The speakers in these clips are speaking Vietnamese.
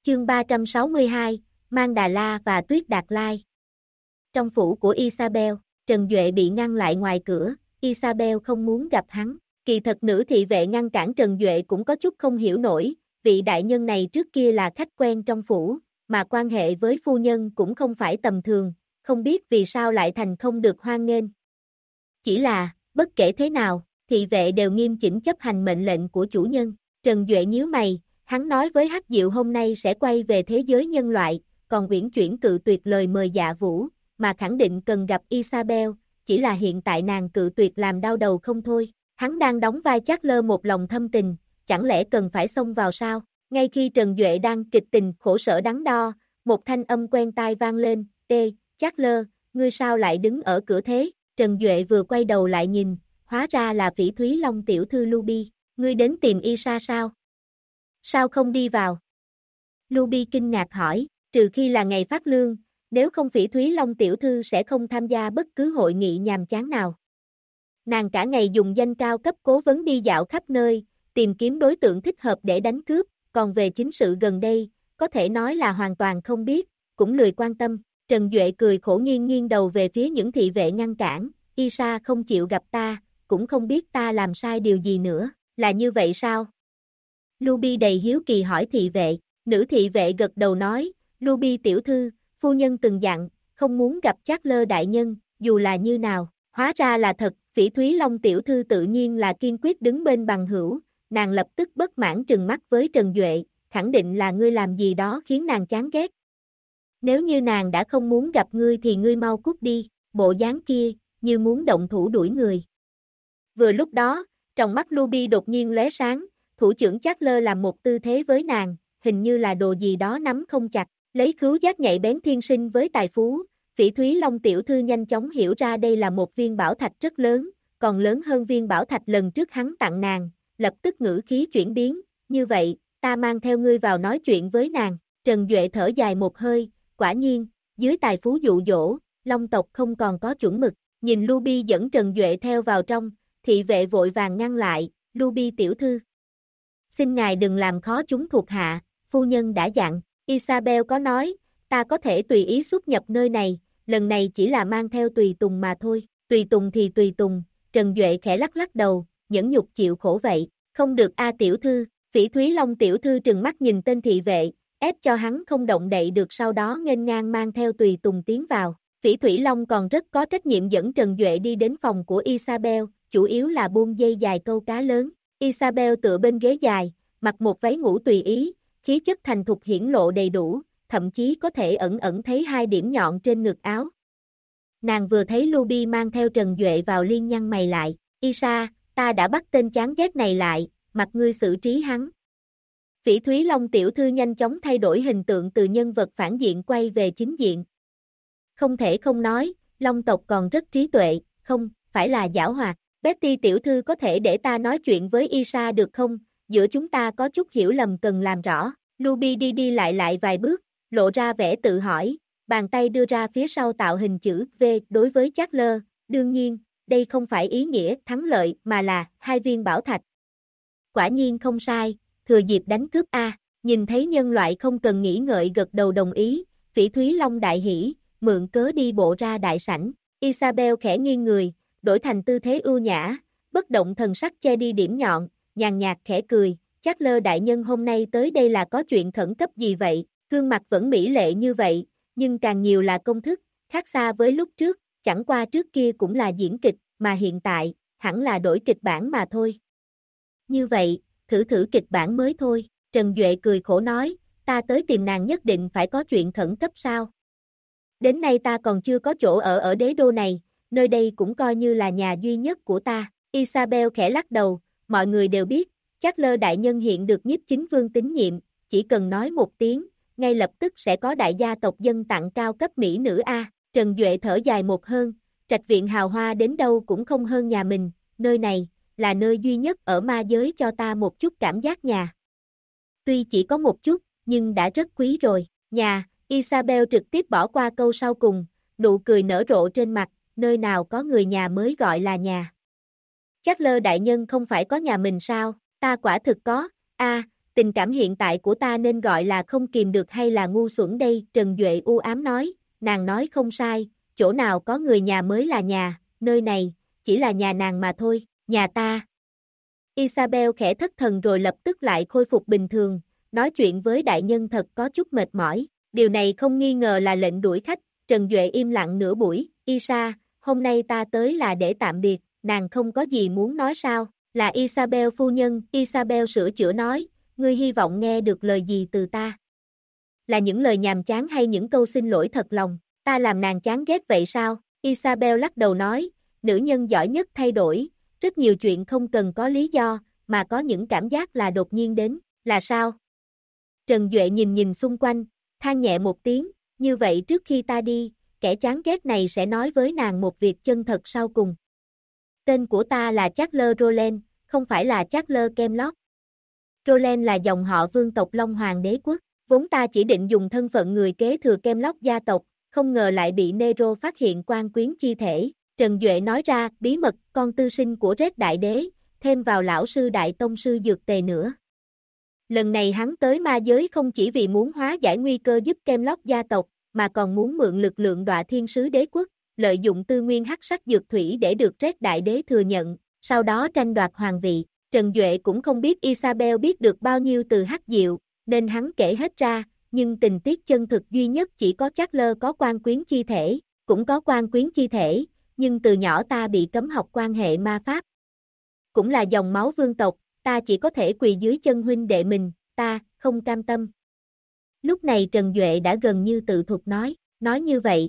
Chương 362, Mang Đà La và Tuyết Đạt Lai. Trong phủ của Isabel, Trần Duệ bị ngăn lại ngoài cửa, Isabel không muốn gặp hắn. Kỳ thật nữ thị vệ ngăn cản Trần Duệ cũng có chút không hiểu nổi, vị đại nhân này trước kia là khách quen trong phủ, mà quan hệ với phu nhân cũng không phải tầm thường, không biết vì sao lại thành không được hoan nghênh. Chỉ là, bất kể thế nào, thị vệ đều nghiêm chỉnh chấp hành mệnh lệnh của chủ nhân. Trần Duệ nhíu mày, hắn nói với Hắc Diệu hôm nay sẽ quay về thế giới nhân loại, còn uyển chuyển cự tuyệt lời mời Dạ Vũ, mà khẳng định cần gặp Isabel, chỉ là hiện tại nàng cự tuyệt làm đau đầu không thôi. Hắn đang đóng vai Charles một lòng thâm tình, chẳng lẽ cần phải xông vào sao? Ngay khi Trần Duệ đang kịch tình khổ sở đắn đo, một thanh âm quen tai vang lên, Charles, ngươi sao lại đứng ở cửa thế? Trần Duệ vừa quay đầu lại nhìn, hóa ra là Phỉ Thúy Long tiểu thư Luby, ngươi đến tìm Isa sao? Sao không đi vào? Luby kinh ngạc hỏi, trừ khi là ngày phát lương, nếu không Phỉ Thúy Long tiểu thư sẽ không tham gia bất cứ hội nghị nhàm chán nào. Nàng cả ngày dùng danh cao cấp cố vấn đi dạo khắp nơi, tìm kiếm đối tượng thích hợp để đánh cướp, còn về chính sự gần đây, có thể nói là hoàn toàn không biết, cũng lười quan tâm. Trần Duệ cười khổ nghiêng nghiêng đầu về phía những thị vệ ngăn cản, Isa không chịu gặp ta, cũng không biết ta làm sai điều gì nữa, là như vậy sao? Luby đầy hiếu kỳ hỏi thị vệ, nữ thị vệ gật đầu nói, Luby tiểu thư, phu nhân từng dặn, không muốn gặp Charles đại nhân, dù là như nào, hóa ra là thật. Phỉ Thúy Long tiểu thư tự nhiên là kiên quyết đứng bên bằng hữu, nàng lập tức bất mãn trừng mắt với Trần Duệ, khẳng định là ngươi làm gì đó khiến nàng chán ghét. Nếu như nàng đã không muốn gặp ngươi thì ngươi mau cút đi, bộ dáng kia, như muốn động thủ đuổi người. Vừa lúc đó, trong mắt Luby đột nhiên lóe sáng, thủ trưởng Charles làm một tư thế với nàng, hình như là đồ gì đó nắm không chặt, lấy khứu giác nhạy bén thiên sinh với tài phú. Phỉ Thúy Long tiểu thư nhanh chóng hiểu ra đây là một viên bảo thạch rất lớn, còn lớn hơn viên bảo thạch lần trước hắn tặng nàng, lập tức ngữ khí chuyển biến, như vậy, ta mang theo ngươi vào nói chuyện với nàng. Trần Duệ thở dài một hơi, quả nhiên, dưới tài phú dụ dỗ, Long tộc không còn có chuẩn mực, nhìn Luby dẫn Trần Duệ theo vào trong, thị vệ vội vàng ngăn lại, Luby tiểu thư. Xin ngài đừng làm khó chúng thuộc hạ, phu nhân đã dặn, Isabel có nói, ta có thể tùy ý xuất nhập nơi này, lần này chỉ là mang theo tùy tùng mà thôi, tùy tùng thì tùy tùng, Trần Duệ khẽ lắc lắc đầu, nhẫn nhục chịu khổ vậy, không được a tiểu thư, Phỉ Thúy Long tiểu thư trừng mắt nhìn tên thị vệ, ép cho hắn không động đậy được sau đó nghênh ngang mang theo tùy tùng tiến vào, Phỉ Thúy Long còn rất có trách nhiệm dẫn Trần Duệ đi đến phòng của Isabel, chủ yếu là buông dây dài câu cá lớn, Isabel tựa bên ghế dài, mặc một váy ngủ tùy ý, khí chất thành thục hiển lộ đầy đủ, thậm chí có thể ẩn ẩn thấy hai điểm nhọn trên ngực áo. Nàng vừa thấy Luby mang theo Trần Duệ vào liên nhăn mày lại, Isa, ta đã bắt tên chán ghét này lại, mặc ngươi xử trí hắn. Phỉ Thúy Long tiểu thư nhanh chóng thay đổi hình tượng từ nhân vật phản diện quay về chính diện. Không thể không nói, Long tộc còn rất trí tuệ, không, phải là giảo hoạt. Betty tiểu thư có thể để ta nói chuyện với Isa được không? Giữa chúng ta có chút hiểu lầm cần làm rõ. Luby đi đi lại vài bước, lộ ra vẻ tự hỏi, bàn tay đưa ra phía sau tạo hình chữ V đối với Charles, đương nhiên, đây không phải ý nghĩa thắng lợi mà là hai viên bảo thạch. Quả nhiên không sai, thừa dịp đánh cướp a, nhìn thấy nhân loại không cần nghĩ ngợi gật đầu đồng ý, Phỉ Thúy Long đại hỉ, mượn cớ đi bộ ra đại sảnh, Isabel khẽ nghiêng người, đổi thành tư thế ưu nhã, bất động thần sắc che đi điểm nhọn, nhàn nhạt khẽ cười, Charles đại nhân hôm nay tới đây là có chuyện khẩn cấp gì vậy, gương mặt vẫn mỹ lệ như vậy, nhưng càng nhiều là công thức, khác xa với lúc trước, chẳng qua trước kia cũng là diễn kịch, mà hiện tại, hẳn là đổi kịch bản mà thôi. Như vậy, thử kịch bản mới thôi, Trần Duệ cười khổ nói, ta tới tìm nàng nhất định phải có chuyện khẩn cấp sao? Đến nay ta còn chưa có chỗ ở đế đô này, nơi đây cũng coi như là nhà duy nhất của ta, Isabel khẽ lắc đầu, mọi người đều biết, Charles đại nhân hiện được nhiếp chính vương tín nhiệm, chỉ cần nói một tiếng, ngay lập tức sẽ có đại gia tộc dân tặng cao cấp mỹ nữ a. Trần Duệ thở dài một hơi, trạch viện hào hoa đến đâu cũng không hơn nhà mình, nơi này là nơi duy nhất ở ma giới cho ta một chút cảm giác nhà. Tuy chỉ có một chút, nhưng đã rất quý rồi. Nhà, Isabel trực tiếp bỏ qua câu sau cùng, nụ cười nở rộ trên mặt, nơi nào có người nhà mới gọi là nhà. Charles đại nhân không phải có nhà mình sao? Ta quả thực có, tình cảm hiện tại của ta nên gọi là không kìm được hay là ngu xuẩn đây, Trần Duệ u ám nói, nàng nói không sai, chỗ nào có người nhà mới là nhà, nơi này, chỉ là nhà nàng mà thôi, nhà ta. Isabel khẽ thất thần rồi lập tức lại khôi phục bình thường, nói chuyện với đại nhân thật có chút mệt mỏi, điều này không nghi ngờ là lệnh đuổi khách, Trần Duệ im lặng nửa buổi, Isa, hôm nay ta tới là để tạm biệt, nàng không có gì muốn nói sao, là Isabel phu nhân, Isabel sửa chữa nói, ngươi hy vọng nghe được lời gì từ ta? Là những lời nhàm chán hay những câu xin lỗi thật lòng, ta làm nàng chán ghét vậy sao? Isabel lắc đầu nói, nữ nhân giỏi nhất thay đổi, rất nhiều chuyện không cần có lý do, mà có những cảm giác là đột nhiên đến, là sao? Trần Duệ nhìn xung quanh, than nhẹ một tiếng, như vậy trước khi ta đi, kẻ chán ghét này sẽ nói với nàng một việc chân thật sau cùng. Tên của ta là Charles Roland, không phải là Charles Kemlott. Roland là dòng họ vương tộc Long Hoàng đế quốc, vốn ta chỉ định dùng thân phận người kế thừa Kemlott gia tộc, không ngờ lại bị Nero phát hiện quan quyến chi thể. Trần Duệ nói ra, bí mật, con tư sinh của Red Đại Đế, thêm vào lão sư Đại Tông sư Dược Tề nữa. Lần này hắn tới ma giới không chỉ vì muốn hóa giải nguy cơ giúp Kemlott gia tộc, mà còn muốn mượn lực lượng Đọa Thiên Sứ Đế quốc, lợi dụng tư nguyên hắc sắc dược thủy để được Red Đại Đế thừa nhận, sau đó tranh đoạt hoàng vị. Trần Duệ cũng không biết Isabel biết được bao nhiêu từ hắc diệu, nên hắn kể hết ra, nhưng tình tiết chân thực duy nhất chỉ có Charles có quan quyến chi thể, cũng có quan quyến chi thể, nhưng từ nhỏ ta bị cấm học quan hệ ma pháp. Cũng là dòng máu vương tộc, ta chỉ có thể quỳ dưới chân huynh đệ mình, ta, không cam tâm. Lúc này Trần Duệ đã gần như tự thuật nói như vậy.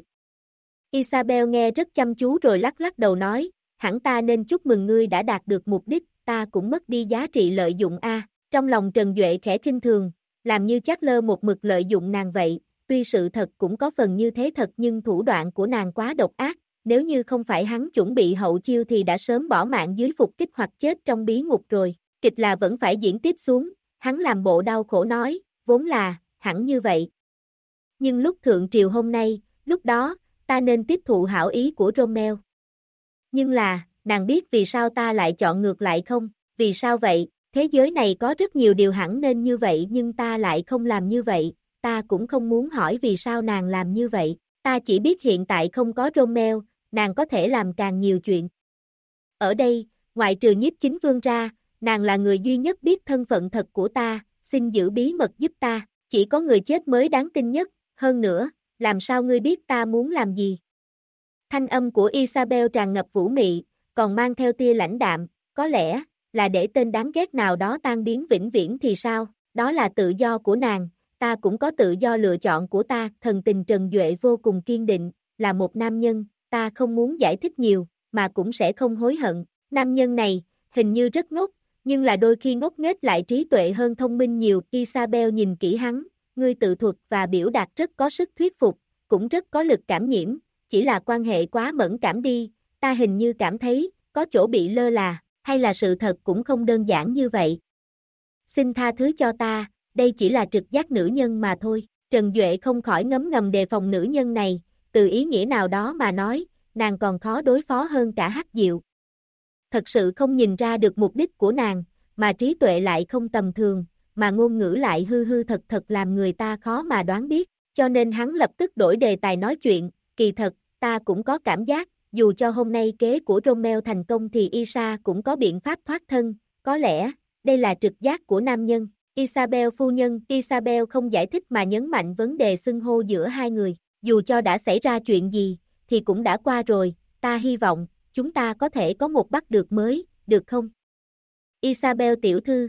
Isabel nghe rất chăm chú rồi lắc lắc đầu nói, hẳn ta nên chúc mừng ngươi đã đạt được mục đích, ta cũng mất đi giá trị lợi dụng a. Trong lòng Trần Duệ khẽ khinh thường, làm như Charles một mực lợi dụng nàng vậy, tuy sự thật cũng có phần như thế thật nhưng thủ đoạn của nàng quá độc ác, nếu như không phải hắn chuẩn bị hậu chiêu thì đã sớm bỏ mạng dưới phục kích hoặc chết trong bí ngục rồi, kịch là vẫn phải diễn tiếp xuống, hắn làm bộ đau khổ nói, vốn là, hẳn như vậy. Nhưng lúc thượng triều hôm nay, lúc đó, ta nên tiếp thụ hảo ý của Romeo. Nhưng là, nàng biết vì sao ta lại chọn ngược lại không? Vì sao vậy? Thế giới này có rất nhiều điều hẳn nên như vậy nhưng ta lại không làm như vậy, ta cũng không muốn hỏi vì sao nàng làm như vậy, ta chỉ biết hiện tại không có Romeo, nàng có thể làm càng nhiều chuyện. Ở đây, ngoại trừ Nhiếp Chính Vương ra, nàng là người duy nhất biết thân phận thật của ta, xin giữ bí mật giúp ta, chỉ có người chết mới đáng tin nhất, hơn nữa, làm sao ngươi biết ta muốn làm gì? Thanh âm của Isabel tràn ngập vũ mị, còn mang theo tia lãnh đạm, có lẽ là để tên đáng ghét nào đó tan biến vĩnh viễn thì sao, đó là tự do của nàng, ta cũng có tự do lựa chọn của ta, thần tình Trần Duệ vô cùng kiên định, là một nam nhân, ta không muốn giải thích nhiều, mà cũng sẽ không hối hận, nam nhân này, hình như rất ngốc, nhưng là đôi khi ngốc nghếch lại trí tuệ hơn thông minh nhiều, Isabel nhìn kỹ hắn, ngươi tự thuật và biểu đạt rất có sức thuyết phục, cũng rất có lực cảm nhiễm, chỉ là quan hệ quá mẫn cảm đi, ta hình như cảm thấy, có chỗ bị lơ là, hay là sự thật cũng không đơn giản như vậy. Xin tha thứ cho ta, đây chỉ là trực giác nữ nhân mà thôi, Trần Duệ không khỏi ngấm ngầm đề phòng nữ nhân này, từ ý nghĩa nào đó mà nói, nàng còn khó đối phó hơn cả hắc diệu. Thật sự không nhìn ra được mục đích của nàng, mà trí tuệ lại không tầm thường, mà ngôn ngữ lại hư hư thật thật làm người ta khó mà đoán biết, cho nên hắn lập tức đổi đề tài nói chuyện, kỳ thật, ta cũng có cảm giác, dù cho hôm nay kế của Romeo thành công thì Isa cũng có biện pháp thoát thân, có lẽ, đây là trực giác của nam nhân. Isabel phu nhân, Isabel không giải thích mà nhấn mạnh vấn đề xưng hô giữa hai người, dù cho đã xảy ra chuyện gì, thì cũng đã qua rồi, ta hy vọng, chúng ta có thể có một bắt được mới, được không? Isabel tiểu thư.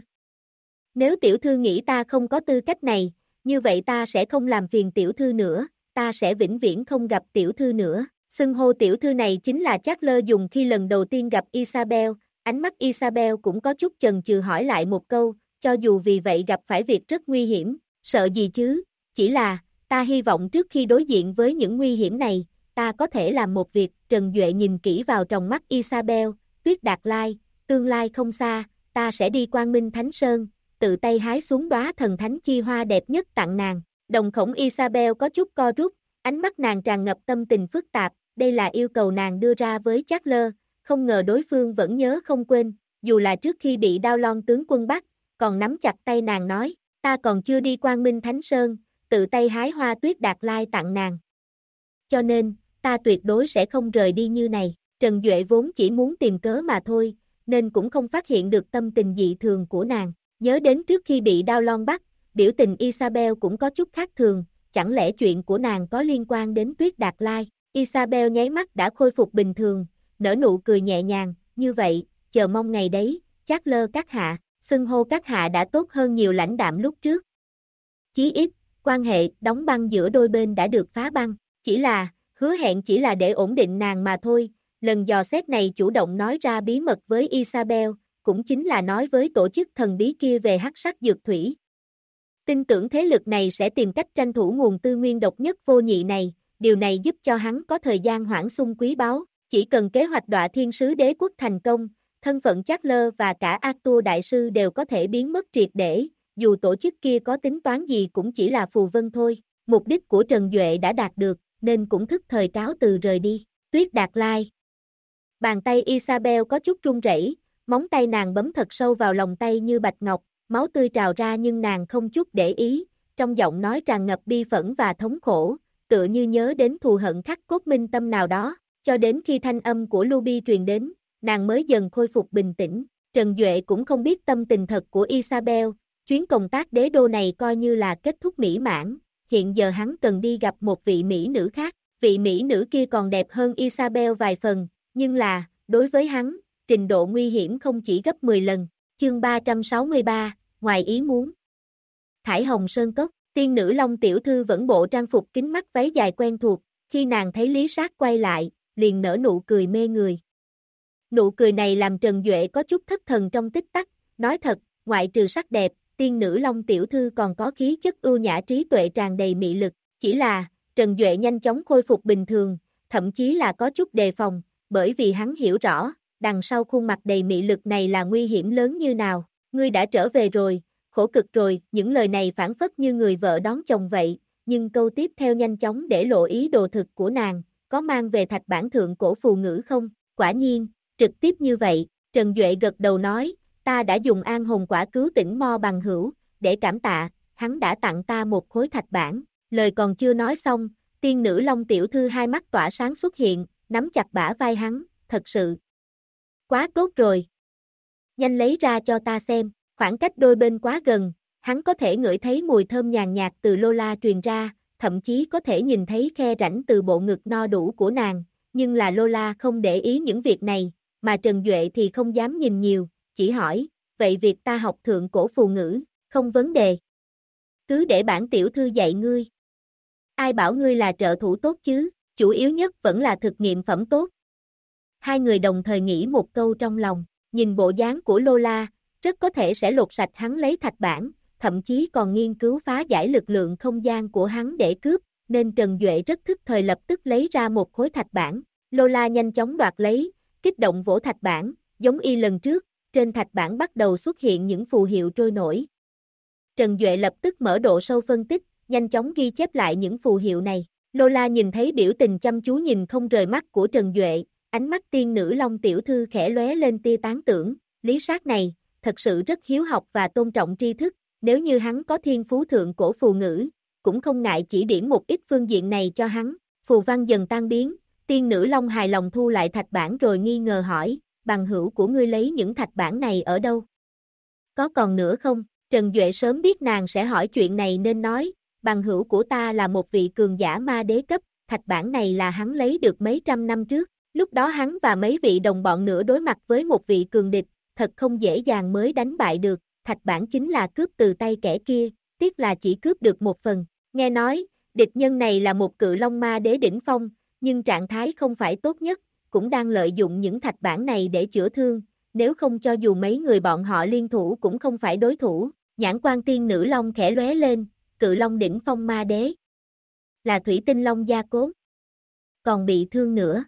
Nếu tiểu thư nghĩ ta không có tư cách này, như vậy ta sẽ không làm phiền tiểu thư nữa, ta sẽ vĩnh viễn không gặp tiểu thư nữa. Xưng hô tiểu thư này chính là Charles dùng khi lần đầu tiên gặp Isabel, ánh mắt Isabel cũng có chút chần chừ hỏi lại một câu, cho dù vì vậy gặp phải việc rất nguy hiểm, sợ gì chứ, chỉ là, ta hy vọng trước khi đối diện với những nguy hiểm này, ta có thể làm một việc, Trần Duệ nhìn kỹ vào trong mắt Isabel, Tuyết Đạt Lai, tương lai không xa, ta sẽ đi Quang Minh Thánh Sơn, tự tay hái xuống đóa thần thánh chi hoa đẹp nhất tặng nàng, đồng khổng Isabel có chút co rút, ánh mắt nàng tràn ngập tâm tình phức tạp, đây là yêu cầu nàng đưa ra với Charles, không ngờ đối phương vẫn nhớ không quên, dù là trước khi bị Đao Loan tướng quân bắt, còn nắm chặt tay nàng nói, ta còn chưa đi Quang Minh Thánh Sơn, tự tay hái hoa tuyết Đạt Lai tặng nàng. Cho nên, ta tuyệt đối sẽ không rời đi như này. Trần Duệ vốn chỉ muốn tìm cớ mà thôi, nên cũng không phát hiện được tâm tình dị thường của nàng. Nhớ đến trước khi bị Đao Loan bắt, biểu tình Isabel cũng có chút khác thường, chẳng lẽ chuyện của nàng có liên quan đến Tuyết Đạt Lai? Isabel nháy mắt đã khôi phục bình thường, nở nụ cười nhẹ nhàng, như vậy, chờ mong ngày đấy, Chát Lơ các hạ, xưng hô các hạ đã tốt hơn nhiều lãnh đạm lúc trước. Chí ít, quan hệ đóng băng giữa đôi bên đã được phá băng, chỉ là, hứa hẹn chỉ là để ổn định nàng mà thôi. Lần dò xét này chủ động nói ra bí mật với Isabel, cũng chính là nói với tổ chức thần bí kia về hắc sắc dược thủy. Tin tưởng thế lực này sẽ tìm cách tranh thủ nguồn tư nguyên độc nhất vô nhị này, điều này giúp cho hắn có thời gian hoãn xung quý báu, chỉ cần kế hoạch Đọa Thiên Sứ Đế Quốc thành công, thân phận Chát Lơ và cả Arthur Đại Sư đều có thể biến mất triệt để, dù tổ chức kia có tính toán gì cũng chỉ là phù vân thôi. Mục đích của Trần Duệ đã đạt được, nên cũng thức thời cáo từ rời đi. Tuyết Đạt Lai. Bàn tay Isabel có chút run rẩy, móng tay nàng bấm thật sâu vào lòng tay như bạch ngọc, máu tươi trào ra nhưng nàng không chút để ý, trong giọng nói tràn ngập bi phẫn và thống khổ, tựa như nhớ đến thù hận khắc cốt minh tâm nào đó, cho đến khi thanh âm của Luby truyền đến, nàng mới dần khôi phục bình tĩnh. Trần Duệ cũng không biết tâm tình thật của Isabel, chuyến công tác đế đô này coi như là kết thúc mỹ mãn, hiện giờ hắn cần đi gặp một vị mỹ nữ khác, vị mỹ nữ kia còn đẹp hơn Isabel vài phần, nhưng là, đối với hắn, trình độ nguy hiểm không chỉ gấp 10 lần. Chương 363, ngoài ý muốn. Thải Hồng Sơn Cốc, tiên nữ Long tiểu thư vẫn bộ trang phục kính mắt váy dài quen thuộc, khi nàng thấy Lý Sát quay lại, liền nở nụ cười mê người. Nụ cười này làm Trần Duệ có chút thất thần trong tích tắc, nói thật, ngoại trừ sắc đẹp, tiên nữ Long tiểu thư còn có khí chất ưu nhã trí tuệ tràn đầy mị lực, chỉ là, Trần Duệ nhanh chóng khôi phục bình thường, thậm chí là có chút đề phòng, bởi vì hắn hiểu rõ, đằng sau khuôn mặt đầy mị lực này là nguy hiểm lớn như nào. Ngươi đã trở về rồi, khổ cực rồi, những lời này phản phất như người vợ đón chồng vậy, nhưng câu tiếp theo nhanh chóng để lộ ý đồ thực của nàng, có mang về thạch bản thượng cổ phù ngữ không? Quả nhiên, trực tiếp như vậy, Trần Duệ gật đầu nói, ta đã dùng an hồn quả cứu tỉnh Mo Bằng Hữu, để cảm tạ, hắn đã tặng ta một khối thạch bản. Lời còn chưa nói xong, tiên nữ Long tiểu thư hai mắt tỏa sáng xuất hiện, nắm chặt bả vai hắn, thật sự. Quá tốt rồi. Nhanh lấy ra cho ta xem, khoảng cách đôi bên quá gần, hắn có thể ngửi thấy mùi thơm nhàn nhạt từ Lola truyền ra, thậm chí có thể nhìn thấy khe rãnh từ bộ ngực no đủ của nàng, nhưng là Lola không để ý những việc này, mà Trần Duệ thì không dám nhìn nhiều, chỉ hỏi, vậy việc ta học thượng cổ phù ngữ, không vấn đề. Cứ để bản tiểu thư dạy ngươi. Ai bảo ngươi là trợ thủ tốt chứ, chủ yếu nhất vẫn là thực nghiệm phẩm tốt. Hai người đồng thời nghĩ một câu trong lòng, nhìn bộ dáng của Lola, rất có thể sẽ lột sạch hắn lấy thạch bản, thậm chí còn nghiên cứu phá giải lực lượng không gian của hắn để cướp, nên Trần Duệ rất thức thời lập tức lấy ra một khối thạch bản. Lola nhanh chóng đoạt lấy, kích động vỗ thạch bản, giống y lần trước, trên thạch bản bắt đầu xuất hiện những phù hiệu trôi nổi. Trần Duệ lập tức mở độ sâu phân tích, nhanh chóng ghi chép lại những phù hiệu này. Lola nhìn thấy biểu tình chăm chú nhìn không rời mắt của Trần Duệ, ánh mắt tiên nữ Long tiểu thư khẽ lóe lên tia tán tưởng, Lý Sát này, thật sự rất hiếu học và tôn trọng tri thức, nếu như hắn có thiên phú thượng cổ phù ngữ, cũng không ngại chỉ điểm một ít phương diện này cho hắn. Phù văn dần tan biến, tiên nữ Long hài lòng thu lại thạch bản rồi nghi ngờ hỏi, bằng hữu của ngươi lấy những thạch bản này ở đâu? Có còn nữa không? Trần Duệ sớm biết nàng sẽ hỏi chuyện này nên nói, bằng hữu của ta là một vị cường giả ma đế cấp, thạch bản này là hắn lấy được mấy trăm năm trước, lúc đó hắn và mấy vị đồng bọn nữa đối mặt với một vị cường địch, thật không dễ dàng mới đánh bại được, thạch bản chính là cướp từ tay kẻ kia, tiếc là chỉ cướp được một phần. Nghe nói, địch nhân này là một cự long ma đế đỉnh phong, nhưng trạng thái không phải tốt nhất, cũng đang lợi dụng những thạch bản này để chữa thương, nếu không cho dù mấy người bọn họ liên thủ cũng không phải đối thủ. Nhãn quan tiên nữ long khẽ lóe lên, cự long đỉnh phong ma đế. Là thủy tinh long gia cốt. Còn bị thương nữa.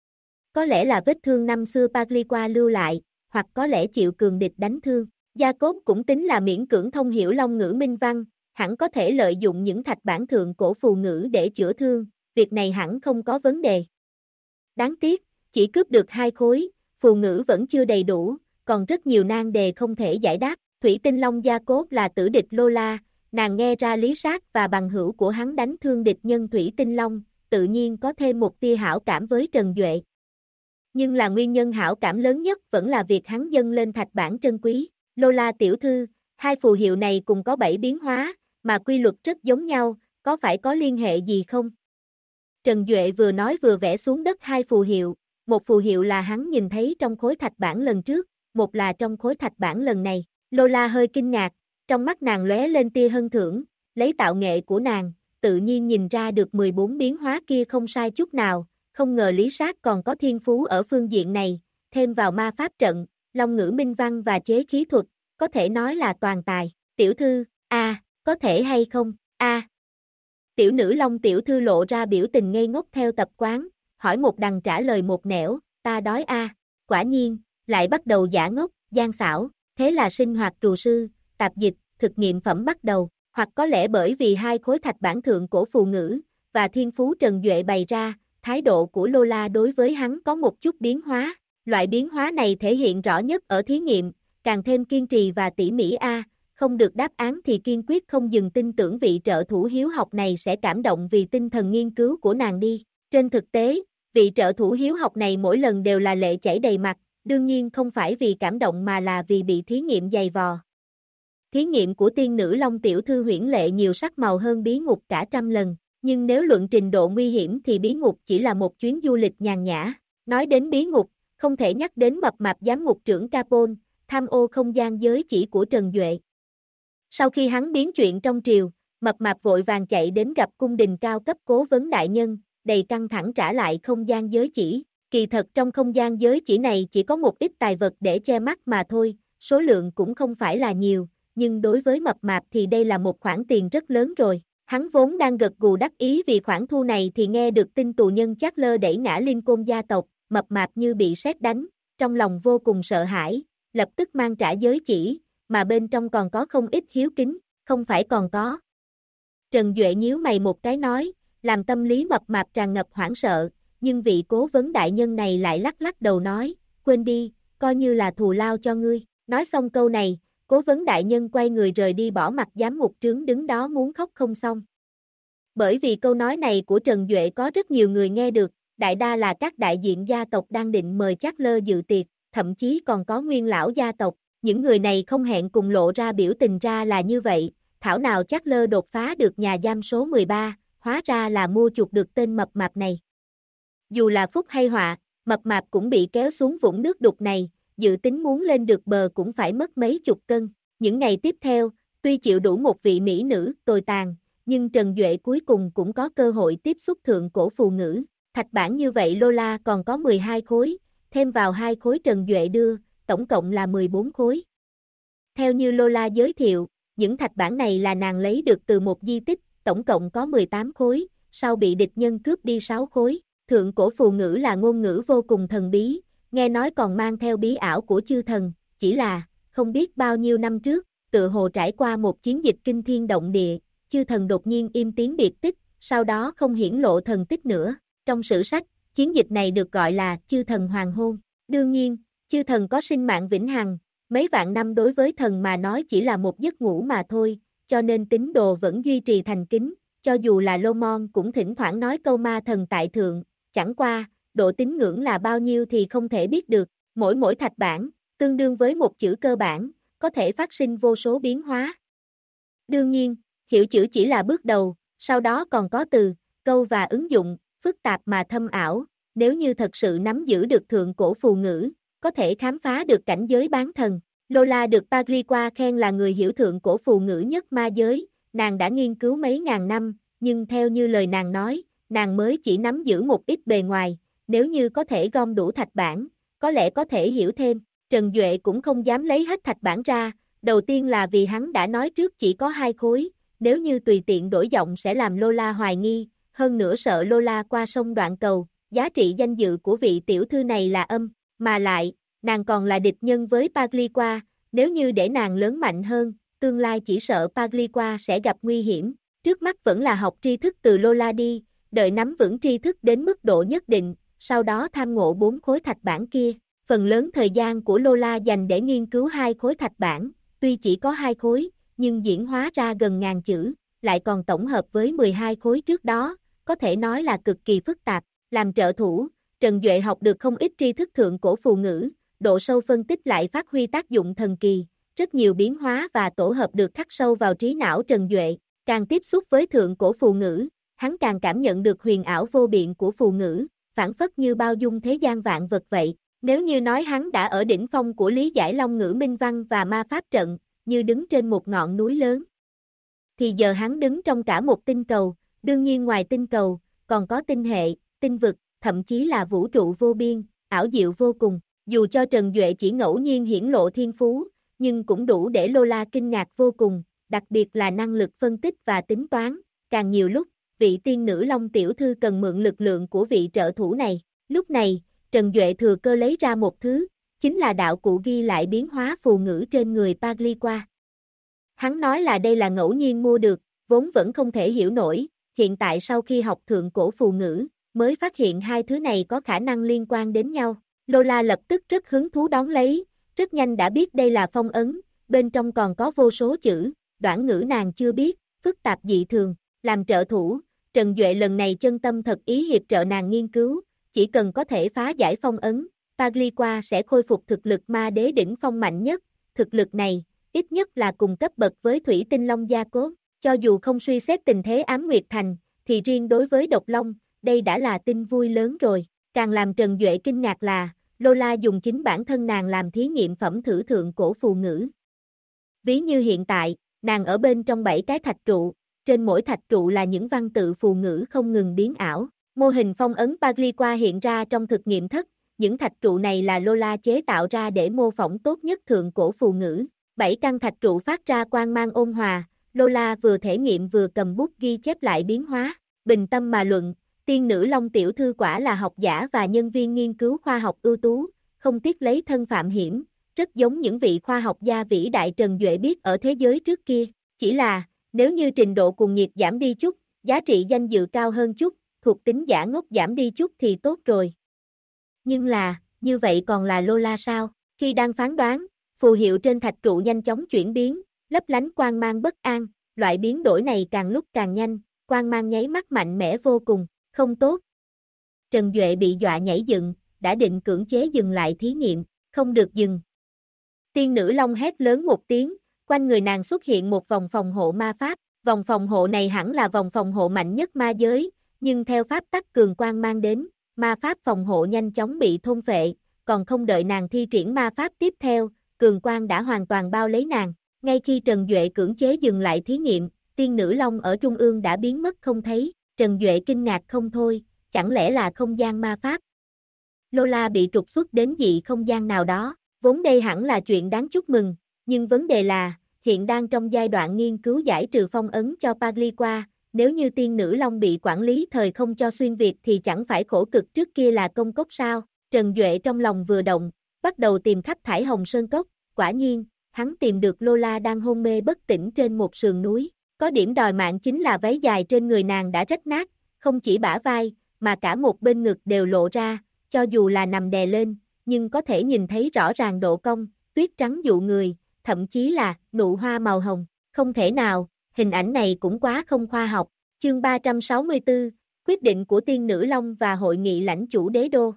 Có lẽ là vết thương năm xưa Pagliqua lưu lại, hoặc có lẽ chịu cường địch đánh thương. Gia cốt cũng tính là miễn cưỡng thông hiểu long ngữ minh văn, hẳn có thể lợi dụng những thạch bản thượng cổ phù ngữ để chữa thương, việc này hẳn không có vấn đề. Đáng tiếc, chỉ cướp được 2 khối, phù ngữ vẫn chưa đầy đủ, còn rất nhiều nan đề không thể giải đáp. Thủy Tinh Long Gia Cốt là tử địch Lola, nàng nghe ra Lý Sát và bằng hữu của hắn đánh thương địch nhân Thủy Tinh Long, tự nhiên có thêm một tia hảo cảm với Trần Duệ. Nhưng là nguyên nhân hảo cảm lớn nhất vẫn là việc hắn dâng lên thạch bản trân quý. Lola tiểu thư, hai phù hiệu này cùng có 7 biến hóa, mà quy luật rất giống nhau, có phải có liên hệ gì không? Trần Duệ vừa nói vừa vẽ xuống đất hai phù hiệu, một phù hiệu là hắn nhìn thấy trong khối thạch bản lần trước, một là trong khối thạch bản lần này. Lola hơi kinh ngạc, trong mắt nàng lóe lên tia hân thưởng, lấy tạo nghệ của nàng, tự nhiên nhìn ra được 14 biến hóa kia không sai chút nào, không ngờ Lý Sát còn có thiên phú ở phương diện này, thêm vào ma pháp trận, long ngữ minh văn và chế khí thuật, có thể nói là toàn tài. Tiểu thư, có thể hay không, Tiểu nữ Long tiểu thư lộ ra biểu tình ngây ngốc theo tập quán, hỏi một đằng trả lời một nẻo, ta đói quả nhiên, lại bắt đầu giả ngốc, gian xảo, thế là sinh hoạt trù sư, tạp dịch, thực nghiệm phẩm bắt đầu, hoặc có lẽ bởi vì hai khối thạch bản thượng cổ phù ngữ, và thiên phú Trần Duệ bày ra, thái độ của Lola đối với hắn có một chút biến hóa, loại biến hóa này thể hiện rõ nhất ở thí nghiệm, càng thêm kiên trì và tỉ mỉ không được đáp án thì kiên quyết không dừng tin tưởng vị trợ thủ hiếu học này sẽ cảm động vì tinh thần nghiên cứu của nàng đi. Trên thực tế, vị trợ thủ hiếu học này mỗi lần đều là lệ chảy đầy mặt, đương nhiên không phải vì cảm động mà là vì bị thí nghiệm dày vò. Thí nghiệm của tiên nữ Long tiểu thư huyễn lệ nhiều sắc màu hơn bí ngục cả trăm lần, nhưng nếu luận trình độ nguy hiểm thì bí ngục chỉ là một chuyến du lịch nhàn nhã. Nói đến bí ngục, không thể nhắc đến mập mạp giám ngục trưởng Capone, tham ô không gian giới chỉ của Trần Duệ. Sau khi hắn biến chuyện trong triều, mập mạp vội vàng chạy đến gặp cung đình cao cấp cố vấn đại nhân, đầy căng thẳng trả lại không gian giới chỉ. Kỳ thật trong không gian giới chỉ này chỉ có một ít tài vật để che mắt mà thôi, số lượng cũng không phải là nhiều, nhưng đối với mập mạp thì đây là một khoản tiền rất lớn rồi. Hắn vốn đang gật gù đắc ý vì khoản thu này thì nghe được tin tù nhân Charles đẩy ngã Lincoln gia tộc, mập mạp như bị sét đánh, trong lòng vô cùng sợ hãi, lập tức mang trả giới chỉ, mà bên trong còn có không ít hiếu kính, không phải còn có. Trần Duệ nhíu mày một cái nói, làm tâm lý mập mạp tràn ngập hoảng sợ, nhưng vị cố vấn đại nhân này lại lắc lắc đầu nói, quên đi, coi như là thù lao cho ngươi. Nói xong câu này, cố vấn đại nhân quay người rời đi bỏ mặt giám ngục trướng đứng đó muốn khóc không xong. Bởi vì câu nói này của Trần Duệ có rất nhiều người nghe được, đại đa là các đại diện gia tộc đang định mời Charles dự tiệc, thậm chí còn có nguyên lão gia tộc. Những người này không hẹn cùng lộ ra biểu tình ra là như vậy, thảo nào Charles đột phá được nhà giam số 13, hóa ra là mua chuộc được tên mập mạp này. Dù là phúc hay họa, mập mạp cũng bị kéo xuống vũng nước đục này, dự tính muốn lên được bờ cũng phải mất mấy chục cân. Những ngày tiếp theo, tuy chịu đủ một vị mỹ nữ tồi tàn, nhưng Trần Duệ cuối cùng cũng có cơ hội tiếp xúc thượng cổ phù ngữ. Thạch bản như vậy Lola còn có 12 khối, thêm vào 2 khối Trần Duệ đưa, tổng cộng là 14 khối. Theo như Lola giới thiệu, những thạch bản này là nàng lấy được từ một di tích, tổng cộng có 18 khối, sau bị địch nhân cướp đi 6 khối. Thượng cổ phù ngữ là ngôn ngữ vô cùng thần bí, nghe nói còn mang theo bí ảo của chư thần, chỉ là, không biết bao nhiêu năm trước, tựa hồ trải qua một chiến dịch kinh thiên động địa, chư thần đột nhiên im tiếng biệt tích, sau đó không hiển lộ thần tích nữa. Trong sử sách, chiến dịch này được gọi là chư thần hoàng hôn. Đương nhiên, chư thần có sinh mạng vĩnh hằng, mấy vạn năm đối với thần mà nói chỉ là một giấc ngủ mà thôi, cho nên tín đồ vẫn duy trì thành kính, cho dù là Lomon cũng thỉnh thoảng nói câu ma thần tại thượng, chẳng qua, độ tín ngưỡng là bao nhiêu thì không thể biết được, mỗi thạch bản, tương đương với một chữ cơ bản, có thể phát sinh vô số biến hóa. Đương nhiên, hiểu chữ chỉ là bước đầu, sau đó còn có từ, câu và ứng dụng, phức tạp mà thâm ảo, nếu như thật sự nắm giữ được thượng cổ phù ngữ, có thể khám phá được cảnh giới bán thần. Lola được Pagriqua khen là người hiểu thượng cổ phù ngữ nhất ma giới, nàng đã nghiên cứu mấy ngàn năm, nhưng theo như lời nàng nói, nàng mới chỉ nắm giữ một ít bề ngoài, nếu như có thể gom đủ thạch bản, có lẽ có thể hiểu thêm. Trần Duệ cũng không dám lấy hết thạch bản ra, đầu tiên là vì hắn đã nói trước chỉ có 2 khối, nếu như tùy tiện đổi giọng sẽ làm Lola hoài nghi, hơn nữa sợ Lola qua sông đoạn cầu, giá trị danh dự của vị tiểu thư này là âm, mà lại, nàng còn là địch nhân với Pagriqua, nếu như để nàng lớn mạnh hơn, tương lai chỉ sợ Pagriqua sẽ gặp nguy hiểm, trước mắt vẫn là học tri thức từ Lola đi, đợi nắm vững tri thức đến mức độ nhất định, sau đó tham ngộ 4 khối thạch bản kia. Phần lớn thời gian của Lola dành để nghiên cứu 2 khối thạch bản, tuy chỉ có 2 khối, nhưng diễn hóa ra gần ngàn chữ, lại còn tổng hợp với 12 khối trước đó, có thể nói là cực kỳ phức tạp. Làm trợ thủ, Trần Duệ học được không ít tri thức thượng cổ phù ngữ, độ sâu phân tích lại phát huy tác dụng thần kỳ, rất nhiều biến hóa và tổ hợp được khắc sâu vào trí não Trần Duệ. Càng tiếp xúc với thượng cổ phù ngữ, hắn càng cảm nhận được huyền ảo vô biện của phù ngữ, phảng phất như bao dung thế gian vạn vật vậy. Nếu như nói hắn đã ở đỉnh phong của lý giải long ngữ minh văn và ma pháp trận, như đứng trên một ngọn núi lớn, thì giờ hắn đứng trong cả một tinh cầu, đương nhiên ngoài tinh cầu, còn có tinh hệ, tinh vực, thậm chí là vũ trụ vô biên, ảo diệu vô cùng. Dù cho Trần Duệ chỉ ngẫu nhiên hiển lộ thiên phú, nhưng cũng đủ để Lola kinh ngạc vô cùng, đặc biệt là năng lực phân tích và tính toán. Càng nhiều lúc, vị tiên nữ Long tiểu thư cần mượn lực lượng của vị trợ thủ này. Lúc này, Trần Duệ thừa cơ lấy ra một thứ, chính là đạo cụ ghi lại biến hóa phù ngữ trên người Pagliqua. Hắn nói là đây là ngẫu nhiên mua được, vốn vẫn không thể hiểu nổi, hiện tại sau khi học thượng cổ phù ngữ, mới phát hiện hai thứ này có khả năng liên quan đến nhau. Lola lập tức rất hứng thú đón lấy, rất nhanh đã biết đây là phong ấn, bên trong còn có vô số chữ, đoản ngữ nàng chưa biết, phức tạp dị thường. Làm trợ thủ, Trần Duệ lần này chân tâm thật ý hiệp trợ nàng nghiên cứu, chỉ cần có thể phá giải phong ấn, Pagliqua sẽ khôi phục thực lực ma đế đỉnh phong mạnh nhất. Thực lực này, ít nhất là cùng cấp bậc với Thủy Tinh Long Gia Cốt. Cho dù không suy xét tình thế Ám Nguyệt Thành, thì riêng đối với Độc Long, đây đã là tin vui lớn rồi. Càng làm Trần Duệ kinh ngạc là, Lola dùng chính bản thân nàng làm thí nghiệm phẩm thử thượng cổ phù ngữ. Ví như hiện tại, nàng ở bên trong 7 cái thạch trụ, trên mỗi thạch trụ là những văn tự phù ngữ không ngừng biến ảo. Mô hình phong ấn Pagliqua hiện ra trong thực nghiệm thất, những thạch trụ này là Lola chế tạo ra để mô phỏng tốt nhất thượng cổ phù ngữ. 7 căn thạch trụ phát ra quang mang ôn hòa, Lola vừa thể nghiệm vừa cầm bút ghi chép lại biến hóa. Bình tâm mà luận, tiên nữ Long tiểu thư quả là học giả và nhân viên nghiên cứu khoa học ưu tú, không tiếc lấy thân phạm hiểm, rất giống những vị khoa học gia vĩ đại Trần Duệ biết ở thế giới trước kia. Chỉ là, nếu như trình độ cuồng nhiệt giảm đi chút, giá trị danh dự cao hơn chút, thuộc tính giả ngốc giảm đi chút thì tốt rồi. Nhưng là, như vậy còn là Lola sao? Khi đang phán đoán, phù hiệu trên thạch trụ nhanh chóng chuyển biến, lấp lánh quang mang bất an, loại biến đổi này càng lúc càng nhanh, quang mang nháy mắt mạnh mẽ vô cùng, không tốt. Trần Duệ bị dọa nhảy dựng, đã định cưỡng chế dừng lại thí nghiệm, không được dừng. Tiên nữ Long hét lớn một tiếng, quanh người nàng xuất hiện một vòng phòng hộ ma pháp, vòng phòng hộ này hẳn là vòng phòng hộ mạnh nhất ma giới, nhưng theo pháp tắc cường quang mang đến, ma pháp phòng hộ nhanh chóng bị thôn phệ, còn không đợi nàng thi triển ma pháp tiếp theo, cường quang đã hoàn toàn bao lấy nàng. Ngay khi Trần Duệ cưỡng chế dừng lại thí nghiệm, tiên nữ Long ở trung ương đã biến mất không thấy, Trần Duệ kinh ngạc không thôi, chẳng lẽ là không gian ma pháp? Lola bị trục xuất đến dị không gian nào đó, vốn đây hẳn là chuyện đáng chúc mừng, nhưng vấn đề là, hiện đang trong giai đoạn nghiên cứu giải trừ phong ấn cho Pagliqua, nếu như tiên nữ Long bị quản lý thời không cho xuyên Việt thì chẳng phải khổ cực trước kia là công cốc sao? Trần Duệ trong lòng vừa động, bắt đầu tìm khắp thải hồng sơn cốc, quả nhiên, hắn tìm được Lola đang hôn mê bất tỉnh trên một sườn núi, có điểm đòi mạng chính là váy dài trên người nàng đã rách nát, không chỉ bả vai, mà cả một bên ngực đều lộ ra, cho dù là nằm đè lên, nhưng có thể nhìn thấy rõ ràng độ cong, tuyết trắng dụ người, thậm chí là nụ hoa màu hồng, không thể nào, hình ảnh này cũng quá không khoa học. Chương 364, quyết định của tiên nữ Long và hội nghị lãnh chủ đế đô.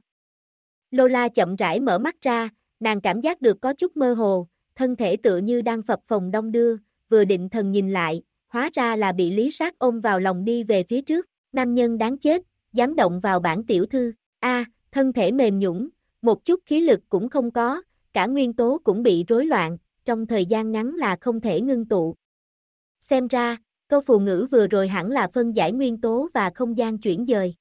Lola chậm rãi mở mắt ra, nàng cảm giác được có chút mơ hồ, thân thể tựa như đang phập phồng đong đưa, vừa định thần nhìn lại, hóa ra là bị Lý Sát ôm vào lòng đi về phía trước, nam nhân đáng chết, dám động vào bản tiểu thư, thân thể mềm nhũn, một chút khí lực cũng không có, cả nguyên tố cũng bị rối loạn, trong thời gian ngắn là không thể ngưng tụ. Xem ra, câu phù ngữ vừa rồi hẳn là phân giải nguyên tố và không gian chuyển dời,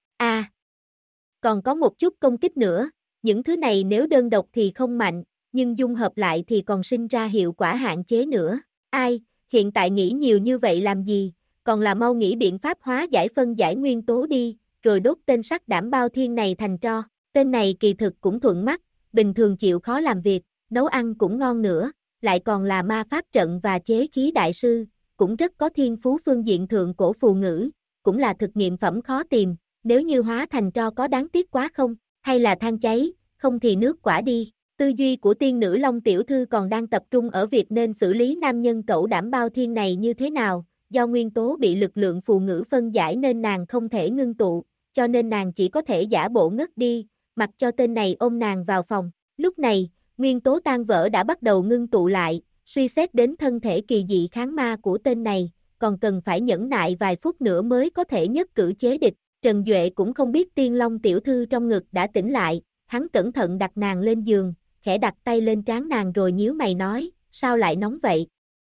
còn có một chút công kích nữa, những thứ này nếu đơn độc thì không mạnh, nhưng dung hợp lại thì còn sinh ra hiệu quả hạn chế nữa. Hiện tại nghĩ nhiều như vậy làm gì, còn là mau nghĩ biện pháp hóa giải phân giải nguyên tố đi, rồi đốt tên sắc đảm bao thiên này thành tro. Tên này kỳ thực cũng thuận mắt, bình thường chịu khó làm việc, nấu ăn cũng ngon nữa, lại còn là ma pháp trận và chế khí đại sư, cũng rất có thiên phú phương diện thượng cổ phù ngữ, cũng là thực nghiệm phẩm khó tìm, nếu như hóa thành tro có đáng tiếc quá không, hay là than cháy, không thì nước quả đi. Tư duy của tiên nữ Long tiểu thư còn đang tập trung ở việc nên xử lý nam nhân cẩu đảm bao thiên này như thế nào, do nguyên tố bị lực lượng phù ngữ phân giải nên nàng không thể ngưng tụ, cho nên nàng chỉ có thể giả bộ ngất đi, mặc cho tên này ôm nàng vào phòng. Lúc này, nguyên tố tan vỡ đã bắt đầu ngưng tụ lại, suy xét đến thân thể kỳ dị kháng ma của tên này, còn cần phải nhẫn nại vài phút nữa mới có thể nhất cử chế địch. Trần Duệ cũng không biết tiên Long tiểu thư trong ngực đã tỉnh lại, hắn cẩn thận đặt nàng lên giường, khẽ đặt tay lên trán nàng rồi nhíu mày nói, sao lại nóng vậy?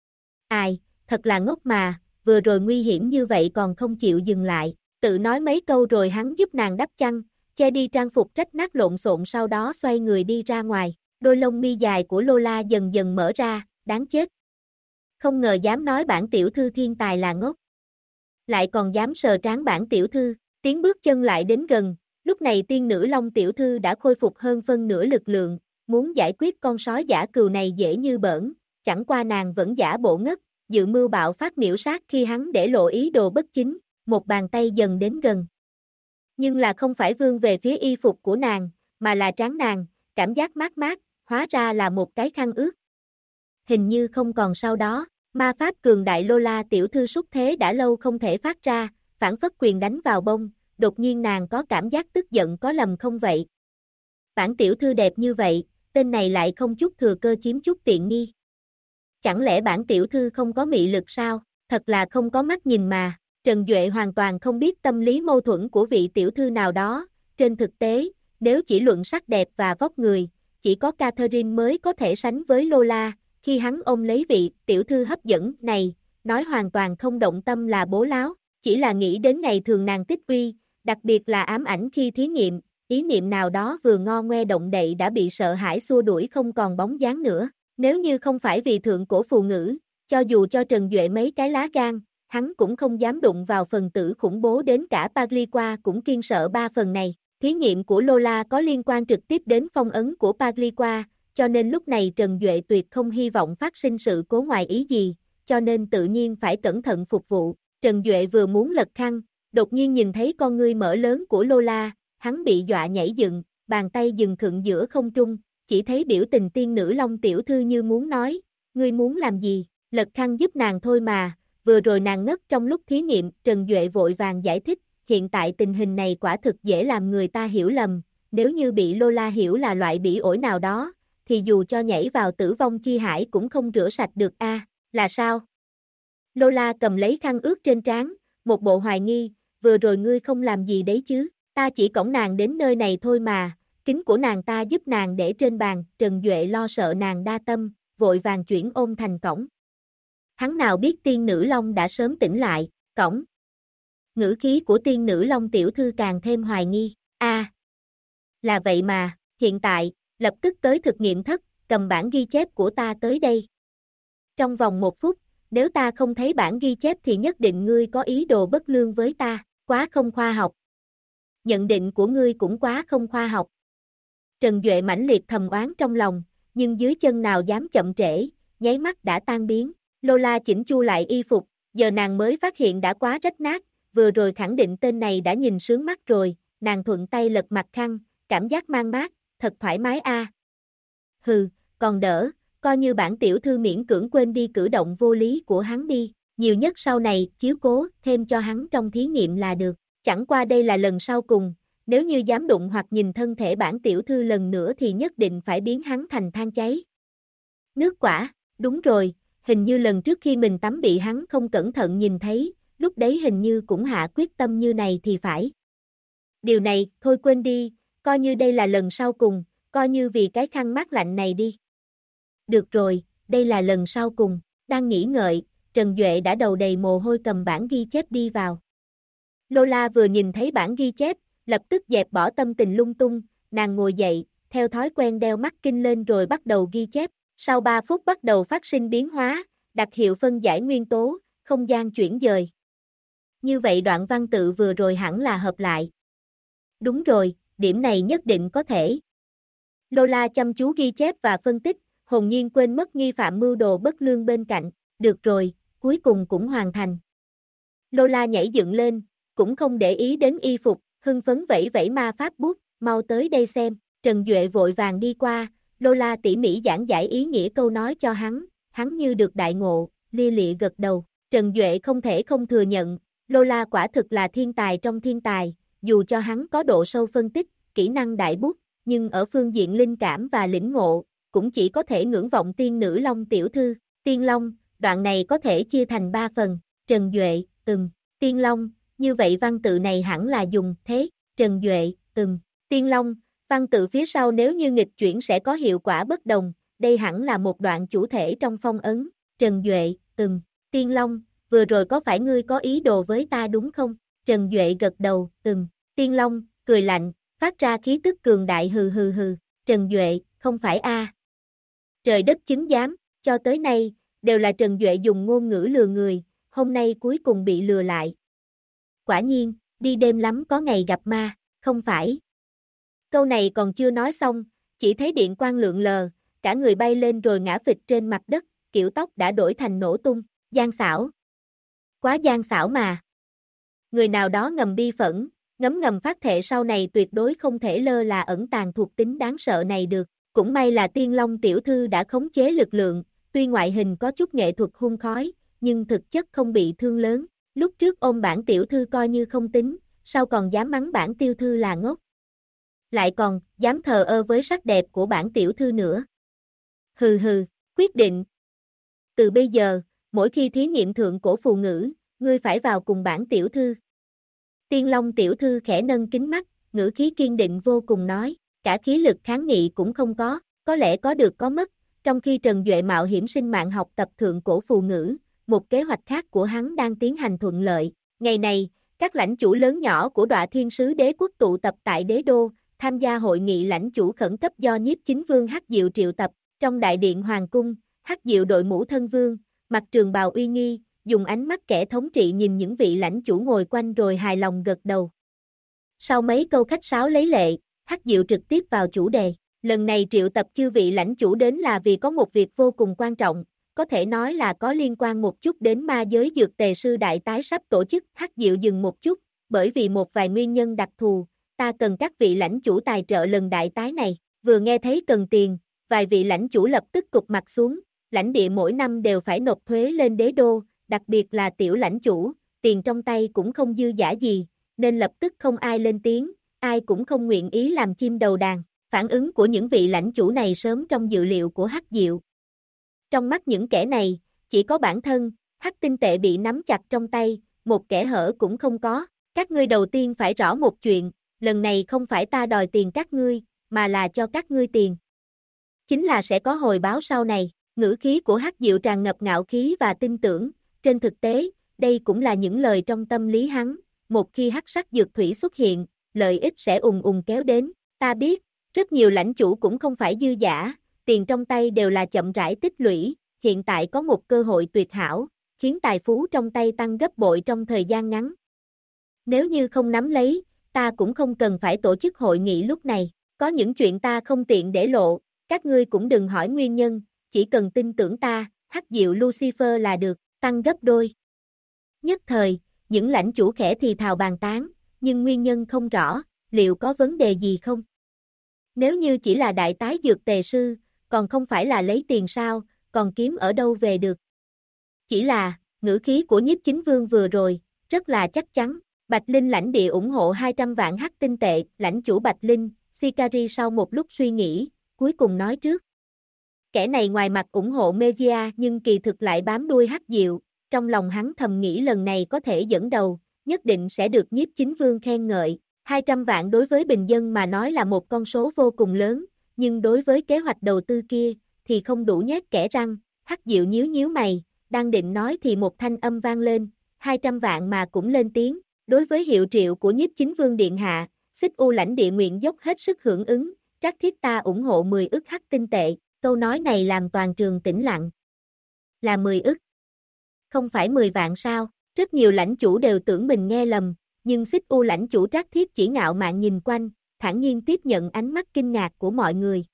Ai, thật là ngốc mà, vừa rồi nguy hiểm như vậy còn không chịu dừng lại, tự nói mấy câu rồi hắn giúp nàng đắp chăn, che đi trang phục rách nát lộn xộn sau đó xoay người đi ra ngoài, đôi lông mi dài của Lola dần dần mở ra, đáng chết. Không ngờ dám nói bản tiểu thư thiên tài là ngốc. Lại còn dám sờ trán bản tiểu thư, tiếng bước chân lại đến gần, lúc này tiên nữ Long tiểu thư đã khôi phục hơn phân nửa lực lượng, muốn giải quyết con sói giả cừu này dễ như bỡn, chẳng qua nàng vẫn giả bộ ngất, dự mưu bạo phát miểu sát khi hắn để lộ ý đồ bất chính, một bàn tay dần đến gần. Nhưng là không phải vươn về phía y phục của nàng, mà là trán nàng, cảm giác mát mát, hóa ra là một cái khăn ướt. Hình như không còn sau đó, ma pháp cường đại Lola tiểu thư xúc thế đã lâu không thể phát ra, phản phất quyền đánh vào bông, đột nhiên nàng có cảm giác tức giận có lầm không vậy? Bản tiểu thư đẹp như vậy, tên này lại không chút thừa cơ chiếm chút tiện nghi. Chẳng lẽ bản tiểu thư không có mị lực sao? Thật là không có mắt nhìn mà. Trần Duệ hoàn toàn không biết tâm lý mâu thuẫn của vị tiểu thư nào đó. Trên thực tế, nếu chỉ luận sắc đẹp và vóc người, chỉ có Catherine mới có thể sánh với Lola. Khi hắn ôm lấy vị tiểu thư hấp dẫn này, nói hoàn toàn không động tâm là bố láo, chỉ là nghĩ đến ngày thường nàng tích uy, đặc biệt là ám ảnh khi thí nghiệm, ý niệm nào đó vừa ngo ngoe động đậy đã bị sợ hãi xua đuổi không còn bóng dáng nữa. Nếu như không phải vì thượng cổ phù ngữ, cho dù cho Trần Duệ mấy cái lá gan, hắn cũng không dám đụng vào phần tử khủng bố đến cả Pagliqua cũng kiêng sợ ba phần này. Thí nghiệm của Lola có liên quan trực tiếp đến phong ấn của Pagliqua, cho nên lúc này Trần Duệ tuyệt không hy vọng phát sinh sự cố ngoài ý gì, cho nên tự nhiên phải cẩn thận phục vụ. Trần Duệ vừa muốn lật khăn, đột nhiên nhìn thấy con ngươi mở lớn của Lola, hắn bị dọa nhảy dựng, bàn tay dừng khựng giữa không trung, chỉ thấy biểu tình tiên nữ Long tiểu thư như muốn nói, ngươi muốn làm gì, lật khăn giúp nàng thôi mà, vừa rồi nàng ngất trong lúc thí nghiệm, Trần Duệ vội vàng giải thích, hiện tại tình hình này quả thực dễ làm người ta hiểu lầm, nếu như bị Lola hiểu là loại bỉ ổi nào đó, thì dù cho nhảy vào tử vong chi hải cũng không rửa sạch được a. Là sao? Lola cầm lấy khăn ướt trên trán, một bộ hoài nghi, vừa rồi ngươi không làm gì đấy chứ, ta chỉ cõng nàng đến nơi này thôi mà, kính của nàng ta giúp nàng để trên bàn, Trần Duệ lo sợ nàng đa tâm, vội vàng chuyển ôm thành cõng. Hắn nào biết tiên nữ Long đã sớm tỉnh lại, cõng. Ngữ khí của tiên nữ Long tiểu thư càng thêm hoài nghi, là vậy mà, hiện tại, lập tức tới thực nghiệm thất, cầm bản ghi chép của ta tới đây. Trong vòng 1 phút, nếu ta không thấy bản ghi chép thì nhất định ngươi có ý đồ bất lương với ta, quá không khoa học. Nhận định của ngươi cũng quá không khoa học. Trần Duệ mãnh liệt thầm oán trong lòng, nhưng dưới chân nào dám chậm trễ, nháy mắt đã tan biến. Lola chỉnh chu lại y phục, giờ nàng mới phát hiện đã quá rách nát, vừa rồi khẳng định tên này đã nhìn sướng mắt rồi, nàng thuận tay lật mặt khăn, cảm giác mang mát, thật thoải mái a. Hừ, còn đỡ, coi như bản tiểu thư miễn cưỡng quên đi cử động vô lý của hắn đi, nhiều nhất sau này chiếu cố thêm cho hắn trong thí nghiệm là được, chẳng qua đây là lần sau cùng, nếu như dám đụng hoặc nhìn thân thể bản tiểu thư lần nữa thì nhất định phải biến hắn thành than cháy. Nước quả, đúng rồi, hình như lần trước khi mình tắm bị hắn không cẩn thận nhìn thấy, lúc đấy hình như cũng hạ quyết tâm như này thì phải. Điều này, thôi quên đi, coi như đây là lần sau cùng, coi như vì cái khăn mát lạnh này đi. Được rồi, đây là lần sau cùng, đang nghĩ ngợi, Trần Duệ đã đầu đầy mồ hôi cầm bản ghi chép đi vào. Lola vừa nhìn thấy bản ghi chép, lập tức dẹp bỏ tâm tình lung tung, nàng ngồi dậy, theo thói quen đeo mắt kinh lên rồi bắt đầu ghi chép, sau 3 phút bắt đầu phát sinh biến hóa, đặc hiệu phân giải nguyên tố, không gian chuyển dời. Như vậy đoạn văn tự vừa rồi hẳn là hợp lại. Đúng rồi, điểm này nhất định có thể. Lola chăm chú ghi chép và phân tích, hồn nhiên quên mất nghi phạm mưu đồ bất lương bên cạnh, được rồi, cuối cùng cũng hoàn thành. Lola nhảy dựng lên, cũng không để ý đến y phục, hưng phấn vẫy vẫy ma pháp bút, mau tới đây xem, Trần Duệ vội vàng đi qua, Lola tỉ mỉ giảng giải ý nghĩa câu nói cho hắn như được đại ngộ, lia lịa gật đầu. Trần Duệ không thể không thừa nhận, Lola quả thực là thiên tài trong thiên tài, dù cho hắn có độ sâu phân tích, kỹ năng đại bút, nhưng ở phương diện linh cảm và lĩnh ngộ, cũng chỉ có thể ngưỡng vọng tiên nữ Long tiểu thư. Tiên Long, đoạn này có thể chia thành 3 phần. Trần Duệ, Tiên Long, như vậy văn tự này hẳn là dùng thế. Trần Duệ, Tiên Long, văn tự phía sau nếu như nghịch chuyển sẽ có hiệu quả bất đồng, đây hẳn là một đoạn chủ thể trong phong ấn. Trần Duệ, Tiên Long, vừa rồi có phải ngươi có ý đồ với ta đúng không? Trần Duệ gật đầu, Tiên Long, cười lạnh, phát ra khí tức cường đại hừ hừ hừ. Trần Duệ, không phải a. Trời đất chứng giám, cho tới nay, đều là Trần Duệ dùng ngôn ngữ lừa người, hôm nay cuối cùng bị lừa lại. Quả nhiên, đi đêm lắm có ngày gặp ma, không phải. Câu này còn chưa nói xong, chỉ thấy điện quang lượn lờ, cả người bay lên rồi ngã phịch trên mặt đất, kiểu tóc đã đổi thành nổ tung, gian xảo. Quá gian xảo mà. Người nào đó ngầm bi phẫn, ngấm phát thệ sau này tuyệt đối không thể lơ là ẩn tàng thuộc tính đáng sợ này được. Cũng may là Tiên Long tiểu thư đã khống chế lực lượng, tuy ngoại hình có chút nghệ thuật hun khói, nhưng thực chất không bị thương lớn. Lúc trước ôm bản tiểu thư coi như không tính, sao còn dám mắng bản tiểu thư là ngốc. Lại còn, dám thờ ơ với sắc đẹp của bản tiểu thư nữa. Hừ hừ, quyết định. Từ bây giờ, mỗi khi thí nghiệm thượng cổ phù ngữ, ngươi phải vào cùng bản tiểu thư. Tiên Long tiểu thư khẽ nâng kính mắt, ngữ khí kiên định vô cùng nói, cả khí lực kháng nghị cũng không có lẽ có được có mất, trong khi Trần Duệ mạo hiểm sinh mạng học tập thượng cổ phù ngữ, một kế hoạch khác của hắn đang tiến hành thuận lợi. Ngày này, các lãnh chủ lớn nhỏ của Đọa Thiên Sứ Đế quốc tụ tập tại Đế Đô, tham gia hội nghị lãnh chủ khẩn cấp do Nhiếp Chính Vương Hắc Diệu triệu tập, trong đại điện hoàng cung, Hắc Diệu đội mũ thân vương, mặc trường bào uy nghi, dùng ánh mắt kẻ thống trị nhìn những vị lãnh chủ ngồi quanh rồi hài lòng gật đầu. Sau mấy câu khách sáo lấy lệ, Hắc Diệu trực tiếp vào chủ đề. Lần này triệu tập chư vị lãnh chủ đến là vì có một việc vô cùng quan trọng, có thể nói là có liên quan một chút đến ma giới dược tề sư đại tái sắp tổ chức. Hắc Diệu dừng một chút, bởi vì một vài nguyên nhân đặc thù, ta cần các vị lãnh chủ tài trợ lần đại tái này. Vừa nghe thấy cần tiền, vài vị lãnh chủ lập tức cụp mặt xuống, lãnh địa mỗi năm đều phải nộp thuế lên đế đô, đặc biệt là tiểu lãnh chủ, tiền trong tay cũng không dư dả gì, nên lập tức không ai lên tiếng, ai cũng không nguyện ý làm chim đầu đàn. Phản ứng của những vị lãnh chủ này sớm trong dự liệu của Hắc Diệu. Trong mắt những kẻ này, chỉ có bản thân, Hắc tinh tệ bị nắm chặt trong tay, một kẻ hở cũng không có. Các ngươi đầu tiên phải rõ một chuyện, lần này không phải ta đòi tiền các ngươi, mà là cho các ngươi tiền. Chính là sẽ có hồi báo sau này. Ngữ khí của Hắc Diệu tràn ngập ngạo khí và tin tưởng, trên thực tế, đây cũng là những lời trong tâm lý hắn, một khi hắc sắc dược thủy xuất hiện, lợi ích sẽ ùn ùn kéo đến. Ta biết, rất nhiều lãnh chủ cũng không phải dư dả, tiền trong tay đều là chậm rãi tích lũy, hiện tại có một cơ hội tuyệt hảo, khiến tài phú trong tay tăng gấp bội trong thời gian ngắn. Nếu như không nắm lấy, ta cũng không cần phải tổ chức hội nghị lúc này, có những chuyện ta không tiện để lộ, các ngươi cũng đừng hỏi nguyên nhân, chỉ cần tin tưởng ta, Hắc Diệu Lucifer là được, tăng gấp đôi. Nhất thời, những lãnh chủ khẽ thì thào bàn tán, nhưng nguyên nhân không rõ, liệu có vấn đề gì không? Nếu như chỉ là đại tái dược tề sư, còn không phải là lấy tiền sao, còn kiếm ở đâu về được? Chỉ là, ngữ khí của Nhiếp Chính Vương vừa rồi, rất là chắc chắn. Bạch Linh lãnh địa ủng hộ 200 vạn hắc tinh tệ, lãnh chủ Bạch Linh, Sikari sau một lúc suy nghĩ, cuối cùng nói trước. Kẻ này ngoài mặt ủng hộ Megia nhưng kỳ thực lại bám đuôi Hắc Diệu, trong lòng hắn thầm nghĩ lần này có thể dẫn đầu, nhất định sẽ được Nhiếp Chính Vương khen ngợi. 200 vạn đối với bình dân mà nói là một con số vô cùng lớn, nhưng đối với kế hoạch đầu tư kia, thì không đủ nhét kẽ răng. Hắc Diệu nhíu nhíu mày, đang định nói thì một thanh âm vang lên, 200 vạn mà cũng lên tiếng. Đối với hiệu triệu của Nhiếp Chính Vương Điện Hạ, Xích U lãnh địa nguyện dốc hết sức hưởng ứng, trắc thiết ta ủng hộ 10 ức hắc tinh tệ. Câu nói này làm toàn trường tĩnh lặng. Là 10 ức. Không phải 10 vạn sao? Rất nhiều lãnh chủ đều tưởng mình nghe lầm, nhưng Xích U lãnh chủ trắc thiết chỉ ngạo mạn nhìn quanh, thản nhiên tiếp nhận ánh mắt kinh ngạc của mọi người.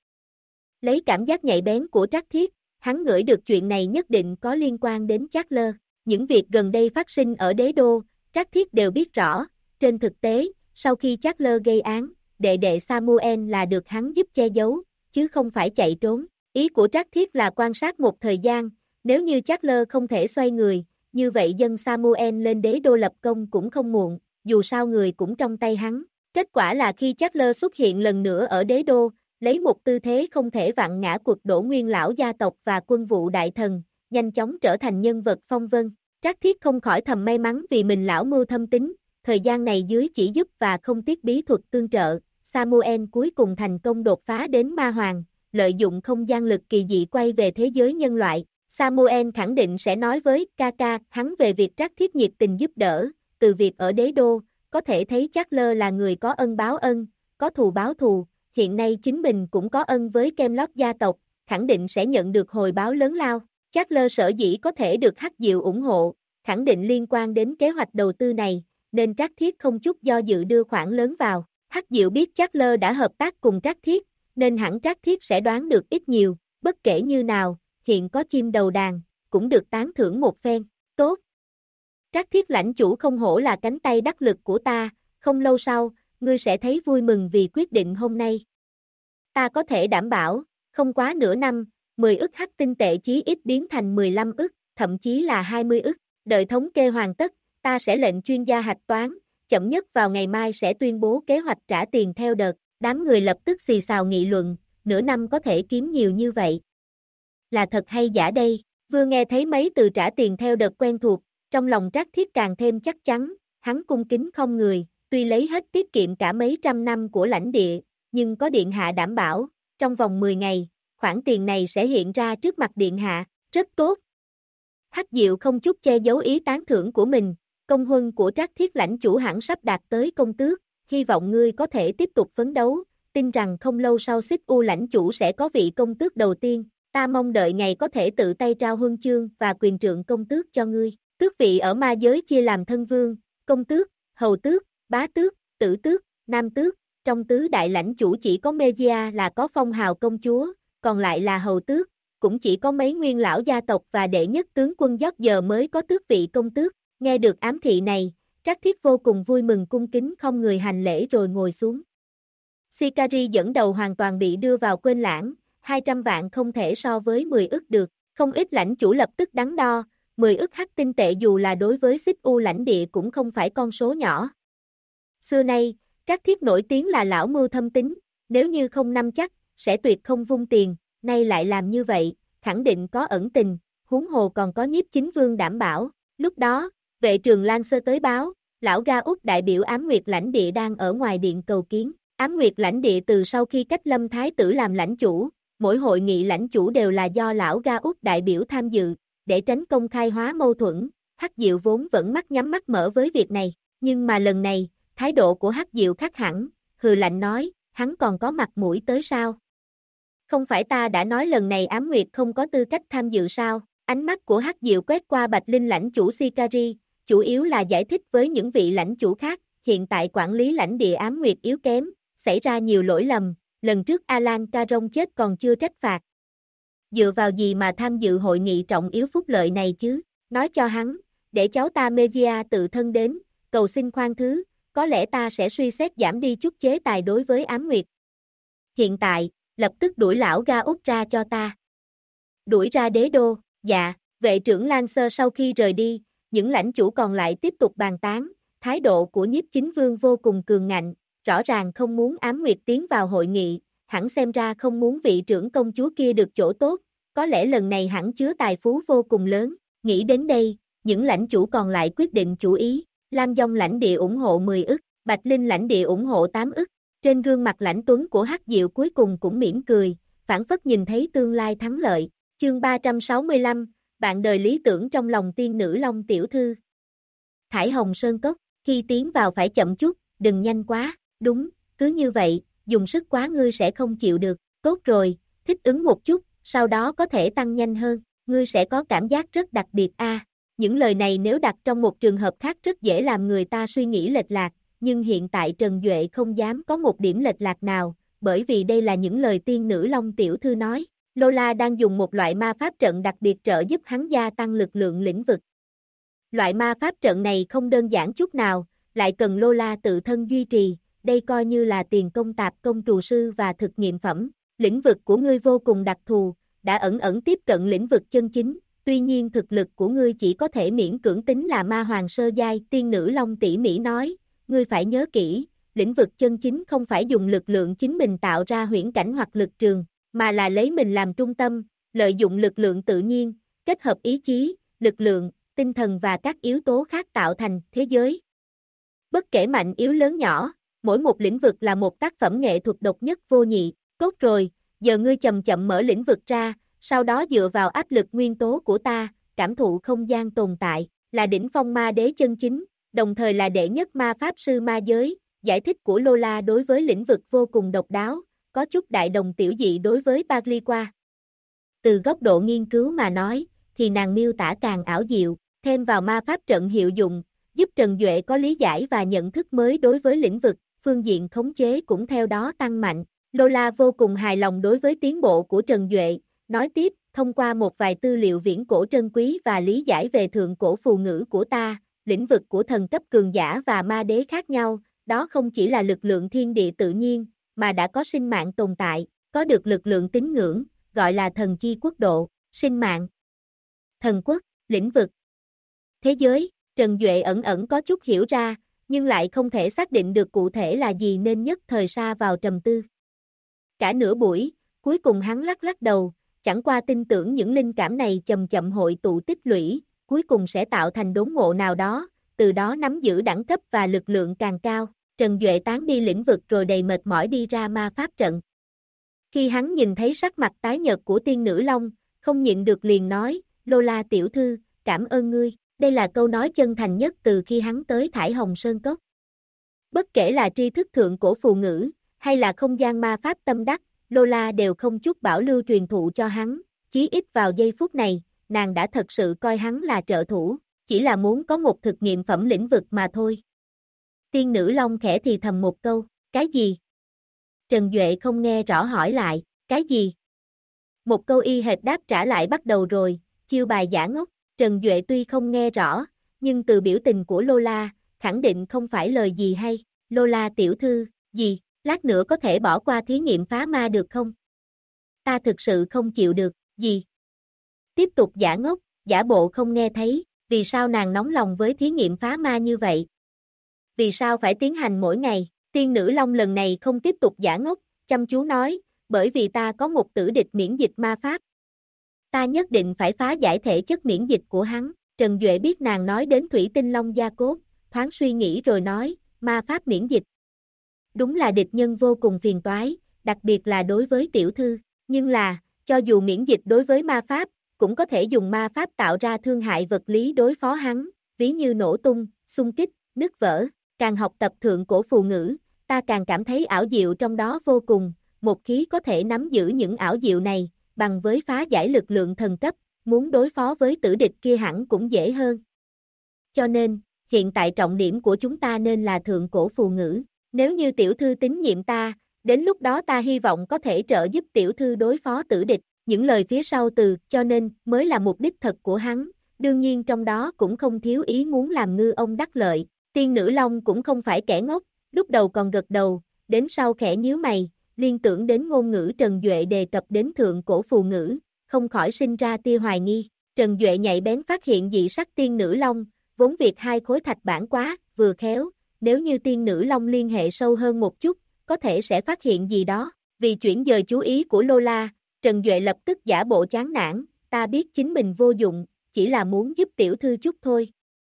Lấy cảm giác nhạy bén của trắc thiết, hắn ngửi được chuyện này nhất định có liên quan đến Chakler. Những việc gần đây phát sinh ở đế đô, Trác Thiết đều biết rõ, trên thực tế, sau khi Chakler gây án, đệ đệ Samuel là được hắn giúp che giấu, chứ không phải chạy trốn. Ý của Trác Thiết là quan sát một thời gian, nếu như Charles không thể xoay người, như vậy dân Samuel lên đế đô lập công cũng không muộn, dù sao người cũng trong tay hắn. Kết quả là khi Charles xuất hiện lần nữa ở đế đô, lấy một tư thế không thể vặn ngã cuộc đổ nguyên lão gia tộc và quân vụ đại thần, nhanh chóng trở thành nhân vật phong vân. Trác Thiết không khỏi thầm may mắn vì mình lão mưu thâm tính, thời gian này dưới chỉ giúp và không tiếc bí thuật tương trợ, Samuel cuối cùng thành công đột phá đến ma hoàng, lợi dụng không gian lực kỳ dị quay về thế giới nhân loại. Samuel khẳng định sẽ nói với Kaka hắn về việc Trác Thiết nhiệt tình giúp đỡ, từ việc ở đế đô, có thể thấy Charles là người có ân báo ân, có thù báo thù, hiện nay chính mình cũng có ân với Camelot gia tộc, khẳng định sẽ nhận được hồi báo lớn lao. Charles sở dĩ có thể được Hắc Diệu ủng hộ, khẳng định liên quan đến kế hoạch đầu tư này, nên Trác Thiết không chút do dự đưa khoản lớn vào. Hắc Diệu biết Charles đã hợp tác cùng Trác Thiết, nên hẳn Trác Thiết sẽ đoán được ít nhiều, bất kể như nào, hiện có chim đầu đàn, cũng được tán thưởng một phen. Tốt. Trác Thiết lãnh chủ không hổ là cánh tay đắc lực của ta, không lâu sau, ngươi sẽ thấy vui mừng vì quyết định hôm nay. Ta có thể đảm bảo, không quá nửa năm, 10 ức hắc tinh tệ chí ít biến thành 15 ức, thậm chí là 20 ức. Đợi thống kê hoàn tất, ta sẽ lệnh chuyên gia hạch toán, chậm nhất vào ngày mai sẽ tuyên bố kế hoạch trả tiền theo đợt. Đám người lập tức xì xào nghị luận, nửa năm có thể kiếm nhiều như vậy. Là thật hay giả đây? Vừa nghe thấy mấy từ trả tiền theo đợt quen thuộc, trong lòng Trác Thiết càng thêm chắc chắn, hắn cung kính không người, tuy lấy hết tiết kiệm cả mấy trăm năm của lãnh địa, nhưng có điện hạ đảm bảo, trong vòng 10 ngày, khoản tiền này sẽ hiện ra trước mặt điện hạ, rất tốt. Hắc Diệu không chút che giấu ý tán thưởng của mình, công huân của Trác Thiết lãnh chủ hẳn sắp đạt tới công tước, hy vọng ngươi có thể tiếp tục phấn đấu, tin rằng không lâu sau Xích U lãnh chủ sẽ có vị công tước đầu tiên, ta mong đợi ngày có thể tự tay trao huân chương và quyền trượng công tước cho ngươi. Tước vị ở ma giới chia làm thân vương, công tước, hầu tước, bá tước, tử tước, nam tước, trong tứ đại lãnh chủ chỉ có Megia là có phong hào công chúa, còn lại là hầu tước, cũng chỉ có mấy nguyên lão gia tộc và đệ nhất tướng quân Giót giờ mới có tước vị công tước. Nghe được ám thị này, Trác Thiết vô cùng vui mừng cung kính không người hành lễ rồi ngồi xuống. Sicari dẫn đầu hoàn toàn bị đưa vào quên lãng, 200 vạn không thể so với 10 ức được, không ít lãnh chủ lập tức đắn đo, 10 ức hắc tinh tệ dù là đối với Xích U lãnh địa cũng không phải con số nhỏ. Xưa nay, Trác Thiết nổi tiếng là lão mưu thâm tính, nếu như không nắm chắc, sẽ tuyệt không vung tiền, nay lại làm như vậy, khẳng định có ẩn tình, huống hồ còn có Nhiếp Chính Vương đảm bảo. Lúc đó, vệ trường Lan Sơ tới báo, lão Ga Út đại biểu Ám Nguyệt lãnh địa đang ở ngoài điện cầu kiến. Ám Nguyệt lãnh địa từ sau khi cách Lâm Thái tử làm lãnh chủ, mỗi hội nghị lãnh chủ đều là do lão Ga Út đại biểu tham dự, để tránh công khai hóa mâu thuẫn. Hắc Diệu vốn vẫn mắt nhắm mắt mở với việc này, nhưng mà lần này, thái độ của Hắc Diệu khác hẳn, hừ lạnh nói, hắn còn có mặt mũi tới sao? Không phải ta đã nói lần này Ám Nguyệt không có tư cách tham dự sao? Ánh mắt của Hắc Diệu quét qua Bạch Linh lãnh chủ Sicari, chủ yếu là giải thích với những vị lãnh chủ khác, hiện tại quản lý lãnh địa Ám Nguyệt yếu kém, xảy ra nhiều lỗi lầm, lần trước Alan Caron chết còn chưa trách phạt. Dựa vào gì mà tham dự hội nghị trọng yếu phúc lợi này chứ? Nói cho hắn, để cháu ta Megia tự thân đến, cầu xin khoan thứ, có lẽ ta sẽ suy xét giảm đi chút chế tài đối với Ám Nguyệt. Hiện tại, lập tức đuổi lão Ga Út ra cho ta. Đuổi ra đế đô, dạ, vệ trưởng Lan Sơ sau khi rời đi, những lãnh chủ còn lại tiếp tục bàn tán, thái độ của Nhiếp Chính Vương vô cùng cường ngạnh, rõ ràng không muốn Ám Nguyệt tiến vào hội nghị, hẳn xem ra không muốn vị trưởng công chúa kia được chỗ tốt, có lẽ lần này hẳn chứa tài phú vô cùng lớn. Nghĩ đến đây, những lãnh chủ còn lại quyết định chủ ý, Lam Dông lãnh địa ủng hộ 10 ức, Bạch Linh lãnh địa ủng hộ 8 ức. Trên gương mặt lãnh tuấn của Hắc Diệu cuối cùng cũng mỉm cười, phảng phất nhìn thấy tương lai thắng lợi. Chương 365, bạn đời lý tưởng trong lòng tiên nữ Long tiểu thư. Thải Hồng Sơn Cốc, khi tiến vào phải chậm chút, đừng nhanh quá, đúng, cứ như vậy, dùng sức quá ngươi sẽ không chịu được, tốt rồi, thích ứng một chút, sau đó có thể tăng nhanh hơn, ngươi sẽ có cảm giác rất đặc biệt a. Những lời này nếu đặt trong một trường hợp khác rất dễ làm người ta suy nghĩ lệch lạc, nhưng hiện tại Trần Duệ không dám có một điểm lệch lạc nào, bởi vì đây là những lời tiên nữ Long tiểu thư nói. Lola đang dùng một loại ma pháp trận đặc biệt trợ giúp hắn gia tăng lực lượng lĩnh vực. Loại ma pháp trận này không đơn giản chút nào, lại cần Lola tự thân duy trì, đây coi như là tiền công tạp công trù sư và thực nghiệm phẩm. Lĩnh vực của ngươi vô cùng đặc thù, đã ẩn ẩn tiếp cận lĩnh vực chân chính, tuy nhiên thực lực của ngươi chỉ có thể miễn cưỡng tính là ma hoàng sơ giai. Tiên nữ Long tỉ mỉ nói, ngươi phải nhớ kỹ, lĩnh vực chân chính không phải dùng lực lượng chính mình tạo ra huyễn cảnh hoặc lực trường, mà là lấy mình làm trung tâm, lợi dụng lực lượng tự nhiên, kết hợp ý chí, lực lượng, tinh thần và các yếu tố khác tạo thành thế giới. Bất kể mạnh yếu lớn nhỏ, mỗi một lĩnh vực là một tác phẩm nghệ thuật độc nhất vô nhị. Tốt rồi, giờ ngươi chậm chậm mở lĩnh vực ra, sau đó dựa vào áp lực nguyên tố của ta, cảm thụ không gian tồn tại, là đỉnh phong ma đế chân chính, đồng thời là đệ nhất ma pháp sư ma giới. Giải thích của Lola đối với lĩnh vực vô cùng độc đáo, có chút đại đồng tiểu dị đối với Bagliqua. Từ góc độ nghiên cứu mà nói, thì nàng miêu tả càng ảo diệu, thêm vào ma pháp trận hiệu dụng, giúp Trần Duệ có lý giải và nhận thức mới đối với lĩnh vực, phương diện khống chế cũng theo đó tăng mạnh. Lola vô cùng hài lòng đối với tiến bộ của Trần Duệ, nói tiếp, thông qua một vài tư liệu viễn cổ trân quý và lý giải về thượng cổ phù ngữ của ta, lĩnh vực của thần cấp cường giả và ma đế khác nhau, đó không chỉ là lực lượng thiên địa tự nhiên, mà đã có sinh mạng tồn tại, có được lực lượng tín ngưỡng, gọi là thần chi quốc độ, sinh mạng, thần quốc, lĩnh vực, thế giới. Trần Duệ ẩn ẩn có chút hiểu ra, nhưng lại không thể xác định được cụ thể là gì nên nhất thời sa vào trầm tư. Cả nửa buổi, cuối cùng hắn lắc lắc đầu, chẳng qua tin tưởng những linh cảm này chậm chậm hội tụ tích lũy, cuối cùng sẽ tạo thành đốn ngộ nào đó, từ đó nắm giữ đẳng cấp và lực lượng càng cao. Trần Duệ tán đi lĩnh vực rồi đầy mệt mỏi đi ra ma pháp trận. Khi hắn nhìn thấy sắc mặt tái nhợt của tiên nữ Long, không nhịn được liền nói, Lola tiểu thư, cảm ơn ngươi. Đây là câu nói chân thành nhất từ khi hắn tới Thải Hồng Sơn Cốc. Bất kể là tri thức thượng cổ phù ngữ, hay là không gian ma pháp tâm đắc, Lola đều không chút bảo lưu truyền thụ cho hắn, chí ít vào giây phút này, nàng đã thật sự coi hắn là trợ thủ, chỉ là muốn có một thực nghiệm phẩm lĩnh vực mà thôi. Tiên nữ Long khẽ thì thầm một câu, cái gì? Trần Duệ không nghe rõ hỏi lại, cái gì? Một câu y hệt đáp trả lại bắt đầu rồi, chiêu bài giả ngốc. Trần Duệ tuy không nghe rõ, nhưng từ biểu tình của Lola, khẳng định không phải lời gì hay. Lola tiểu thư, gì, lát nữa có thể bỏ qua thí nghiệm phá ma được không? Ta thực sự không chịu được, gì? Tiếp tục giả ngốc, giả bộ không nghe thấy, vì sao nàng nóng lòng với thí nghiệm phá ma như vậy? Vì sao phải tiến hành mỗi ngày? Tiên nữ Long lần này không tiếp tục giả ngốc, chăm chú nói, bởi vì ta có một tử địch miễn dịch ma pháp. Ta nhất định phải phá giải thể chất miễn dịch của hắn. Trần Duệ biết nàng nói đến thủy tinh long gia cốt, thoáng suy nghĩ rồi nói, ma pháp miễn dịch. Đúng là địch nhân vô cùng phiền toái, đặc biệt là đối với tiểu thư, nhưng là, cho dù miễn dịch đối với ma pháp, cũng có thể dùng ma pháp tạo ra thương hại vật lý đối phó hắn, ví như nổ tung, xung kích, nứt vỡ. Càng học tập thượng cổ phù ngữ, ta càng cảm thấy ảo diệu trong đó vô cùng, một khí có thể nắm giữ những ảo diệu này, bằng với phá giải lực lượng thần cấp, muốn đối phó với tử địch kia hẳn cũng dễ hơn. Cho nên, hiện tại trọng điểm của chúng ta nên là thượng cổ phù ngữ. Nếu như tiểu thư tín nhiệm ta, đến lúc đó ta hy vọng có thể trợ giúp tiểu thư đối phó tử địch. Những lời phía sau từ cho nên mới là mục đích thật của hắn, đương nhiên trong đó cũng không thiếu ý muốn làm ngư ông đắc lợi. Tiên nữ Long cũng không phải kẻ ngốc, lúc đầu còn gật đầu, đến sau khẽ nhíu mày, liên tưởng đến ngôn ngữ Trần Duệ đề cập đến thượng cổ phù ngữ, không khỏi sinh ra tia hoài nghi. Trần Duệ nhạy bén phát hiện dị sắc tiên nữ Long, vốn việc hai khối thạch bản quá, vừa khéo, nếu như tiên nữ Long liên hệ sâu hơn một chút, có thể sẽ phát hiện gì đó. Vì chuyển dời chú ý của Lola, Trần Duệ lập tức giả bộ chán nản, ta biết chính mình vô dụng, chỉ là muốn giúp tiểu thư chút thôi.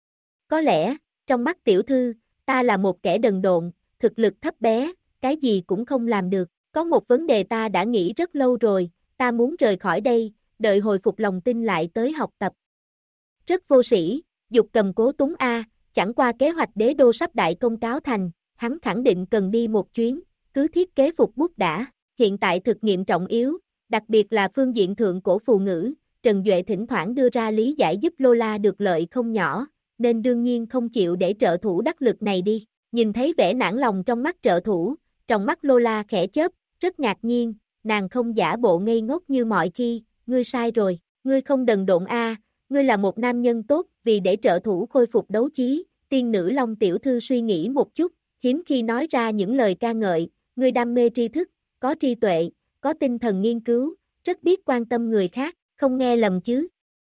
Có lẽ, trong mắt tiểu thư, ta là một kẻ đần độn, thực lực thấp bé, cái gì cũng không làm được. Có một vấn đề ta đã nghĩ rất lâu rồi, ta muốn rời khỏi đây, đợi hồi phục lòng tin lại tới học tập. Rất vô sĩ, dục cầm cố túng A, chẳng qua kế hoạch đế đô sắp đại công cáo thành, hắn khẳng định cần đi một chuyến, cứ thiết kế phục bút đã. Hiện tại thực nghiệm trọng yếu, đặc biệt là phương diện thượng cổ phù ngữ, Trần Duệ thỉnh thoảng đưa ra lý giải giúp Lola được lợi không nhỏ, nên đương nhiên không chịu để trợ thủ đắc lực này đi. Nhìn thấy vẻ nản lòng trong mắt trợ thủ, trong mắt Lola khẽ chớp, rất ngạc nhiên, nàng không giả bộ ngây ngốc như mọi khi, ngươi sai rồi, ngươi không đần độn a, ngươi là một nam nhân tốt, vì để trợ thủ khôi phục đấu trí, tiên nữ Long tiểu thư suy nghĩ một chút, hiếm khi nói ra những lời ca ngợi, ngươi đam mê tri thức, có trí tuệ, có tinh thần nghiên cứu, rất biết quan tâm người khác, không nghe lầm chứ.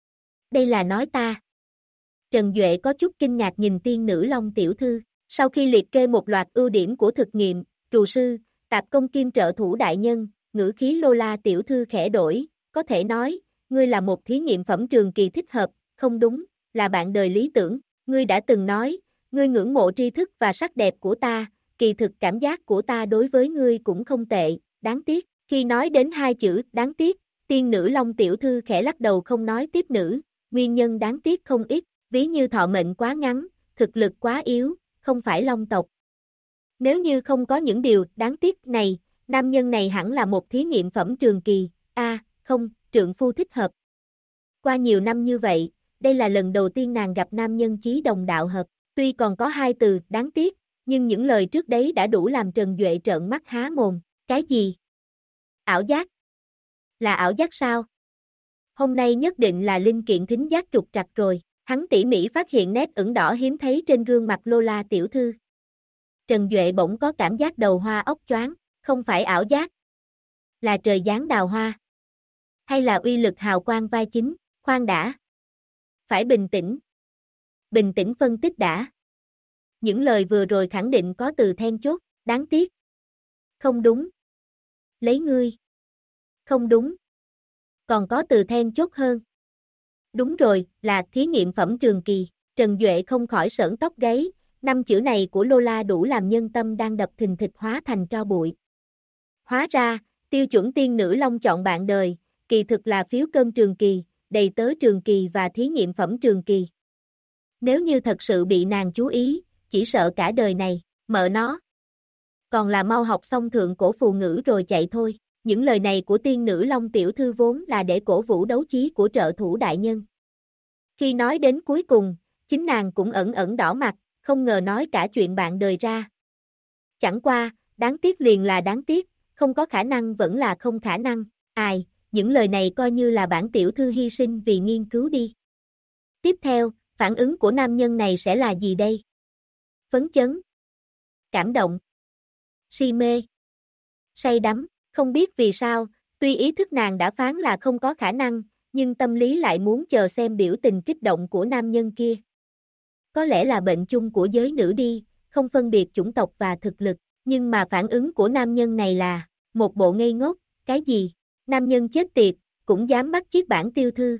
Đây là nói ta. Trần Duệ có chút kinh ngạc nhìn tiên nữ Long tiểu thư, sau khi liệt kê một loạt ưu điểm của thực nghiệm, trù sư, tạp công kim trợ thủ đại nhân, ngữ khí Lola tiểu thư khẽ đổi, có thể nói, ngươi là một thí nghiệm phẩm trường kỳ thích hợp, không đúng, là bạn đời lý tưởng, ngươi đã từng nói, ngươi ngưỡng mộ tri thức và sắc đẹp của ta, kỳ thực cảm giác của ta đối với ngươi cũng không tệ, đáng tiếc, khi nói đến hai chữ đáng tiếc, tiên nữ Long tiểu thư khẽ lắc đầu không nói tiếp nữa, nguyên nhân đáng tiếc không ít, ví như thọ mệnh quá ngắn, thực lực quá yếu, không phải Long tộc. Nếu như không có những điều đáng tiếc này, nam nhân này hẳn là một thí nghiệm phẩm trường kỳ, không, trượng phu thích hợp. Qua nhiều năm như vậy, đây là lần đầu tiên nàng gặp nam nhân chí đồng đạo hợp, tuy còn có hai từ đáng tiếc, nhưng những lời trước đấy đã đủ làm Trần Duệ trợn mắt há mồm, cái gì? Ảo giác? Là ảo giác sao? Hôm nay nhất định là linh kiện thính giác trục trặc rồi, hắn tỉ mỉ phát hiện nét ửng đỏ hiếm thấy trên gương mặt Lola tiểu thư. Trần Duệ bỗng có cảm giác đầu hoa óc choáng, không phải ảo giác. Là trời giáng đào hoa. Hay là uy lực hào quang vai chính, khoan đã. Phải bình tĩnh. Bình tĩnh phân tích đã. Những lời vừa rồi khẳng định có từ then chốt, đáng tiếc. Không đúng. Lấy ngươi. Không đúng. Còn có từ then chốt hơn. Đúng rồi, là thí nghiệm phẩm trường kỳ. Trần Duệ không khỏi sởn tóc gáy, 5 chữ này của Lola đủ làm nhân tâm đang đập thình thịch hóa thành tro bụi. Hóa ra, tiêu chuẩn tiên nữ Long chọn bạn đời, kỳ thực là phiếu cơm trường kỳ, đầy tớ trường kỳ và thí nghiệm phẩm trường kỳ. Nếu như thật sự bị nàng chú ý, chỉ sợ cả đời này, mợ nó. Còn là mau học xong thượng cổ phù ngữ rồi chạy thôi. Những lời này của tiên nữ Long tiểu thư vốn là để cổ vũ đấu chí của trợ thủ đại nhân. Khi nói đến cuối cùng, chính nàng cũng ẩn ẩn đỏ mặt, không ngờ nói cả chuyện bạn đời ra. Chẳng qua, đáng tiếc liền là đáng tiếc, không có khả năng vẫn là không khả năng, ai, những lời này coi như là bản tiểu thư hy sinh vì nghiên cứu đi. Tiếp theo, phản ứng của nam nhân này sẽ là gì đây? Phấn chấn, cảm động, si mê, say đắm, không biết vì sao, tuy ý thức nàng đã phán là không có khả năng, nhưng tâm lý lại muốn chờ xem biểu tình kích động của nam nhân kia. Có lẽ là bệnh chung của giới nữ đi, không phân biệt chủng tộc và thực lực, nhưng mà phản ứng của nam nhân này là một bộ ngây ngốc, cái gì? Nam nhân chết tiệt, cũng dám bắt chiếc bản tiêu thư.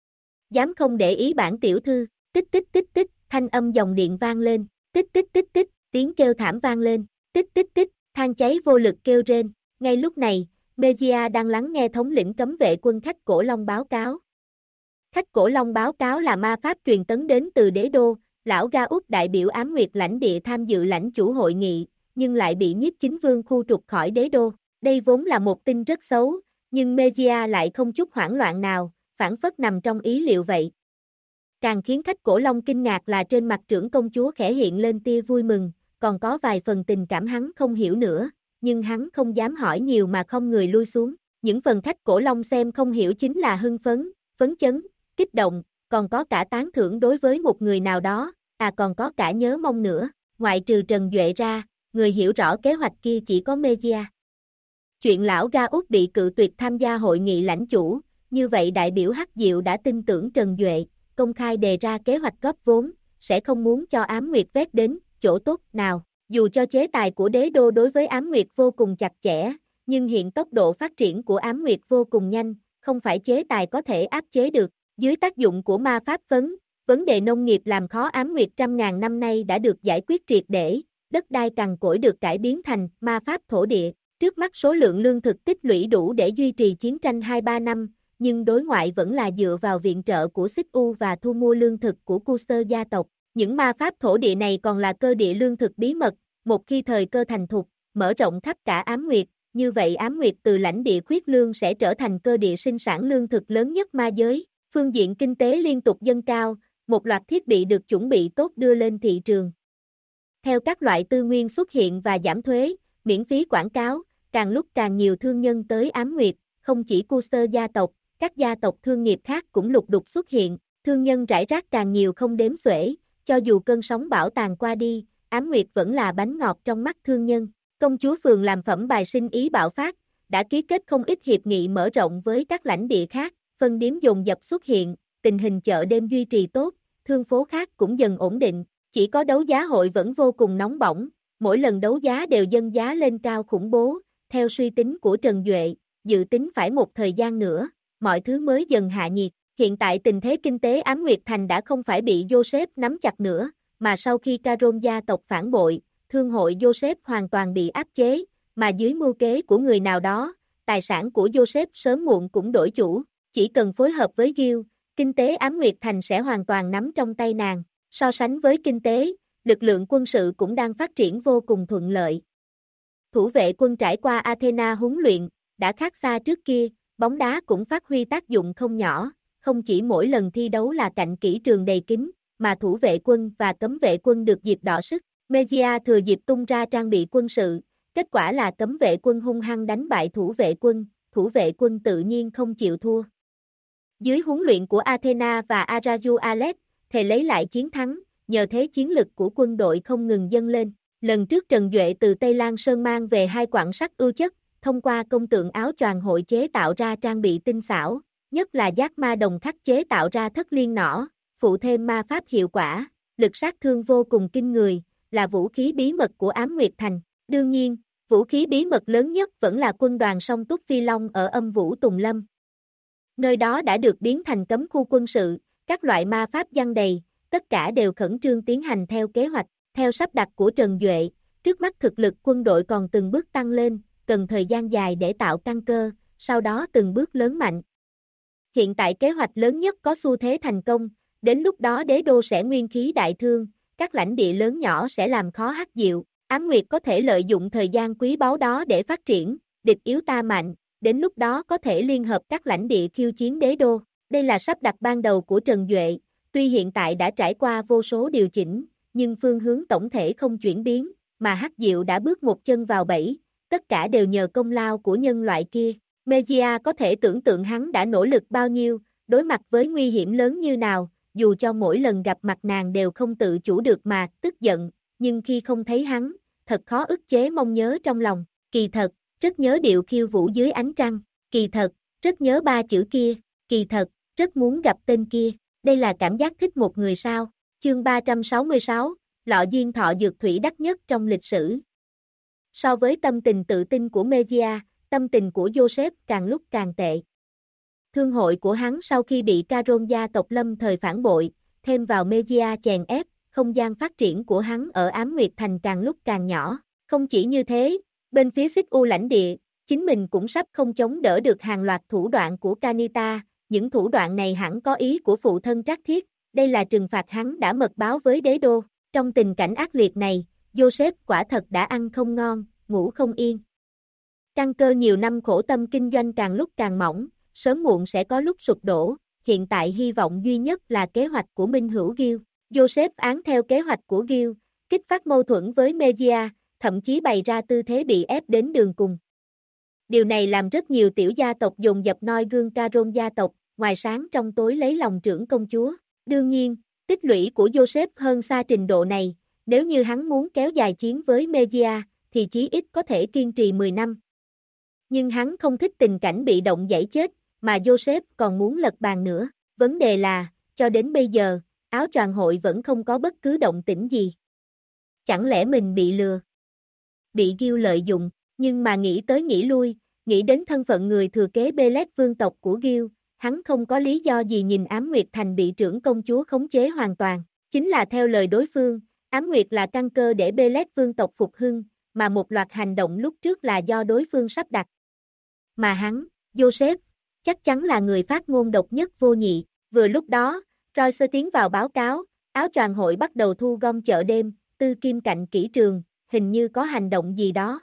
Dám không để ý bản tiểu thư, tích tích tích tích, thanh âm dòng điện vang lên, tích tích tích tích, tiếng kêu thảm vang lên, tích tích tích, than cháy vô lực kêu rên. Ngay lúc này, Mejia đang lắng nghe thống lĩnh cấm vệ quân Khách Cổ Long báo cáo. Khách Cổ Long báo cáo là ma pháp truyền tấn đến từ đế đô, lão Ga Út đại biểu Ám Nguyệt lãnh địa tham dự lãnh chủ hội nghị, nhưng lại bị nhiếp chính vương khu trục khỏi đế đô. Đây vốn là một tin rất xấu, nhưng Mejia lại không chút hoảng loạn nào, phản phất nằm trong ý liệu vậy. Càng khiến Khách Cổ Long kinh ngạc là trên mặt trưởng công chúa khẽ hiện lên tia vui mừng, còn có vài phần tình cảm hắn không hiểu nữa, nhưng hắn không dám hỏi nhiều mà không người lui xuống. Những phần Khách Cổ Long xem không hiểu chính là hưng phấn, phấn chấn, kích động, còn có cả tán thưởng đối với một người nào đó, còn có cả nhớ mong nữa, ngoại trừ Trần Duệ ra, người hiểu rõ kế hoạch kia chỉ có Mejia. Chuyện lão Ga Út bị cự tuyệt tham gia hội nghị lãnh chủ, như vậy đại biểu Hắc Diệu đã tin tưởng Trần Duệ, công khai đề ra kế hoạch góp vốn, sẽ không muốn cho Ám Nguyệt vét đến chỗ tốt nào. Dù cho chế tài của đế đô đối với Ám Nguyệt vô cùng chặt chẽ, nhưng hiện tốc độ phát triển của Ám Nguyệt vô cùng nhanh, không phải chế tài có thể áp chế được. Dưới tác dụng của ma pháp vấn đề nông nghiệp làm khó Ám Nguyệt trăm ngàn năm nay đã được giải quyết triệt để, đất đai cằn cỗi được cải biến thành ma pháp thổ địa. Trước mắt số lượng lương thực tích lũy đủ để duy trì chiến tranh 2-3 năm, nhưng đối ngoại vẫn là dựa vào viện trợ của Xích U và thu mua lương thực của Custer gia tộc. Những ma pháp thổ địa này còn là cơ địa lương thực bí mật, một khi thời cơ thành thục, mở rộng khắp cả Ám Nguyệt, như vậy Ám Nguyệt từ lãnh địa khuyết lương sẽ trở thành cơ địa sinh sản lương thực lớn nhất ma giới. Phương diện kinh tế liên tục dâng cao, một loạt thiết bị được chuẩn bị tốt đưa lên thị trường. Theo các loại tư nguyên xuất hiện và giảm thuế, miễn phí quảng cáo, càng lúc càng nhiều thương nhân tới Ám Nguyệt, không chỉ Custer gia tộc, các gia tộc thương nghiệp khác cũng lục đục xuất hiện, thương nhân rải rác càng nhiều không đếm xuể, cho dù cơn sóng bão tàn qua đi, Ám Nguyệt vẫn là bánh ngọt trong mắt thương nhân. Công chúa phường làm phẩm bài sinh ý bạo phát, đã ký kết không ít hiệp nghị mở rộng với các lãnh địa khác, phân điếm dồn dập xuất hiện, tình hình chợ đêm duy trì tốt, thương phố khác cũng dần ổn định, chỉ có đấu giá hội vẫn vô cùng nóng bỏng, mỗi lần đấu giá đều dâng giá lên cao khủng bố, theo suy tính của Trần Duệ, dự tính phải một thời gian nữa, mọi thứ mới dần hạ nhiệt. Hiện tại tình thế kinh tế Ám Nguyệt Thành đã không phải bị Joseph nắm chặt nữa, mà sau khi Caron gia tộc phản bội, thương hội Joseph hoàn toàn bị áp chế, mà dưới mưu kế của người nào đó, tài sản của Joseph sớm muộn cũng đổi chủ, chỉ cần phối hợp với Guild, kinh tế Ám Nguyệt Thành sẽ hoàn toàn nắm trong tay nàng. So sánh với kinh tế, lực lượng quân sự cũng đang phát triển vô cùng thuận lợi. Thủ vệ quân trải qua Athena huấn luyện, đã khác xa trước kia, bóng đá cũng phát huy tác dụng không nhỏ, không chỉ mỗi lần thi đấu là cạnh kỹ trường đầy kín, mà thủ vệ quân và cấm vệ quân được dịp đọ sức. Megia thừa dịp tung ra trang bị quân sự, kết quả là cấm vệ quân hung hăng đánh bại thủ vệ quân tự nhiên không chịu thua. Dưới huấn luyện của Athena và Araju Alex, thề lấy lại chiến thắng, nhờ thế chiến lực của quân đội không ngừng dâng lên. Lần trước Trần Duệ từ Tây Lan Sơn mang về 2 quặng sắt ưu chất, thông qua công tượng áo choàng hội chế tạo ra trang bị tinh xảo, nhất là giác ma đồng khắc chế tạo ra thất liên nỏ, phụ thêm ma pháp hiệu quả, lực sát thương vô cùng kinh người, là vũ khí bí mật của Ám Nguyệt Thành. Đương nhiên, vũ khí bí mật lớn nhất vẫn là quân đoàn song túc phi long ở âm vũ Tùng Lâm. Nơi đó đã được biến thành cấm khu quân sự, các loại ma pháp giăng đầy, tất cả đều khẩn trương tiến hành theo kế hoạch, theo sắp đặt của Trần Duệ. Trước mắt thực lực quân đội còn từng bước tăng lên, cần thời gian dài để tạo căn cơ, sau đó từng bước lớn mạnh. Hiện tại kế hoạch lớn nhất có xu thế thành công, đến lúc đó đế đô sẽ nguyên khí đại thương, các lãnh địa lớn nhỏ sẽ làm khó hắc diệu, Ám Nguyệt có thể lợi dụng thời gian quý báu đó để phát triển, địch yếu ta mạnh, đến lúc đó có thể liên hợp các lãnh địa khiêu chiến đế đô. Đây là sắp đặt ban đầu của Trần Duệ, tuy hiện tại đã trải qua vô số điều chỉnh, nhưng phương hướng tổng thể không chuyển biến, mà hắc diệu đã bước một chân vào bẫy, tất cả đều nhờ công lao của nhân loại kia. Megia có thể tưởng tượng hắn đã nỗ lực bao nhiêu, đối mặt với nguy hiểm lớn như nào, dù cho mỗi lần gặp mặt nàng đều không tự chủ được mà tức giận, nhưng khi không thấy hắn, thật khó ức chế mong nhớ trong lòng. Kỳ thật, rất nhớ điệu khiêu vũ dưới ánh trăng, kỳ thật, rất nhớ 3 chữ kia, kỳ thật, rất muốn gặp tên kia. Đây là cảm giác thích một người sao? Chương 366, lọ diên thọ dược thủy đắt nhất trong lịch sử. So với tâm tình tự tin của Megia, tâm tình của Joseph càng lúc càng tệ. Thương hội của hắn sau khi bị Caron gia tộc lâm thời phản bội, thêm vào Megia chèn ép, không gian phát triển của hắn ở Ám Nguyệt Thành càng lúc càng nhỏ. Không chỉ như thế, bên phía xích u lãnh địa, chính mình cũng sắp không chống đỡ được hàng loạt thủ đoạn của Kanita, những thủ đoạn này hẳn có ý của phụ thân Trác Thiết, đây là trừng phạt hắn đã mật báo với đế đô. Trong tình cảnh ác liệt này, Joseph quả thật đã ăn không ngon, ngủ không yên. Căn cơ nhiều năm khổ tâm kinh doanh càng lúc càng mỏng, sớm muộn sẽ có lúc sụp đổ, hiện tại hy vọng duy nhất là kế hoạch của Minh Hữu Guild. Joseph án theo kế hoạch của Guild, kích phát mâu thuẫn với Megia, thậm chí bày ra tư thế bị ép đến đường cùng. Điều này làm rất nhiều tiểu gia tộc dồn dập noi gương Caron gia tộc, ngoài sáng trong tối lấy lòng trưởng công chúa. Đương nhiên, tích lũy của Joseph hơn xa trình độ này, nếu như hắn muốn kéo dài chiến với Megia, thì chí ít có thể kiên trì 10 năm. Nhưng hắn không thích tình cảnh bị động dãy chết, mà Joseph còn muốn lật bàn nữa. Vấn đề là, cho đến bây giờ, áo choàng hội vẫn không có bất cứ động tĩnh gì. Chẳng lẽ mình bị lừa? Bị Guild lợi dụng, nhưng mà nghĩ tới nghĩ lui, nghĩ đến thân phận người thừa kế Belet vương tộc của Guild, hắn không có lý do gì nhìn Ám Nguyệt Thành bị trưởng công chúa khống chế hoàn toàn. Chính là theo lời đối phương, Ám Nguyệt là căn cơ để Belet vương tộc phục hưng, mà một loạt hành động lúc trước là do đối phương sắp đặt. Mà hắn, Joseph, chắc chắn là người phát ngôn độc nhất vô nhị. Vừa lúc đó, Royce tiến vào báo cáo, áo choàng hội bắt đầu thu gom chợ đêm, tư kim cạnh kỹ trường, hình như có hành động gì đó.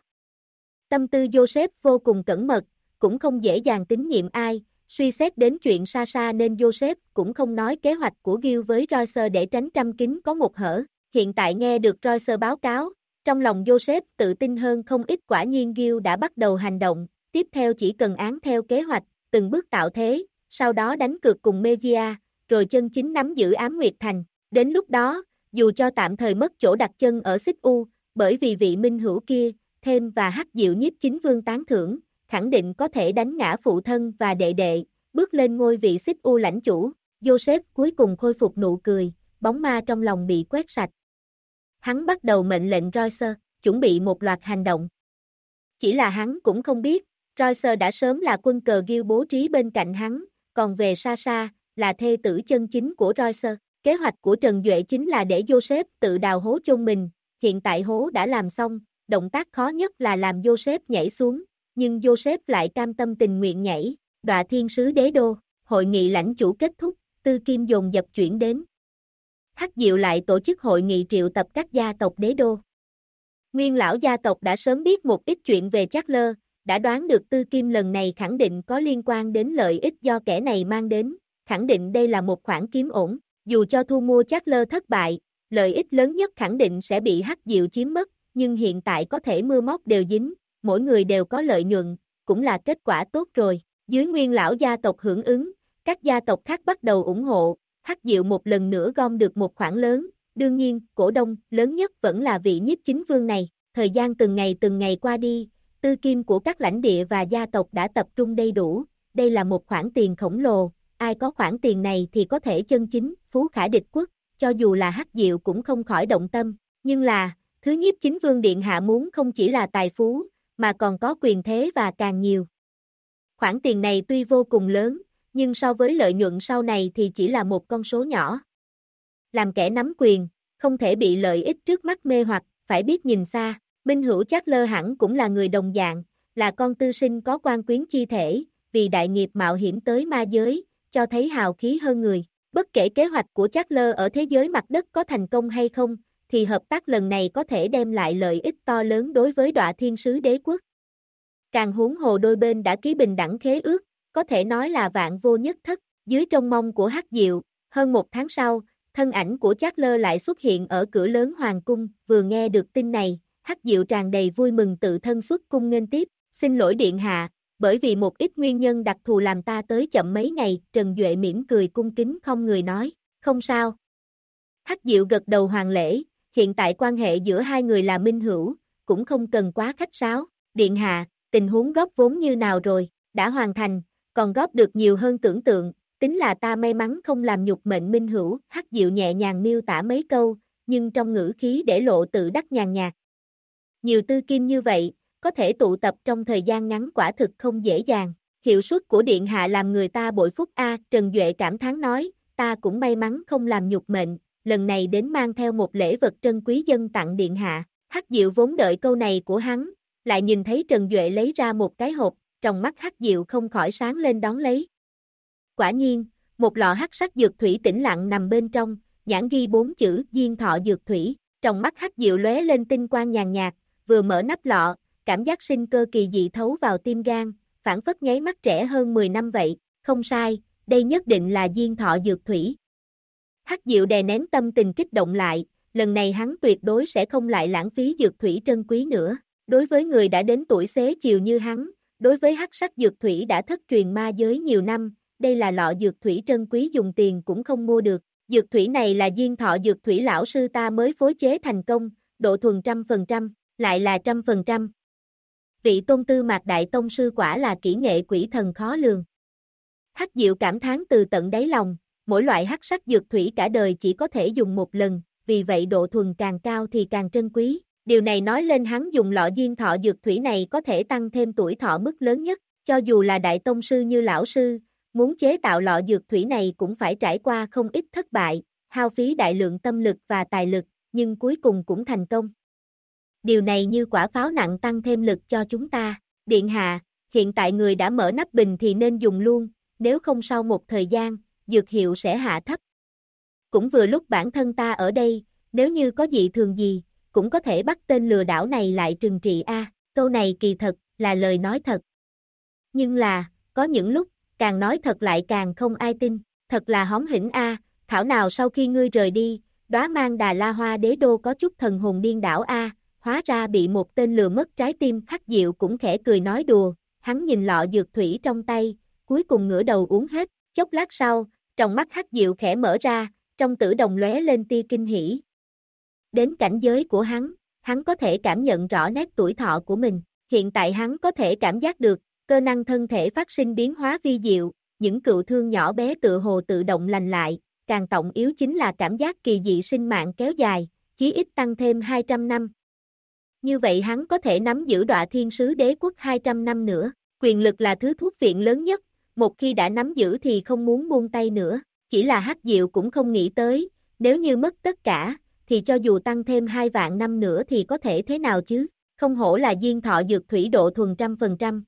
Tâm tư Joseph vô cùng cẩn mật, cũng không dễ dàng tín nhiệm ai, suy xét đến chuyện xa xa nên Joseph cũng không nói kế hoạch của Guild với Royce để tránh trăm kính có một hở. Hiện tại nghe được Royce báo cáo, trong lòng Joseph tự tin hơn không ít, quả nhiên Guild đã bắt đầu hành động, tiếp theo chỉ cần án theo kế hoạch, từng bước tạo thế, sau đó đánh cược cùng Megia, rồi chân chính nắm giữ Ám Nguyệt Thành. Đến lúc đó, dù cho tạm thời mất chỗ đặt chân ở xích u, bởi vì vị minh hữu kia, thêm và hắc diệu nhiếp chính vương tán thưởng, khẳng định có thể đánh ngã phụ thân và đệ đệ, bước lên ngôi vị xích u lãnh chủ. Joseph cuối cùng khôi phục nụ cười, bóng ma trong lòng bị quét sạch. Hắn bắt đầu mệnh lệnh Royce, chuẩn bị một loạt hành động. Chỉ là hắn cũng không biết, Royce đã sớm là quân cờ Guild bố trí bên cạnh hắn, còn về Sasha, là thê tử chân chính của Royce. Kế hoạch của Trần Duệ chính là để Joseph tự đào hố chôn mình, hiện tại hố đã làm xong, động tác khó nhất là làm Joseph nhảy xuống, nhưng Joseph lại cam tâm tình nguyện nhảy. Đọa Thiên Sứ Đế Đô, hội nghị lãnh chủ kết thúc, Tư Kim dồn dập chuyển đến. Hắc Diệu lại tổ chức hội nghị triệu tập các gia tộc đế đô. Nguyên lão gia tộc đã sớm biết một ít chuyện về Charles, đã đoán được Tư Kim lần này khẳng định có liên quan đến lợi ích do kẻ này mang đến, khẳng định đây là một khoản kiếm ổn, dù cho thu mua Charles thất bại, lợi ích lớn nhất khẳng định sẽ bị Hắc Diệu chiếm mất, nhưng hiện tại có thể mưa móc đều dính, mỗi người đều có lợi nhuận, cũng là kết quả tốt rồi. Dưới Nguyên lão gia tộc hưởng ứng, các gia tộc khác bắt đầu ủng hộ, Hắc Diệu một lần nữa gom được một khoản lớn, đương nhiên, cổ đông lớn nhất vẫn là vị nhiếp chính vương này. Thời gian từng ngày qua đi, tư kim của các lãnh địa và gia tộc đã tập trung đầy đủ, đây là một khoản tiền khổng lồ, ai có khoản tiền này thì có thể chân chính phú khả địch quốc, cho dù là Hắc Diệu cũng không khỏi động tâm, nhưng là, thứ nhiếp chính vương điện hạ muốn không chỉ là tài phú, mà còn có quyền thế và càng nhiều. Khoản tiền này tuy vô cùng lớn, nhưng so với lợi nhuận sau này thì chỉ là một con số nhỏ. Làm kẻ nắm quyền, không thể bị lợi ích trước mắt mê hoặc, phải biết nhìn xa. Minh Hữu Charles hẳn cũng là người đồng dạng, là con tư sinh có quan quyến chi thể, vì đại nghiệp mạo hiểm tới ma giới, cho thấy hào khí hơn người. Bất kể kế hoạch của Charles ở thế giới mặt đất có thành công hay không, thì hợp tác lần này có thể đem lại lợi ích to lớn đối với Đọa Thiên Sứ Đế quốc. Càng huống hồ đôi bên đã ký bình đẳng khế ước, có thể nói là vạn vô nhất thất. Dưới trông mong của Hắc Diệu, hơn một tháng sau, thân ảnh của Charles lại xuất hiện ở cửa lớn hoàng cung. Vừa nghe được tin này, Hắc Diệu tràn đầy vui mừng tự thân xuất cung nghênh tiếp. Xin lỗi điện hạ, bởi vì một ít nguyên nhân đặc thù làm ta tới chậm mấy ngày. Trần Duệ mỉm cười cung kính không người nói, không sao. Hắc Diệu gật đầu hoàn lễ, hiện tại quan hệ giữa hai người là minh hữu, cũng không cần quá khách sáo. Điện hạ, tình huống góp vốn như nào rồi, đã hoàn thành, còn góp được nhiều hơn tưởng tượng, tính là ta may mắn không làm nhục mệnh minh hữu. Hắc Diệu nhẹ nhàng miêu tả mấy câu, nhưng trong ngữ khí để lộ tự đắc nhàn nhạt. Nhiều tư kim như vậy, có thể tụ tập trong thời gian ngắn quả thực không dễ dàng. Hiệu suất của điện hạ làm người ta bội phúc a. Trần Duệ cảm thán nói, ta cũng may mắn không làm nhục mệnh, lần này đến mang theo một lễ vật trân quý dâng tặng điện hạ. Hắc Diệu vốn đợi câu này của hắn, lại nhìn thấy Trần Duệ lấy ra một cái hộp, trong mắt Hắc Diệu không khỏi sáng lên đón lấy. Quả nhiên, một lọ hắc sắc dược thủy tĩnh lặng nằm bên trong, nhãn ghi 4 chữ Diên Thọ Dược Thủy. Trong mắt Hắc Diệu lóe lên tinh quang nhàn nhạt, vừa mở nắp lọ, cảm giác sinh cơ kỳ dị thấu vào tim gan, phảng phất nháy mắt trẻ hơn 10 năm vậy. Không sai, đây nhất định là Diên Thọ Dược Thủy. Hắc Diệu đè nén tâm tình kích động lại, lần này hắn tuyệt đối sẽ không lại lãng phí dược thủy trân quý nữa. Đối với người đã đến tuổi xế chiều như hắn, đối với hắc sắc dược thủy đã thất truyền ma giới nhiều năm, đây là lọ dược thủy trân quý dùng tiền cũng không mua được. Dược thủy này là Diên Thọ Dược Thủy lão sư ta mới phối chế thành công, độ thuần 100%, lại là 100%. Vị tôn tư Mạc Đại Tông sư quả là kỹ nghệ quỷ thần khó lường. Hắc Diệu cảm thán từ tận đáy lòng, mỗi loại hắc sắc dược thủy cả đời chỉ có thể dùng một lần, vì vậy độ thuần càng cao thì càng trân quý. Điều này nói lên hắn dùng lọ Diên Thọ Dược Thủy này có thể tăng thêm tuổi thọ mức lớn nhất, cho dù là đại tông sư như lão sư, muốn chế tạo lọ dược thủy này cũng phải trải qua không ít thất bại, hao phí đại lượng tâm lực và tài lực, nhưng cuối cùng cũng thành công. Điều này như quả pháo nặng tăng thêm lực cho chúng ta. Điện hạ, hiện tại người đã mở nắp bình thì nên dùng luôn, nếu không sau một thời gian, dược hiệu sẽ hạ thấp. Cũng vừa lúc bản thân ta ở đây, nếu như có dị thường gì, cũng có thể bắt tên lừa đảo này lại trừng trị a. Câu này kỳ thật, là lời nói thật. Nhưng là, có những lúc, càng nói thật lại càng không ai tin, thật là hóm hỉnh a. Thảo nào sau khi ngươi rời đi, đóa mang Đà La Hoa Đế đô có chút thần hồn điên đảo a, hóa ra bị một tên lừa mất trái tim. Hắc Diệu cũng khẽ cười nói đùa, hắn nhìn lọ dược thủy trong tay, cuối cùng ngửa đầu uống hết, chốc lát sau, trong mắt Hắc Diệu khẽ mở ra, trong tử đồng lóe lên tia kinh hỉ. Đến cảnh giới của hắn có thể cảm nhận rõ nét tuổi thọ của mình, hiện tại hắn có thể cảm giác được, cơ năng thân thể phát sinh biến hóa vi diệu, những cựu thương nhỏ bé tựa hồ tự động lành lại, càng trọng yếu chính là cảm giác kỳ dị sinh mạng kéo dài, chí ít tăng thêm 200 năm. Như vậy hắn có thể nắm giữ Đọa Thiên Sứ Đế Quốc 200 năm nữa, quyền lực là thứ thuốc viện lớn nhất, một khi đã nắm giữ thì không muốn buông tay nữa, chỉ là Hắc Diệu cũng không nghĩ tới, nếu như mất tất cả, thì cho dù tăng thêm 2 vạn năm nữa thì có thể thế nào chứ, không hổ là diên thọ dược thủy độ thuần 100%.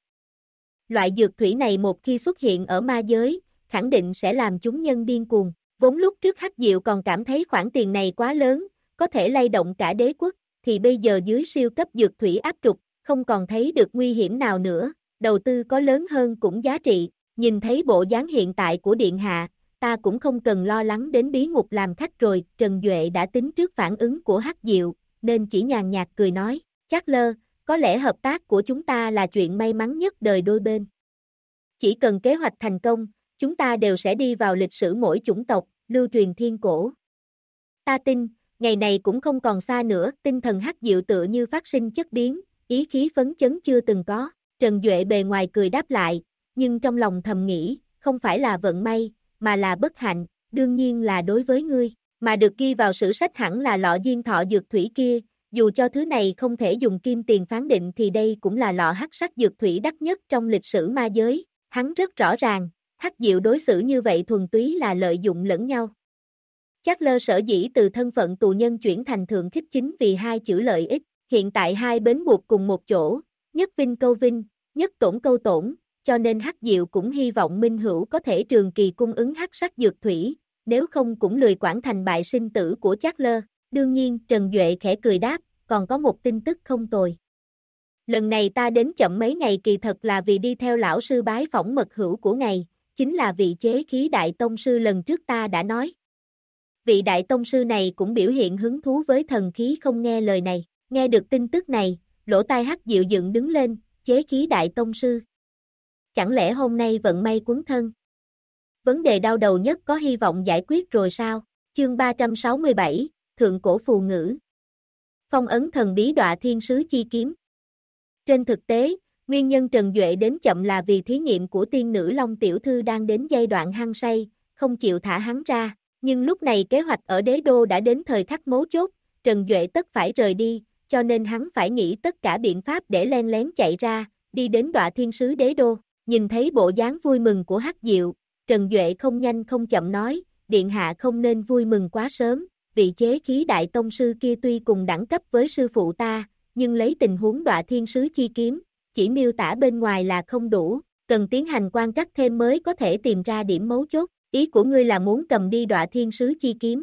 Loại dược thủy này một khi xuất hiện ở ma giới, khẳng định sẽ làm chúng nhân điên cuồng, vốn lúc trước Hắc Diệu còn cảm thấy khoản tiền này quá lớn, có thể lay động cả đế quốc, thì bây giờ dưới siêu cấp dược thủy áp trục, không còn thấy được nguy hiểm nào nữa, đầu tư có lớn hơn cũng giá trị, nhìn thấy bộ dáng hiện tại của Điện Hạ, ta cũng không cần lo lắng đến bí ngục làm khách rồi, Trần Duệ đã tính trước phản ứng của Hắc Diệu, nên chỉ nhàn nhạt cười nói, chắc lơ, có lẽ hợp tác của chúng ta là chuyện may mắn nhất đời đôi bên. Chỉ cần kế hoạch thành công, chúng ta đều sẽ đi vào lịch sử mỗi chủng tộc, lưu truyền thiên cổ. Ta tin, ngày này cũng không còn xa nữa, tinh thần Hắc Diệu tựa như phát sinh chất biến, ý khí phấn chấn chưa từng có. Trần Duệ bề ngoài cười đáp lại, nhưng trong lòng thầm nghĩ, không phải là vận may, mà là bất hạnh, đương nhiên là đối với ngươi, mà được ghi vào sử sách hẳn là lọ diên thọ dược thủy kia, dù cho thứ này không thể dùng kim tiền phán định thì đây cũng là lọ hắc sắc dược thủy đắt nhất trong lịch sử ma giới, hắn rất rõ ràng, Hắc Diệu đối xử như vậy thuần túy là lợi dụng lẫn nhau. Chắc lơ sở dĩ từ thân phận tù nhân chuyển thành thượng khích chính vì hai chữ lợi ích, hiện tại hai bến buộc cùng một chỗ, nhất vinh câu vinh, nhất tổn câu tổn, cho nên Hắc Diệu cũng hy vọng Minh Hữu có thể trường kỳ cung ứng hắc sắc dược thủy, nếu không cũng lười quản thành bại sinh tử của Chắc lơ. Đương nhiên, Trần Duệ khẽ cười đáp, còn có một tin tức không tồi. Lần này ta đến chậm mấy ngày kỳ thật là vì đi theo lão sư bái phỏng mật hữu của ngài, chính là vị chế khí đại tông sư lần trước ta đã nói. Vị đại tông sư này cũng biểu hiện hứng thú với thần khí không nghe lời này, nghe được tin tức này, lỗ tai Hắc Diệu dựng đứng lên, chế khí đại tông sư. Chẳng lẽ hôm nay vận may quấn thân? Vấn đề đau đầu nhất có hy vọng giải quyết rồi sao? Chương 367, Thượng cổ phù ngữ. Phong ấn thần bí Đọa Thiên Sứ chi kiếm. Trên thực tế, nguyên nhân Trần Duệ đến chậm là vì thí nghiệm của tiên nữ Long Tiểu Thư đang đến giai đoạn hăng say, không chịu thả hắn ra, nhưng lúc này kế hoạch ở đế đô đã đến thời khắc mấu chốt, Trần Duệ tất phải rời đi, cho nên hắn phải nghĩ tất cả biện pháp để len lén chạy ra, đi đến Đọa Thiên Sứ đế đô. Nhìn thấy bộ dáng vui mừng của Hắc Diệu, Trần Duệ không nhanh không chậm nói, Điện Hạ không nên vui mừng quá sớm, vị chế khí đại tông sư kia tuy cùng đẳng cấp với sư phụ ta, nhưng lấy tình huống Đọa Thiên Sứ chi kiếm, chỉ miêu tả bên ngoài là không đủ, cần tiến hành quan trắc thêm mới có thể tìm ra điểm mấu chốt, ý của ngươi là muốn cầm đi Đọa Thiên Sứ chi kiếm.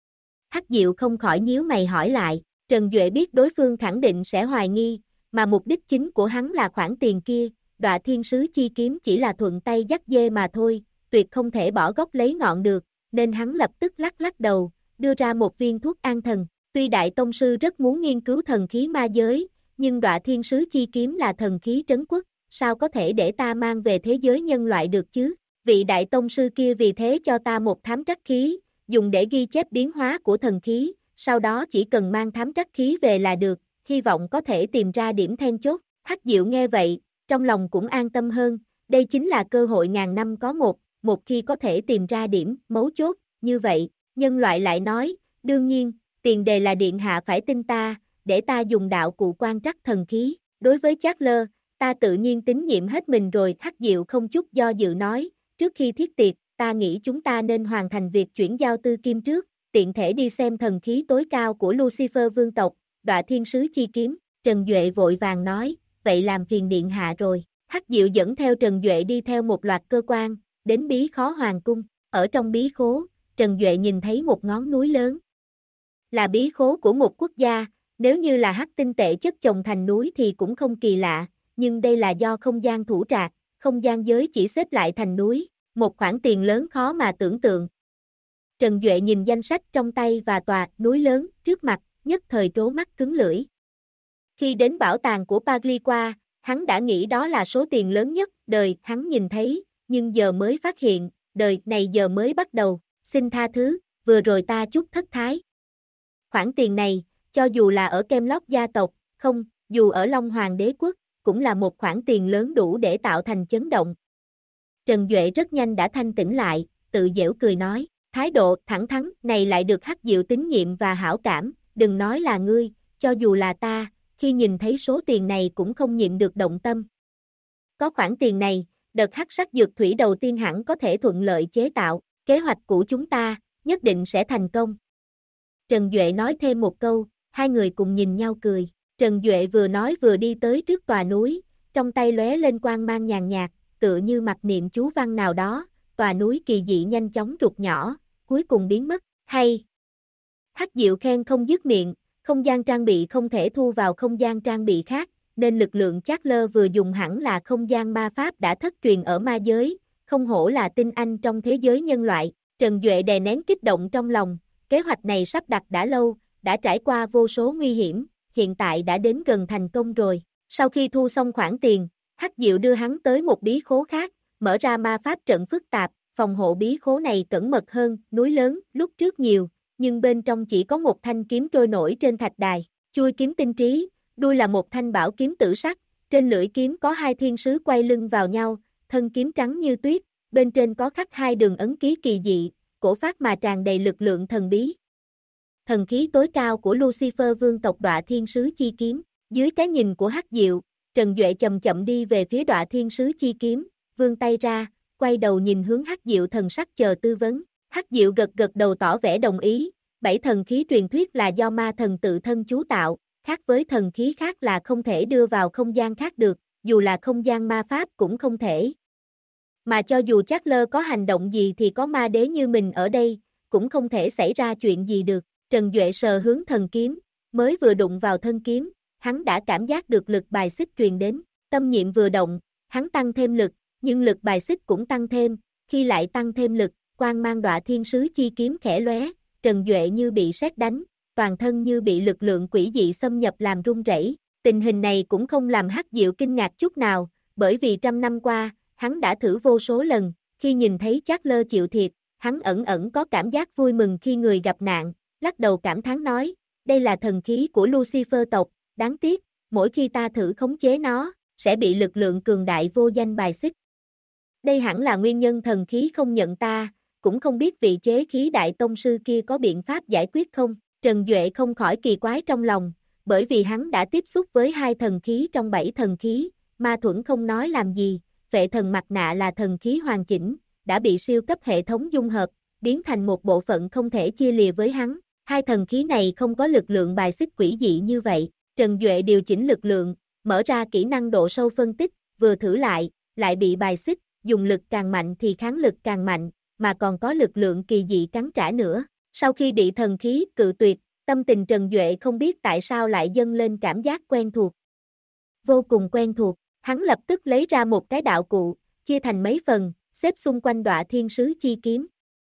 Hắc Diệu không khỏi nhíu mày hỏi lại, Trần Duệ biết đối phương khẳng định sẽ hoài nghi, mà mục đích chính của hắn là khoản tiền kia, Đọa Thiên Sứ chi kiếm chỉ là thuận tay dắt dê mà thôi, tuyệt không thể bỏ gốc lấy ngọn được, nên hắn lập tức lắc lắc đầu, đưa ra một viên thuốc an thần. Tuy Đại Tông Sư rất muốn nghiên cứu thần khí ma giới, nhưng Đọa Thiên Sứ chi kiếm là thần khí trấn quốc, sao có thể để ta mang về thế giới nhân loại được chứ? Vị Đại Tông Sư kia vì thế cho ta một thám trắc khí, dùng để ghi chép biến hóa của thần khí, sau đó chỉ cần mang thám trắc khí về là được, hy vọng có thể tìm ra điểm then chốt. Hắc Diệu nghe vậy, trong lòng cũng an tâm hơn, đây chính là cơ hội ngàn năm có một khi có thể tìm ra điểm mấu chốt, như vậy, nhân loại lại nói, đương nhiên, tiền đề là Điện Hạ phải tin ta, để ta dùng đạo cụ quan trắc thần khí, đối với Trác Lơ, ta tự nhiên tín nhiệm hết mình rồi. Hắc Diệu không chút do dự nói, trước khi thiết tiệc, ta nghĩ chúng ta nên hoàn thành việc chuyển giao tư kim trước, tiện thể đi xem thần khí tối cao của Lucifer vương tộc, Đọa Thiên Sứ chi kiếm. Trần Duệ vội vàng nói, vậy làm phiền Điện Hạ rồi. Hắc Diệu dẫn theo Trần Duệ đi theo một loạt cơ quan, đến bí khó hoàng cung, ở trong bí khố, Trần Duệ nhìn thấy một ngón núi lớn. Là bí khố của một quốc gia, nếu như là hắc tinh tệ chất chồng thành núi thì cũng không kỳ lạ, nhưng đây là do không gian thủ trạc, không gian giới chỉ xếp lại thành núi, một khoản tiền lớn khó mà tưởng tượng. Trần Duệ nhìn danh sách trong tay và tòa núi lớn trước mặt, nhất thời trố mắt cứng lưỡi. Khi đến bảo tàng của Pagliqua, hắn đã nghĩ đó là số tiền lớn nhất đời hắn nhìn thấy, nhưng giờ mới phát hiện, đời này giờ mới bắt đầu, xin tha thứ, vừa rồi ta chút thất thái. Khoản tiền này, cho dù là ở Camelot gia tộc, không, dù ở Long Hoàng đế quốc, cũng là một khoản tiền lớn đủ để tạo thành chấn động. Trần Duệ rất nhanh đã thanh tỉnh lại, tự giễu cười nói, thái độ thẳng thắn này lại được Hắc Diệu tín nhiệm và hảo cảm, đừng nói là ngươi, cho dù là ta, khi nhìn thấy số tiền này cũng không nhịn được động tâm. Có khoản tiền này, đợt hắc sắc dược thủy đầu tiên hẳn có thể thuận lợi chế tạo, kế hoạch của chúng ta, nhất định sẽ thành công. Trần Duệ nói thêm một câu, hai người cùng nhìn nhau cười. Trần Duệ vừa nói vừa đi tới trước tòa núi, trong tay lóe lên quang mang nhàn nhạt, tựa như mặc niệm chú văn nào đó, tòa núi kỳ dị nhanh chóng rụt nhỏ, cuối cùng biến mất, hay. Hắc Diệu khen không dứt miệng, không gian trang bị không thể thu vào không gian trang bị khác, nên lực lượng Chatler vừa dùng hẳn là không gian ma pháp đã thất truyền ở ma giới, không hổ là tinh anh trong thế giới nhân loại. Trần Duệ đè nén kích động trong lòng, kế hoạch này sắp đặt đã lâu, đã trải qua vô số nguy hiểm, hiện tại đã đến gần thành công rồi. Sau khi thu xong khoản tiền, Hắc Diệu đưa hắn tới một bí khố khác, mở ra ma pháp trận phức tạp, phòng hộ bí khố này cẩn mật hơn núi lớn lúc trước nhiều, nhưng bên trong chỉ có một thanh kiếm trôi nổi trên thạch đài, chuôi kiếm tinh trí, đuôi là một thanh bảo kiếm tử sắc, trên lưỡi kiếm có hai thiên sứ quay lưng vào nhau, thân kiếm trắng như tuyết, bên trên có khắc hai đường ấn ký kỳ dị, cổ phát mà tràn đầy lực lượng thần bí. Thần khí tối cao của Lucifer vương tộc Đọa Thiên Sứ Chi Kiếm, dưới cái nhìn của Hắc Diệu, Trần Duệ chậm chậm đi về phía Đọa Thiên Sứ Chi Kiếm, vươn tay ra, quay đầu nhìn hướng Hắc Diệu thần sắc chờ tư vấn. Hắc Diệu gật gật đầu tỏ vẻ đồng ý, 7 thần khí truyền thuyết là do ma thần tự thân chú tạo, khác với thần khí khác là không thể đưa vào không gian khác được, dù là không gian ma pháp cũng không thể. Mà cho dù Chatler có hành động gì thì có ma đế như mình ở đây, cũng không thể xảy ra chuyện gì được. Trần Duệ sờ hướng thần kiếm, mới vừa đụng vào thân kiếm, hắn đã cảm giác được lực bài xích truyền đến, tâm niệm vừa động, hắn tăng thêm lực, nhưng lực bài xích cũng tăng thêm, khi lại tăng thêm lực, quang mang Đọa Thiên Sứ Chi Kiếm khẽ lóe, Trần Duệ như bị sét đánh, toàn thân như bị lực lượng quỷ dị xâm nhập làm run rẩy. Tình hình này cũng không làm Hắc Diệu kinh ngạc chút nào, bởi vì trăm năm qua, hắn đã thử vô số lần, khi nhìn thấy Chatler chịu thiệt, hắn ẩn ẩn có cảm giác vui mừng khi người gặp nạn, lắc đầu cảm thán nói, đây là thần khí của Lucifer tộc, đáng tiếc, mỗi khi ta thử khống chế nó, sẽ bị lực lượng cường đại vô danh bài xích. Đây hẳn là nguyên nhân thần khí không nhận ta, cũng không biết vị chế khí đại tông sư kia có biện pháp giải quyết không. Trần Duệ không khỏi kỳ quái trong lòng, bởi vì hắn đã tiếp xúc với 2 thần khí trong 7 thần khí, ma thuẫn không nói làm gì, phệ thần mặt nạ là thần khí hoàn chỉnh, đã bị siêu cấp hệ thống dung hợp, biến thành một bộ phận không thể chia lìa với hắn. 2 thần khí này không có lực lượng bài xích quỷ dị như vậy. Trần Duệ điều chỉnh lực lượng, mở ra kỹ năng độ sâu phân tích, vừa thử lại bị bài xích, dùng lực càng mạnh thì kháng lực càng mạnh, mà còn có lực lượng kỳ dị cắn trả nữa. Sau khi bị thần khí cự tuyệt, tâm tình Trần Duệ không biết tại sao lại dâng lên cảm giác quen thuộc. Vô cùng quen thuộc, hắn lập tức lấy ra một cái đạo cụ, chia thành mấy phần, xếp xung quanh Đọa Thiên Sứ Chi Kiếm.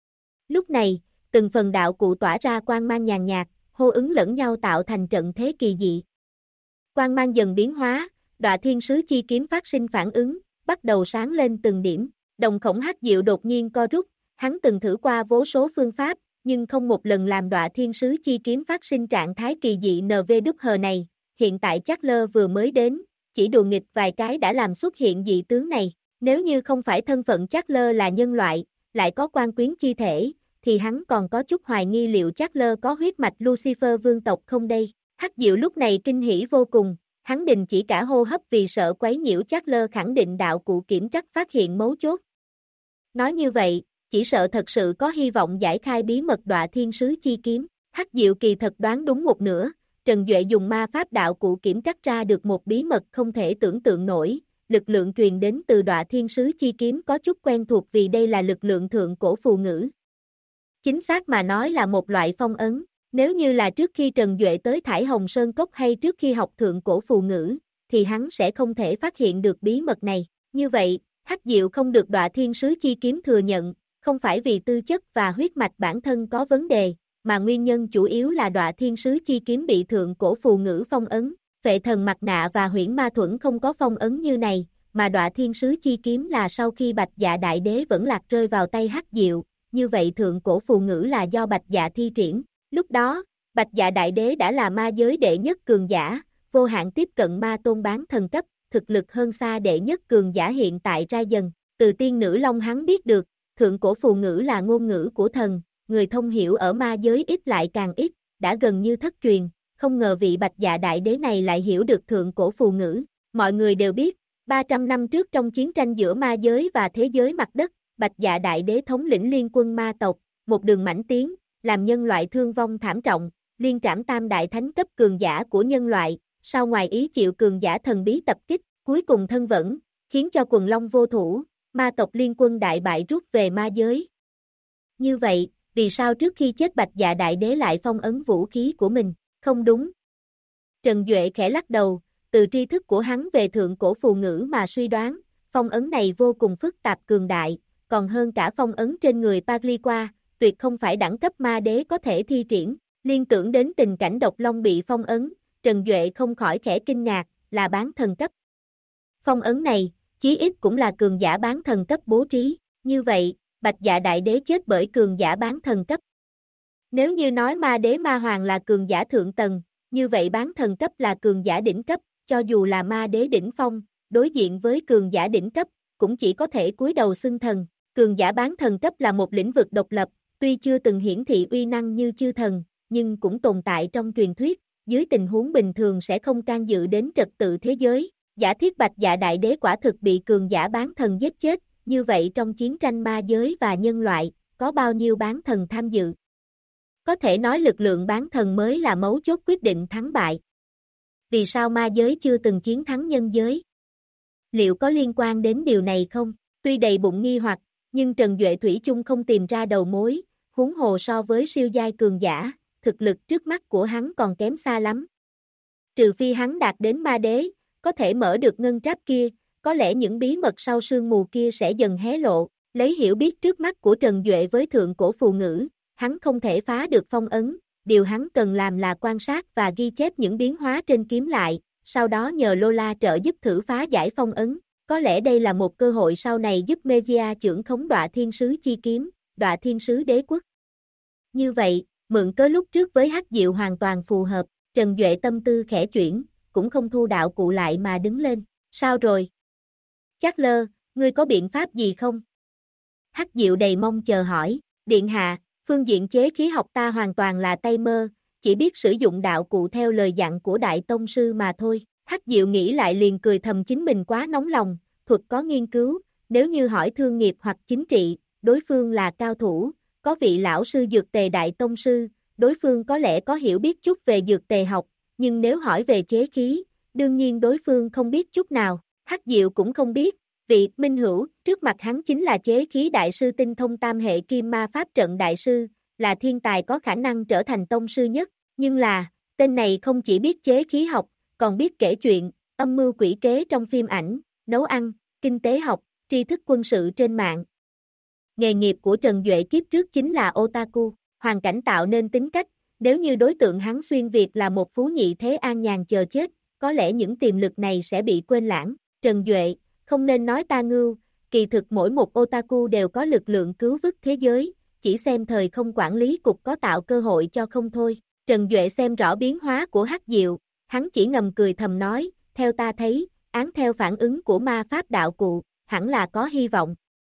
Lúc này, từng phần đạo cụ tỏa ra quang mang nhàn nhạt, hô ứng lẫn nhau tạo thành trận thế kỳ dị. Quang mang dần biến hóa, Đọa Thiên Sứ Chi Kiếm phát sinh phản ứng, bắt đầu sáng lên từng điểm. Đồng khổng Hắc Diệu đột nhiên co rút, hắn từng thử qua vô số phương pháp, nhưng không một lần làm Đọa Thiên Sứ Chi Kiếm phát sinh trạng thái kỳ dị NVWH này. Hiện tại Chatler vừa mới đến, chỉ đùa nghịch vài cái đã làm xuất hiện dị tướng này. Nếu như không phải thân phận Chatler là nhân loại, lại có quan quyến chi thể, thì hắn còn có chút hoài nghi liệu Chatler có huyết mạch Lucifer vương tộc không đây. Hắc Diệu lúc này kinh hỉ vô cùng, hắn đình chỉ cả hô hấp vì sợ quấy nhiễu Chatler khẳng định đạo cụ kiểm trắc phát hiện mấu chốt. Nói như vậy, chỉ sợ thật sự có hy vọng giải khai bí mật Đọa Thiên Sứ Chi Kiếm. Hắc Diệu kỳ thật đoán đúng một nửa, Trần Duệ dùng ma pháp đạo cụ kiểm trắc ra được một bí mật không thể tưởng tượng nổi, lực lượng truyền đến từ Đọa Thiên Sứ Chi Kiếm có chút quen thuộc vì đây là lực lượng thượng cổ phù ngữ. Chính xác mà nói là một loại phong ấn, nếu như là trước khi Trần Duệ tới Thải Hồng Sơn Cốc hay trước khi học thượng cổ phù ngữ, thì hắn sẽ không thể phát hiện được bí mật này. Như vậy, Hắc Diệu không được Đọa Thiên Sứ Chi Kiếm thừa nhận, không phải vì tư chất và huyết mạch bản thân có vấn đề, mà nguyên nhân chủ yếu là Đọa Thiên Sứ Chi Kiếm bị thượng cổ phù ngữ phong ấn. Phệ thần mặt nạ và huyễn ma thuẫn không có phong ấn như này, mà Đọa Thiên Sứ Chi Kiếm là sau khi Bạch Dạ Đại Đế vẫn lạc rơi vào tay Hắc Diệu, như vậy thượng cổ phù ngữ là do Bạch Dạ thi triển. Lúc đó, Bạch Dạ Đại Đế đã là ma giới đệ nhất cường giả, vô hạn tiếp cận ma tôn bán thần cấp, thực lực hơn xa đệ nhất cường giả hiện tại ra dần. Từ tiên nữ Long hắn biết được, thượng cổ phù ngữ là ngôn ngữ của thần, người thông hiểu ở ma giới ít lại càng ít, đã gần như thất truyền, không ngờ vị Bạch Dạ Đại Đế này lại hiểu được thượng cổ phù ngữ. Mọi người đều biết, 300 năm trước trong chiến tranh giữa ma giới và thế giới mặt đất, Bạch Dạ Đại Đế thống lĩnh liên quân ma tộc, một đường mãnh tiến, làm nhân loại thương vong thảm trọng, liên trảm tam đại thánh cấp cường giả của nhân loại, sau ngoài ý chịu cường giả thần bí tập kích, cuối cùng thân vẫn, khiến cho quần long vô thủ, ma tộc liên quân đại bại rút về ma giới. Như vậy, vì sao trước khi chết Bạch Dạ Đại Đế lại phong ấn vũ khí của mình? Không đúng. Trần Duệ khẽ lắc đầu, từ tri thức của hắn về thượng cổ phù ngữ mà suy đoán, phong ấn này vô cùng phức tạp cường đại, còn hơn cả phong ấn trên người Pagliqua, tuyệt không phải đẳng cấp ma đế có thể thi triển. Liên tưởng đến tình cảnh độc long bị phong ấn, Trần Duệ không khỏi khẽ kinh ngạc, là bán thần cấp. Phong ấn này, chí ít cũng là cường giả bán thần cấp bố trí, như vậy, Bạch Dạ Đại Đế chết bởi cường giả bán thần cấp. Nếu như nói ma đế ma hoàng là cường giả thượng tầng, như vậy bán thần cấp là cường giả đỉnh cấp, cho dù là ma đế đỉnh phong, đối diện với cường giả đỉnh cấp, cũng chỉ có thể cúi đầu xưng thần. Cường giả bán thần cấp là một lĩnh vực độc lập, tuy chưa từng hiển thị uy năng như chư thần, nhưng cũng tồn tại trong truyền thuyết, dưới tình huống bình thường sẽ không can dự đến trật tự thế giới. Giả thiết Bạch Dạ Đại Đế quả thực bị cường giả bán thần giết chết, như vậy trong chiến tranh ma giới và nhân loại, có bao nhiêu bán thần tham dự? Có thể nói lực lượng bán thần mới là mấu chốt quyết định thắng bại. Vì sao ma giới chưa từng chiến thắng nhân giới? Liệu có liên quan đến điều này không? Tuy đầy bụng nghi hoặc, nhưng Trần Duệ thủy chung không tìm ra đầu mối, huống hồ so với siêu giai cường giả, thực lực trước mắt của hắn còn kém xa lắm. Trừ phi hắn đạt đến ma đế, có thể mở được ngân tráp kia, có lẽ những bí mật sau sương mù kia sẽ dần hé lộ. Lấy hiểu biết trước mắt của Trần Duệ với thượng cổ phù ngữ, hắn không thể phá được phong ấn, điều hắn cần làm là quan sát và ghi chép những biến hóa trên kiếm lại, sau đó nhờ Lola trợ giúp thử phá giải phong ấn. Có lẽ đây là một cơ hội sau này giúp Mejia trưởng khống Đọa Thiên Sứ chi kiếm, Đọa Thiên Sứ Đế Quốc. Như vậy, mượn cớ lúc trước với Hắc Diệu hoàn toàn phù hợp, Trần Duệ tâm tư khẽ chuyển, cũng không thu đạo cụ lại mà đứng lên. Sao rồi? Chắc lơ, ngươi có biện pháp gì không? Hắc Diệu đầy mong chờ hỏi, điện hạ, phương diện chế khí học ta hoàn toàn là tay mơ, chỉ biết sử dụng đạo cụ theo lời dặn của Đại Tông Sư mà thôi. Hắc Diệu nghĩ lại liền cười thầm chính mình quá nóng lòng, thuật có nghiên cứu, nếu như hỏi thương nghiệp hoặc chính trị, đối phương là cao thủ, có vị lão sư dược tề Đại Tông Sư, đối phương có lẽ có hiểu biết chút về dược tề học, nhưng nếu hỏi về chế khí, đương nhiên đối phương không biết chút nào. Hắc Diệu cũng không biết, vị minh hữu trước mặt hắn chính là chế khí đại sư tinh thông tam hệ kim ma pháp trận đại sư, là thiên tài có khả năng trở thành tông sư nhất, nhưng là, tên này không chỉ biết chế khí học, còn biết kể chuyện, âm mưu quỷ kế trong phim ảnh, nấu ăn, kinh tế học, tri thức quân sự trên mạng. Nghề nghiệp của Trần Duệ kiếp trước chính là otaku, hoàn cảnh tạo nên tính cách, nếu như đối tượng hắn xuyên Việt là một phú nhị thế an nhàn chờ chết, có lẽ những tiềm lực này sẽ bị quên lãng. Trần Duệ, không nên nói ta ngưu, kỳ thực mỗi một otaku đều có lực lượng cứu vớt thế giới, chỉ xem thời không quản lý cục có tạo cơ hội cho không thôi. Trần Duệ xem rõ biến hóa của Hắc Diệu, hắn chỉ ngầm cười thầm nói, theo ta thấy, án theo phản ứng của ma pháp đạo cụ, hẳn là có hy vọng.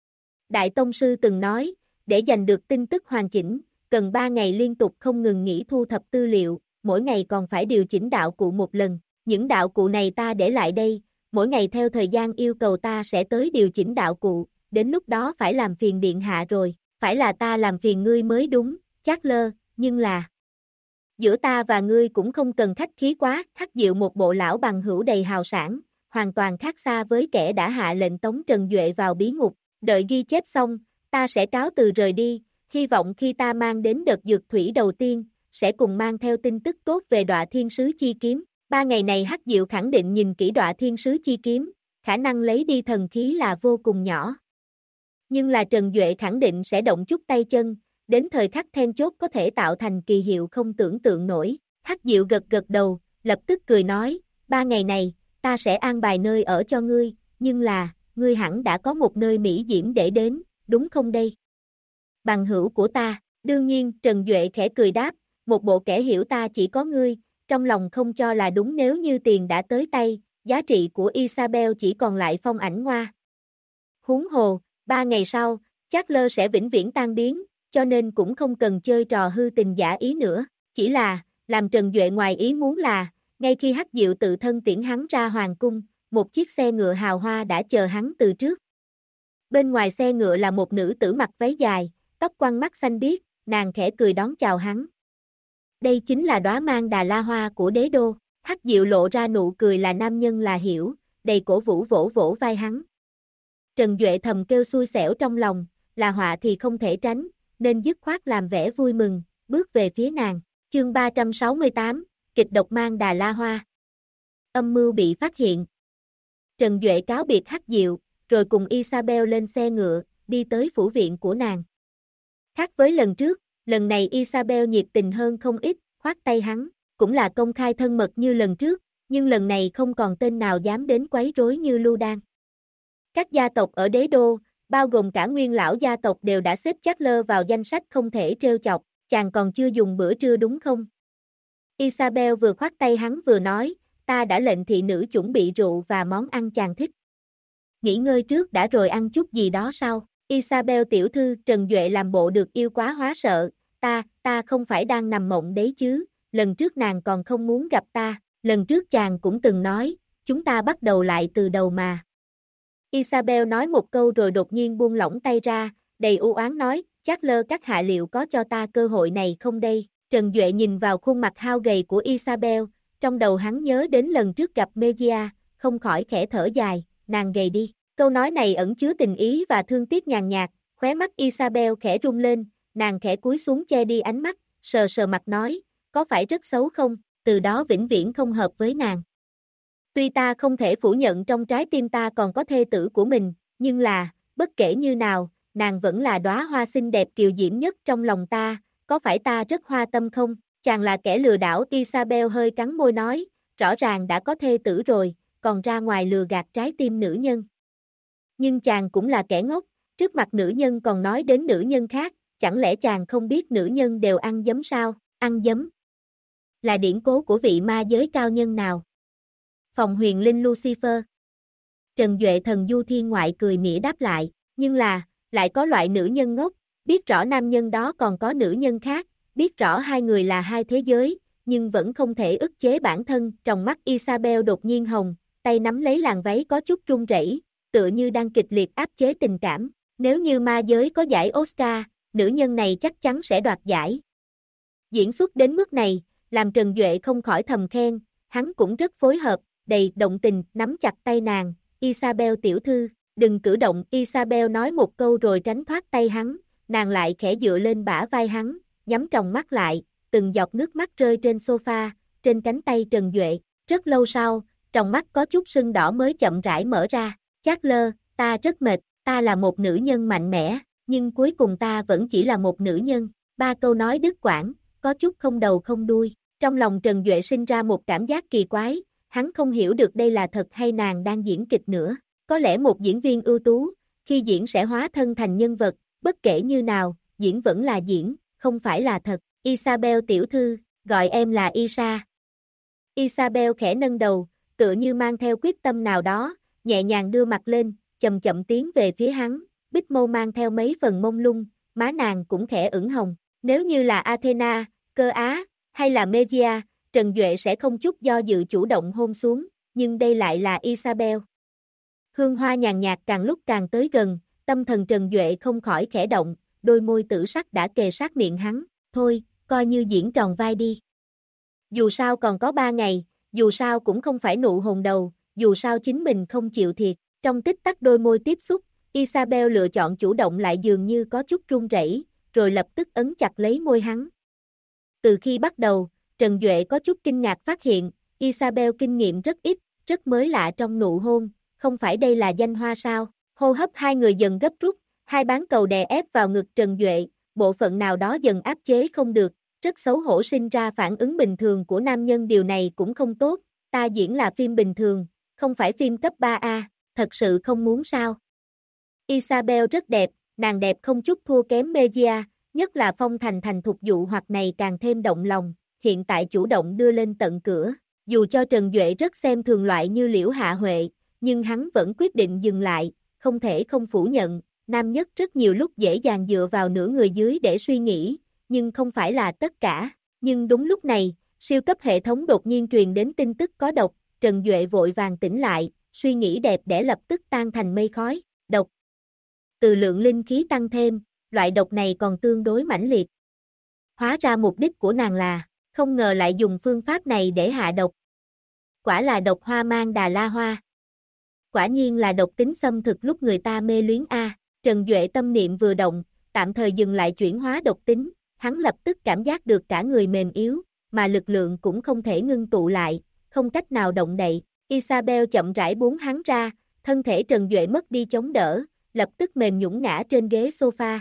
Đại Tông Sư từng nói, để giành được tin tức hoàn chỉnh, cần 3 ngày liên tục không ngừng nghỉ thu thập tư liệu, mỗi ngày còn phải điều chỉnh đạo cụ một lần. Những đạo cụ này ta để lại đây, mỗi ngày theo thời gian yêu cầu ta sẽ tới điều chỉnh đạo cụ, đến lúc đó phải làm phiền điện hạ rồi, phải là ta làm phiền ngươi mới đúng, chắc lơ, nhưng là... Giữa ta và ngươi cũng không cần khách khí quá, Hắc Diệu một bộ lão bằng hữu đầy hào sảng, hoàn toàn khác xa với kẻ đã hạ lệnh tống Trần Duệ vào bí ngục, đợi ghi chép xong, ta sẽ cáo từ rời đi, hy vọng khi ta mang đến đợt dược thủy đầu tiên, sẽ cùng mang theo tin tức tốt về Đọa Thiên Sứ chi kiếm. 3 ngày này Hắc Diệu khẳng định nhìn kỹ Đọa Thiên Sứ chi kiếm, khả năng lấy đi thần khí là vô cùng nhỏ. Nhưng là Trần Duệ khẳng định sẽ động chút tay chân, đến thời khắc then chốt có thể tạo thành kỳ hiệu không tưởng tượng nổi. Hắc Diệu gật gật đầu, lập tức cười nói, 3 ngày này, ta sẽ an bài nơi ở cho ngươi, nhưng là, ngươi hẳn đã có một nơi mỹ diễm để đến, đúng không đây? Bằng hữu của ta, đương nhiên, Trần Duệ khẽ cười đáp, một bộ kẻ hiểu ta chỉ có ngươi, trong lòng không cho là đúng nếu như tiền đã tới tay, giá trị của Isabel chỉ còn lại phong ảnh ngoa. Huống hồ, 3 ngày sau, Charles sẽ vĩnh viễn tan biến, cho nên cũng không cần chơi trò hư tình giả ý nữa. Chỉ là, làm Trần Duệ ngoài ý muốn là, ngay khi Hắc Diệu tự thân tiễn hắn ra hoàng cung, một chiếc xe ngựa hào hoa đã chờ hắn từ trước. Bên ngoài xe ngựa là một nữ tử mặc váy dài, tóc quăn mắt xanh biếc, nàng khẽ cười đón chào hắn. Đây chính là đóa mang đà la hoa của đế đô. Hắc Diệu lộ ra nụ cười là nam nhân là hiểu, đầy cổ vũ vỗ vỗ vai hắn. Trần Duệ thầm kêu xui xẻo trong lòng, là họa thì không thể tránh, nên dứt khoát làm vẻ vui mừng, bước về phía nàng. Chương 368, kịch độc mang đà la hoa. Âm mưu bị phát hiện. Trần Duệ cáo biệt Hắc Diệu, rồi cùng Isabel lên xe ngựa, đi tới phủ viện của nàng. Khác với lần trước, lần này Isabel nhiệt tình hơn không ít, khoát tay hắn, cũng là công khai thân mật như lần trước, nhưng lần này không còn tên nào dám đến quấy rối như Lưu Đan. Các gia tộc ở đế đô, bao gồm cả nguyên lão gia tộc đều đã xếp Charles vào danh sách không thể trêu chọc, chàng còn chưa dùng bữa trưa đúng không? Isabel vừa khoát tay hắn vừa nói, ta đã lệnh thị nữ chuẩn bị rượu và món ăn chàng thích. Nghỉ ngơi trước đã rồi ăn chút gì đó sau. Isabel tiểu thư, Trần Duệ làm bộ được yêu quá hóa sợ, ta không phải đang nằm mộng đấy chứ, lần trước nàng còn không muốn gặp ta, lần trước chàng cũng từng nói, chúng ta bắt đầu lại từ đầu mà. Isabel nói một câu rồi đột nhiên buông lỏng tay ra, đầy u oán nói, Charles các hạ liệu có cho ta cơ hội này không đây? Trần Duệ nhìn vào khuôn mặt hao gầy của Isabel, trong đầu hắn nhớ đến lần trước gặp Megia, không khỏi khẽ thở dài, nàng gầy đi. Câu nói này ẩn chứa tình ý và thương tiếc nhàn nhạt, khóe mắt Isabel khẽ rung lên, nàng khẽ cúi xuống che đi ánh mắt, sờ sờ mặt nói, có phải rất xấu không, từ đó vĩnh viễn không hợp với nàng. Tuy ta không thể phủ nhận trong trái tim ta còn có thê tử của mình, nhưng là, bất kể như nào, nàng vẫn là đóa hoa xinh đẹp kiều diễm nhất trong lòng ta, có phải ta rất hoa tâm không? Chàng là kẻ lừa đảo. Isabel hơi cắn môi nói, rõ ràng đã có thê tử rồi, còn ra ngoài lừa gạt trái tim nữ nhân. Nhưng chàng cũng là kẻ ngốc, trước mặt nữ nhân còn nói đến nữ nhân khác, chẳng lẽ chàng không biết nữ nhân đều ăn giấm sao? Ăn giấm là điển cố của vị ma giới cao nhân nào? Phòng huyền linh Lucifer. Trần Duệ thần du thiên ngoại cười mỉa đáp lại, nhưng là, lại có loại nữ nhân ngốc, biết rõ nam nhân đó còn có nữ nhân khác, biết rõ hai người là hai thế giới, nhưng vẫn không thể ức chế bản thân. Trong mắt Isabel đột nhiên hồng, tay nắm lấy làn váy có chút run rẩy, tựa như đang kịch liệt áp chế tình cảm. Nếu như ma giới có giải Oscar, nữ nhân này chắc chắn sẽ đoạt giải. Diễn xuất đến mức này, làm Trần Duệ không khỏi thầm khen, hắn cũng rất phối hợp, đầy động tình, nắm chặt tay nàng, Isabel tiểu thư, đừng cử động. Isabel nói một câu rồi tránh thoát tay hắn, nàng lại khẽ dựa lên bả vai hắn, nhắm tròng mắt lại, từng giọt nước mắt rơi trên sofa, trên cánh tay Trần Duệ. Rất lâu sau, tròng mắt có chút sưng đỏ mới chậm rãi mở ra, Charles, ta rất mệt, ta là một nữ nhân mạnh mẽ, nhưng cuối cùng ta vẫn chỉ là một nữ nhân. 3 câu nói đứt quãng, có chút không đầu không đuôi. Trong lòng Trần Duệ sinh ra một cảm giác kỳ quái, hắn không hiểu được đây là thật hay nàng đang diễn kịch nữa. Có lẽ một diễn viên ưu tú, khi diễn sẽ hóa thân thành nhân vật, bất kể như nào, diễn vẫn là diễn, không phải là thật. Isabel tiểu thư, gọi em là Isa. Isabel khẽ nâng đầu, tựa như mang theo quyết tâm nào đó, nhẹ nhàng đưa mặt lên, chậm chậm tiến về phía hắn, bích mâu mang theo mấy phần mông lung, má nàng cũng khẽ ửng hồng. Nếu như là Athena, Cơ Á, hay là Megia, Trần Duệ sẽ không chút do dự chủ động hôn xuống, nhưng đây lại là Isabel. Hương hoa nhàn nhạt càng lúc càng tới gần, tâm thần Trần Duệ không khỏi khẽ động, đôi môi tử sắc đã kề sát miệng hắn, thôi, coi như diễn tròn vai đi. Dù sao còn có 3 ngày, dù sao cũng không phải nụ hôn đầu, dù sao chính mình không chịu thiệt. Trong tích tắc đôi môi tiếp xúc, Isabel lựa chọn chủ động lại dường như có chút run rẩy, rồi lập tức ấn chặt lấy môi hắn. Từ khi bắt đầu, Trần Duệ có chút kinh ngạc phát hiện, Isabel kinh nghiệm rất ít, rất mới lạ trong nụ hôn, không phải đây là danh hoa sao? Hô hấp hai người dần gấp rút, hai bán cầu đè ép vào ngực Trần Duệ, bộ phận nào đó dần áp chế không được, rất xấu hổ sinh ra phản ứng bình thường của nam nhân. Điều này cũng không tốt, ta diễn là phim bình thường, không phải phim cấp 3A, thật sự không muốn sao? Isabel rất đẹp, nàng đẹp không chút thua kém Megia, nhất là phong thành thành thục dụ hoặc này càng thêm động lòng, hiện tại chủ động đưa lên tận cửa, Dù cho Trần Duệ rất xem thường loại như Liễu Hạ Huệ, nhưng hắn vẫn quyết định dừng lại, không thể không phủ nhận, nam nhất rất nhiều lúc dễ dàng dựa vào nửa người dưới để suy nghĩ, nhưng không phải là tất cả. Nhưng đúng lúc này, siêu cấp hệ thống đột nhiên truyền đến tin tức có độc, Trần Duệ vội vàng tỉnh lại, suy nghĩ đẹp đẽ lập tức tan thành mây khói. Độc. Từ lượng linh khí tăng thêm, loại độc này còn tương đối mãnh liệt. Hóa ra mục đích của nàng là, không ngờ lại dùng phương pháp này để hạ độc. Quả là độc hoa mang đà la hoa. Quả nhiên là độc tính xâm thực lúc người ta mê luyến a. Trần Duệ tâm niệm vừa động, tạm thời dừng lại chuyển hóa độc tính, hắn lập tức cảm giác được cả người mềm yếu, mà lực lượng cũng không thể ngưng tụ lại, không cách nào động đậy. Isabel chậm rãi buông hắn ra, thân thể Trần Duệ mất đi chống đỡ, lập tức mềm nhũn ngã trên ghế sofa.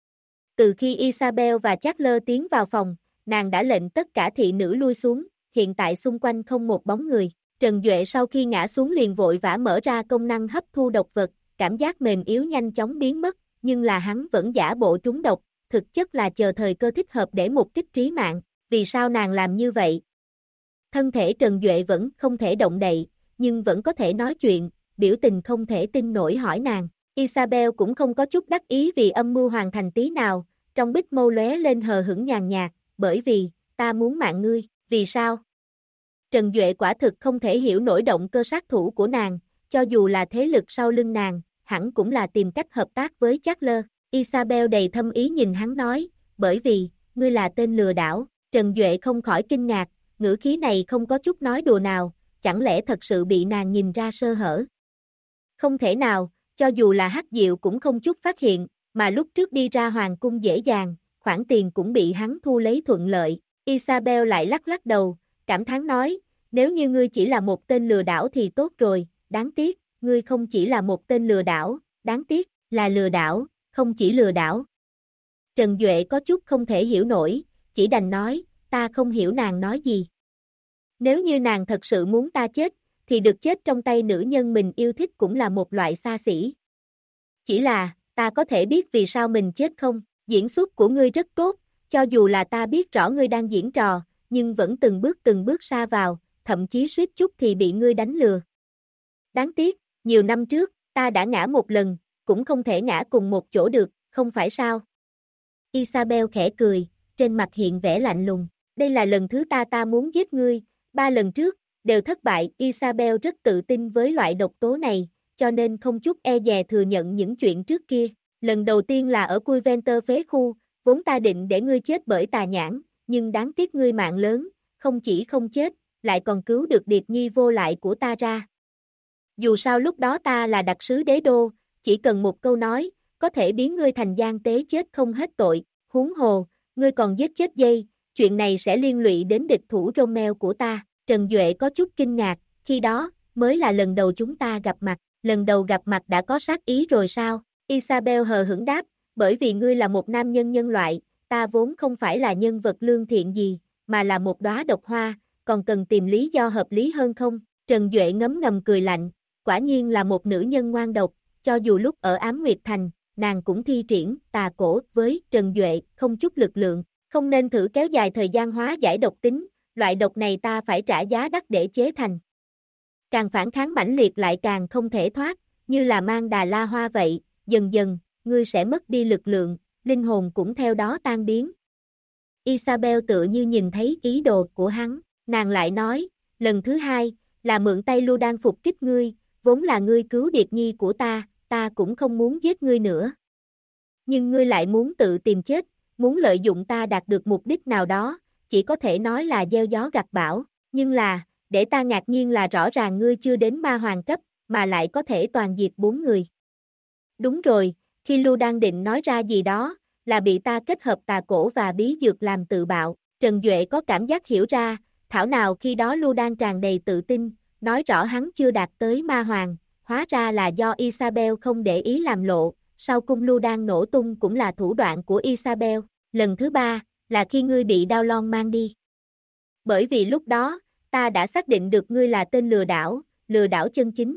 Từ khi Isabel và Charles tiến vào phòng, nàng đã lệnh tất cả thị nữ lui xuống, hiện tại xung quanh không một bóng người. Trần Duệ sau khi ngã xuống liền vội vã mở ra công năng hấp thu độc vật, cảm giác mềm yếu nhanh chóng biến mất, nhưng là hắn vẫn giả bộ trúng độc, thực chất là chờ thời cơ thích hợp để một kích trí mạng. Vì sao nàng làm như vậy? Thân thể Trần Duệ vẫn không thể động đậy, nhưng vẫn có thể nói chuyện, biểu tình không thể tin nổi hỏi nàng. Isabel cũng không có chút đắc ý vì âm mưu hoàn thành tí nào, trong bích mâu lóe lên hờ hững nhàn nhạt, bởi vì, ta muốn mạng ngươi, vì sao? Trần Duệ quả thực không thể hiểu nổi động cơ sát thủ của nàng, cho dù là thế lực sau lưng nàng, hẳn cũng là tìm cách hợp tác với Charles. Isabel đầy thâm ý nhìn hắn nói, bởi vì, ngươi là tên lừa đảo. Trần Duệ không khỏi kinh ngạc, ngữ khí này không có chút nói đùa nào, chẳng lẽ thật sự bị nàng nhìn ra sơ hở? Không thể nào, cho dù là Hắc Diệu cũng không chút phát hiện, mà lúc trước đi ra hoàng cung dễ dàng, khoản tiền cũng bị hắn thu lấy thuận lợi. Isabel lại lắc lắc đầu, cảm thán nói, nếu như ngươi chỉ là một tên lừa đảo thì tốt rồi, đáng tiếc, ngươi không chỉ là một tên lừa đảo, đáng tiếc, là lừa đảo, không chỉ lừa đảo. Trần Duệ có chút không thể hiểu nổi, chỉ đành nói, ta không hiểu nàng nói gì. Nếu như nàng thật sự muốn ta chết, thì được chết trong tay nữ nhân mình yêu thích cũng là một loại xa xỉ. Chỉ là, ta có thể biết vì sao mình chết không? Diễn xuất của ngươi rất tốt, cho dù là ta biết rõ ngươi đang diễn trò, nhưng vẫn từng bước sa vào, thậm chí suýt chút thì bị ngươi đánh lừa. Đáng tiếc, nhiều năm trước, ta đã ngã một lần, cũng không thể ngã cùng một chỗ được, không phải sao? Isabel khẽ cười, trên mặt hiện vẻ lạnh lùng. Đây là lần thứ ta muốn giết ngươi, 3 lần trước, đều thất bại. Isabel rất tự tin với loại độc tố này, cho nên không chút e dè thừa nhận những chuyện trước kia. Lần đầu tiên là ở Cuventer phế khu, vốn ta định để ngươi chết bởi tà nhãn, nhưng đáng tiếc ngươi mạng lớn, không chỉ không chết, lại còn cứu được Điệp Nhi vô lại của ta ra. Dù sao lúc đó ta là đặc sứ đế đô, chỉ cần một câu nói, có thể biến ngươi thành gian tế chết không hết tội, huống hồ, ngươi còn giết chết dây, chuyện này sẽ liên lụy đến địch thủ Rommel của ta. Trần Duệ có chút kinh ngạc, khi đó, mới là lần đầu chúng ta gặp mặt, lần đầu gặp mặt đã có sát ý rồi sao? Isabel hờ hững đáp, bởi vì ngươi là một nam nhân nhân loại, ta vốn không phải là nhân vật lương thiện gì, mà là một đóa độc hoa, còn cần tìm lý do hợp lý hơn không? Trần Duệ ngấm ngầm cười lạnh, quả nhiên là một nữ nhân ngoan độc, cho dù lúc ở Ám Nguyệt Thành, nàng cũng thi triển tà cổ với Trần Duệ, không chút lực lượng, không nên thử kéo dài thời gian hóa giải độc tính, loại độc này ta phải trả giá đắt để chế thành. Càng phản kháng mãnh liệt lại càng không thể thoát, như là mang đà la hoa vậy, dần dần, ngươi sẽ mất đi lực lượng, linh hồn cũng theo đó tan biến. Isabel tựa như nhìn thấy ý đồ của hắn, nàng lại nói, lần thứ hai, là mượn tay Lưu Đan phục kích ngươi, vốn là ngươi cứu Điệp Nhi của ta cũng không muốn giết ngươi nữa. Nhưng ngươi lại muốn tự tìm chết, muốn lợi dụng ta đạt được mục đích nào đó, chỉ có thể nói là gieo gió gặt bão, nhưng là, để ta ngạc nhiên là rõ ràng ngươi chưa đến ma hoàng cấp, mà lại có thể toàn diệt 4 người. Đúng rồi, khi Lưu đang định nói ra gì đó, là bị ta kết hợp tà cổ và bí dược làm tự bạo, Trần Duệ có cảm giác hiểu ra, thảo nào khi đó Lưu đang tràn đầy tự tin, nói rõ hắn chưa đạt tới ma hoàng, hóa ra là do Isabel không để ý làm lộ, sau cung Lưu đang nổ tung cũng là thủ đoạn của Isabel, lần thứ 3, là khi ngươi bị Đao Loan mang đi. Bởi vì lúc đó, ta đã xác định được ngươi là tên lừa đảo chân chính.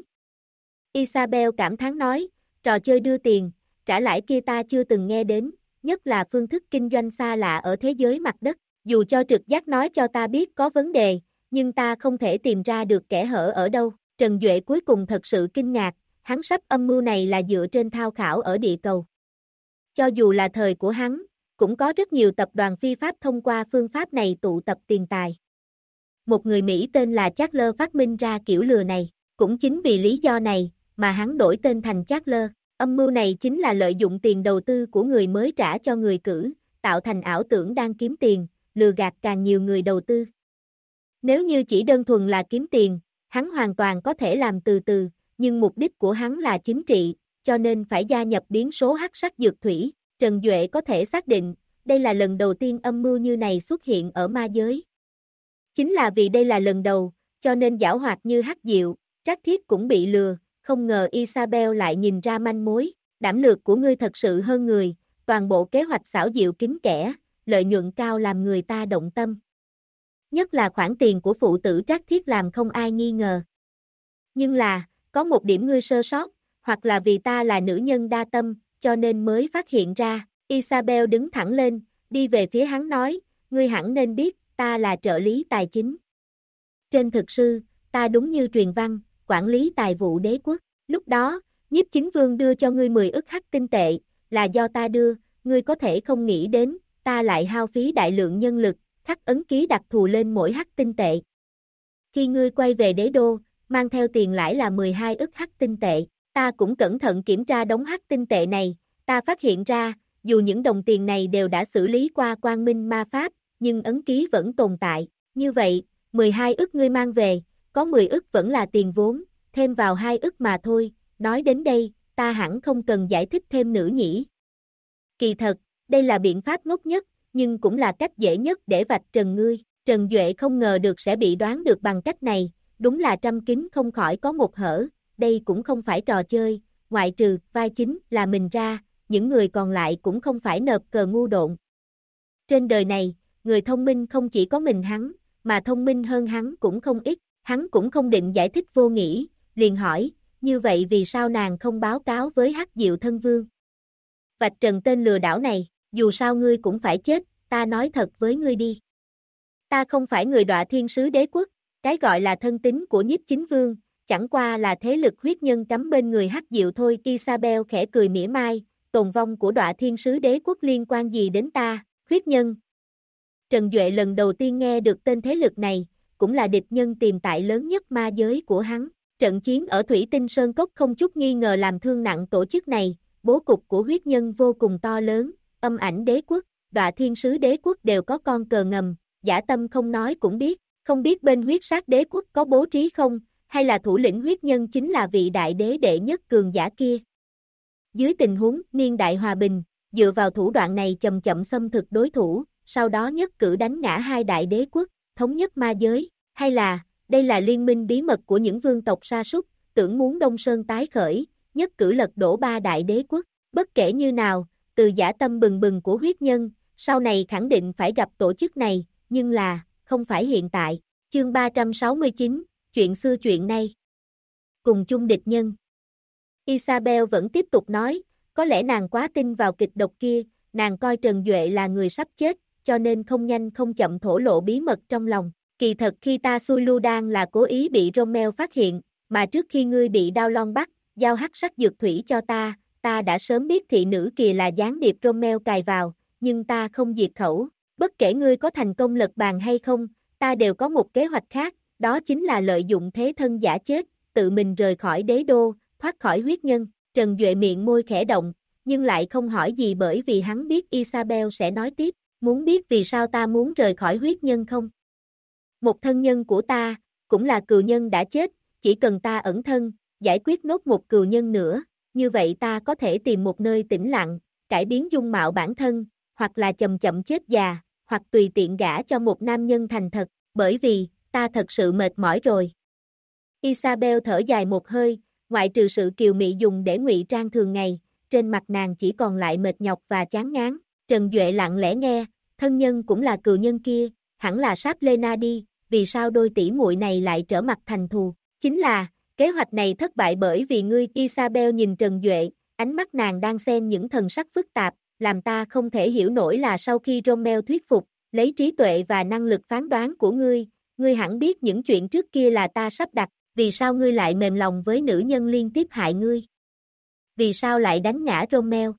Isabel cảm thán nói, trò chơi đưa tiền, trả lãi kia ta chưa từng nghe đến, nhất là phương thức kinh doanh xa lạ ở thế giới mặt đất, dù cho trực giác nói cho ta biết có vấn đề, nhưng ta không thể tìm ra được kẽ hở ở đâu. Trần Duệ cuối cùng thật sự kinh ngạc, hắn sắp âm mưu này là dựa trên tham khảo ở địa cầu. Cho dù là thời của hắn, cũng có rất nhiều tập đoàn phi pháp thông qua phương pháp này tụ tập tiền tài. Một người Mỹ tên là Charles phát minh ra kiểu lừa này, cũng chính vì lý do này mà hắn đổi tên thành Charles. Âm mưu này chính là lợi dụng tiền đầu tư của người mới trả cho người cử, tạo thành ảo tưởng đang kiếm tiền, lừa gạt càng nhiều người đầu tư. Nếu như chỉ đơn thuần là kiếm tiền, hắn hoàn toàn có thể làm từ từ, nhưng mục đích của hắn là chính trị, cho nên phải gia nhập biến số hắc sắc dược thủy. Trần Duệ có thể xác định, đây là lần đầu tiên âm mưu như này xuất hiện ở ma giới. Chính là vì đây là lần đầu, cho nên giảo hoạt như Hắc Diệu, Trác Thiết cũng bị lừa, không ngờ Isabel lại nhìn ra manh mối, đảm lược của ngươi thật sự hơn người, toàn bộ kế hoạch xảo diệu kín kẽ, lợi nhuận cao làm người ta động tâm. Nhất là khoản tiền của phụ tử Trác Thiết làm không ai nghi ngờ. Nhưng là, có một điểm ngươi sơ sót, hoặc là vì ta là nữ nhân đa tâm, cho nên mới phát hiện ra. Isabel đứng thẳng lên, đi về phía hắn nói, ngươi hẳn nên biết, ta là trợ lý tài chính. Trên thực sư, ta đúng như truyền văn, quản lý tài vụ đế quốc. Lúc đó, Nhiếp Chính Vương đưa cho ngươi 10 ức hắc tinh tệ, là do ta đưa, ngươi có thể không nghĩ đến, ta lại hao phí đại lượng nhân lực, khắc ấn ký đặc thù lên mỗi hắc tinh tệ. Khi ngươi quay về đế đô, mang theo tiền lãi là 12 ức hắc tinh tệ, ta cũng cẩn thận kiểm tra đống hắc tinh tệ này, ta phát hiện ra, dù những đồng tiền này đều đã xử lý qua quang minh ma pháp, nhưng ấn ký vẫn tồn tại. Như vậy, 12 ức ngươi mang về, có 10 ức vẫn là tiền vốn, thêm vào 2 ức mà thôi. Nói đến đây, ta hẳn không cần giải thích thêm nữa nhỉ. Kỳ thật, đây là biện pháp ngốc nhất, nhưng cũng là cách dễ nhất để vạch trần ngươi. Trần Duệ không ngờ được sẽ bị đoán được bằng cách này, đúng là trăm kính không khỏi có một hở, đây cũng không phải trò chơi, ngoại trừ vai chính là mình ra, những người còn lại cũng không phải nộp cờ ngu độn. Trên đời này, người thông minh không chỉ có mình hắn, mà thông minh hơn hắn cũng không ít, hắn cũng không định giải thích vô nghĩa, liền hỏi, như vậy vì sao nàng không báo cáo với Hắc Diệu Thân Vương? Vạch trần tên lừa đảo này, dù sao ngươi cũng phải chết, ta nói thật với ngươi đi. Ta không phải người Đọa Thiên Sứ Đế Quốc, cái gọi là thân tín của Nhiếp Chính Vương, chẳng qua là thế lực huyết nhân cắm bên người Hắc Diệu thôi. Isabel khẽ cười mỉa mai, tồn vong của Đọa Thiên Sứ Đế Quốc liên quan gì đến ta, huyết nhân. Trần Duệ lần đầu tiên nghe được tên thế lực này, cũng là địch nhân tiềm tại lớn nhất ma giới của hắn. Trận chiến ở Thủy Tinh Sơn Cốc không chút nghi ngờ làm thương nặng tổ chức này, bố cục của huyết nhân vô cùng to lớn, Âm Ảnh Đế Quốc, Đọa Thiên Sứ Đế Quốc đều có con cờ ngầm, Dã Tâm không nói cũng biết, không biết bên huyết sát đế quốc có bố trí không, hay là thủ lĩnh huyết nhân chính là vị đại đế đệ nhất cường giả kia. Dưới tình huống niên đại hòa bình, dựa vào thủ đoạn này chậm chậm xâm thực đối thủ, sau đó nhất cử đánh ngã hai đại đế quốc, thống nhất ma giới, hay là, đây là liên minh bí mật của những vương tộc sa súc, tưởng muốn Đông Sơn tái khởi, nhất cử lật đổ ba đại đế quốc, bất kể như nào, từ dã tâm bừng bừng của huyết nhân, sau này khẳng định phải gặp tổ chức này, nhưng là, không phải hiện tại. Chương 369, chuyện xưa chuyện nay. Cùng chung địch nhân. Isabel vẫn tiếp tục nói, có lẽ nàng quá tin vào kịch độc kia, nàng coi Trần Duệ là người sắp chết, cho nên không nhanh không chậm thổ lộ bí mật trong lòng. Kỳ thật khi ta xui Ludan là cố ý bị Rommel phát hiện, mà trước khi ngươi bị Đao Lon bắt, giao hắc sắc dược thủy cho ta đã sớm biết thị nữ kìa là gián điệp Rommel cài vào, nhưng ta không diệt khẩu. Bất kể ngươi có thành công lật bàn hay không, ta đều có một kế hoạch khác, đó chính là lợi dụng thế thân giả chết, tự mình rời khỏi đế đô, thoát khỏi huyết nhân. Trần Duệ miệng môi khẽ động, nhưng lại không hỏi gì bởi vì hắn biết Isabel sẽ nói tiếp, muốn biết vì sao ta muốn rời khỏi huyết nhân không? Một thân nhân của ta, cũng là cừu nhân đã chết, chỉ cần ta ẩn thân, giải quyết nốt một cừu nhân nữa, như vậy ta có thể tìm một nơi tĩnh lặng, cải biến dung mạo bản thân, hoặc là chậm chậm chết già, hoặc tùy tiện gả cho một nam nhân thành thật, bởi vì, ta thật sự mệt mỏi rồi. Isabel thở dài một hơi, ngoại trừ sự kiều mị dùng để ngụy trang thường ngày, trên mặt nàng chỉ còn lại mệt nhọc và chán ngán. Trần Duệ lặng lẽ nghe, thân nhân cũng là cừu nhân kia, hẳn là Sáp Lena đi, vì sao đôi tỷ muội này lại trở mặt thành thù? Chính là, kế hoạch này thất bại bởi vì ngươi. Isabel nhìn Trần Duệ, ánh mắt nàng đang xen những thần sắc phức tạp, làm ta không thể hiểu nổi là sau khi Rommel thuyết phục, lấy trí tuệ và năng lực phán đoán của ngươi, Ngươi hẳn biết những chuyện trước kia là ta sắp đặt, vì sao ngươi lại mềm lòng với nữ nhân liên tiếp hại ngươi? Vì sao lại đánh ngã Romeo?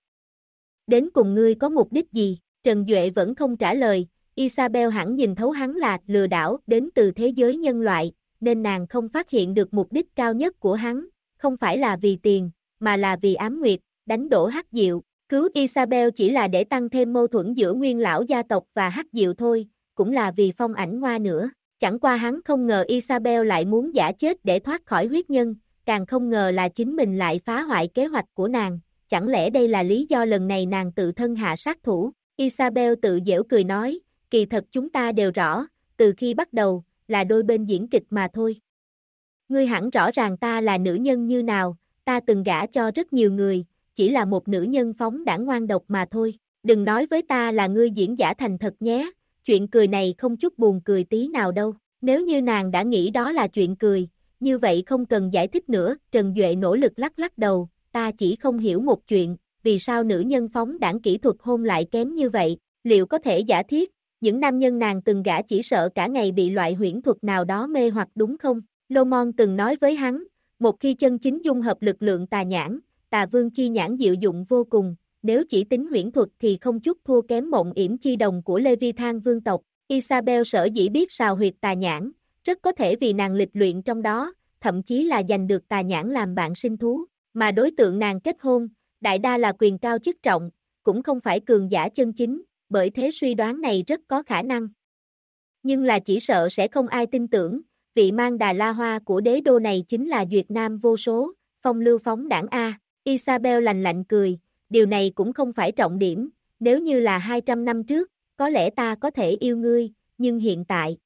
Đến cùng ngươi có mục đích gì? Trần Duệ vẫn không trả lời, Isabel hẳn nhìn thấu hắn là lừa đảo đến từ thế giới nhân loại, nên nàng không phát hiện được mục đích cao nhất của hắn, không phải là vì tiền, mà là vì ám nguyệt, đánh đổ Hắc Diệu. Cứu Isabel chỉ là để tăng thêm mâu thuẫn giữa Nguyên lão gia tộc và Hắc Diệu thôi, cũng là vì Phong Ảnh Ngoa nữa. Chẳng qua hắn không ngờ Isabel lại muốn giả chết để thoát khỏi huyết nhân, càng không ngờ là chính mình lại phá hoại kế hoạch của nàng. Chẳng lẽ đây là lý do lần này nàng tự thân hạ sát thủ? Isabel tự giễu cười nói, kỳ thật chúng ta đều rõ, từ khi bắt đầu, là đôi bên diễn kịch mà thôi. Ngươi hẳn rõ ràng ta là nữ nhân như nào, ta từng gả cho rất nhiều người, chỉ là một nữ nhân phóng đãng ngoan độc mà thôi. Đừng nói với ta là ngươi diễn giả thành thật nhé, chuyện cười này không chút buồn cười tí nào đâu. Nếu như nàng đã nghĩ đó là chuyện cười, như vậy không cần giải thích nữa. Trần Duệ nỗ lực lắc lắc đầu, ta chỉ không hiểu một chuyện, vì sao nữ nhân phóng đãng kỹ thuật hôn lại kém như vậy, liệu có thể giả thiết, những nam nhân nàng từng gả chỉ sợ cả ngày bị loại huyễn thuật nào đó mê hoặc đúng không? Lomon từng nói với hắn, một khi chân chính dung hợp lực lượng tà nhãn, tà vương chi nhãn diệu dụng vô cùng, nếu chỉ tính huyễn thuật thì không chút thua kém mộng yểm chi đồng của Leviathan vương tộc. Isabel sở dĩ biết sào huyệt tà nhãn, rất có thể vì nàng lịch luyện trong đó, thậm chí là giành được tà nhãn làm bạn sinh thú, mà đối tượng nàng kết hôn, đại đa là quyền cao chức trọng, cũng không phải cường giả chân chính, bởi thế suy đoán này rất có khả năng. Nhưng là chỉ sợ sẽ không ai tin tưởng, vị mang Đà La Hoa của đế đô này chính là duyệt nam vô số, phong lưu phóng đảng A. Isabel lạnh lạnh cười, điều này cũng không phải trọng điểm, nếu như là 200 năm trước, có lẽ ta có thể yêu ngươi, nhưng hiện tại,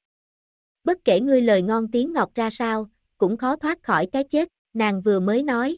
bất kể ngươi lời ngon tiếng ngọt ra sao, cũng khó thoát khỏi cái chết, nàng vừa mới nói.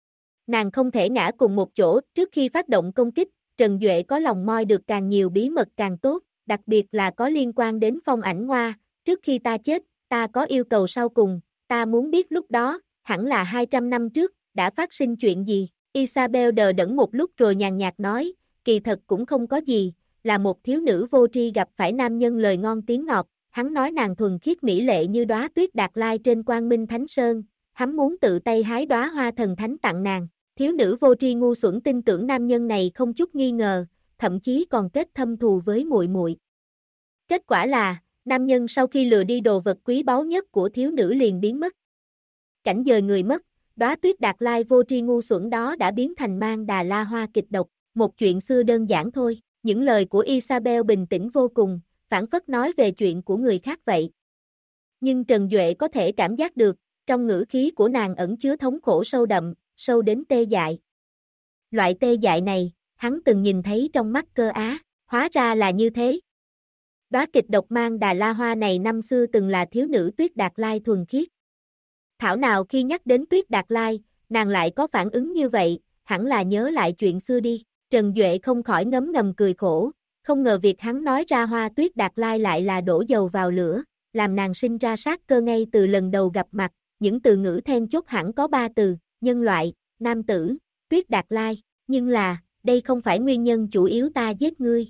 Nàng không thể ngã cùng một chỗ, trước khi phát động công kích, Trần Duệ có lòng moi được càng nhiều bí mật càng tốt, đặc biệt là có liên quan đến Phong Ảnh Ngoa, trước khi ta chết, ta có yêu cầu sau cùng, ta muốn biết lúc đó, hẳn là 200 năm trước, đã phát sinh chuyện gì. Isabel đờ đẫn một lúc rồi nhàn nhạt nói, kỳ thật cũng không có gì, là một thiếu nữ vô tri gặp phải nam nhân lời ngon tiếng ngọt, hắn nói nàng thuần khiết mỹ lệ như đóa tuyết đạt lai trên Quang Minh Thánh Sơn, hắn muốn tự tay hái đóa hoa thần thánh tặng nàng. Thiếu nữ vô tri ngu xuẩn tin tưởng nam nhân này không chút nghi ngờ, thậm chí còn kết thâm thù với muội muội. Kết quả là, nam nhân sau khi lừa đi đồ vật quý báu nhất của thiếu nữ liền biến mất. Cảnh dời người mất, đóa tuyết đạt lai vô tri ngu xuẩn đó đã biến thành mang Đà La Hoa kịch độc, một chuyện xưa đơn giản thôi. Những lời của Isabel bình tĩnh vô cùng, phảng phất nói về chuyện của người khác vậy. Nhưng Trần Duệ có thể cảm giác được, trong ngữ khí của nàng ẩn chứa thống khổ sâu đậm, sâu đến tê dại. Loại tê dại này, hắn từng nhìn thấy trong mắt Cơ Á, hóa ra là như thế. Đóa kịch độc mang Đà La Hoa này năm xưa từng là thiếu nữ Tuyết Đạt Lai thuần khiết. Thảo nào khi nhắc đến Tuyết Đạt Lai, nàng lại có phản ứng như vậy, hẳn là nhớ lại chuyện xưa đi. Trần Duệ không khỏi ngấm ngầm cười khổ, không ngờ việc hắn nói ra Hoa Tuyết Đạt Lai lại là đổ dầu vào lửa, làm nàng sinh ra sát cơ ngay từ lần đầu gặp mặt. Những từ ngữ then chốt hẳn có 3 từ, nhân loại, nam tử, Tuyết Đạt Lai, nhưng là, đây không phải nguyên nhân chủ yếu ta giết ngươi.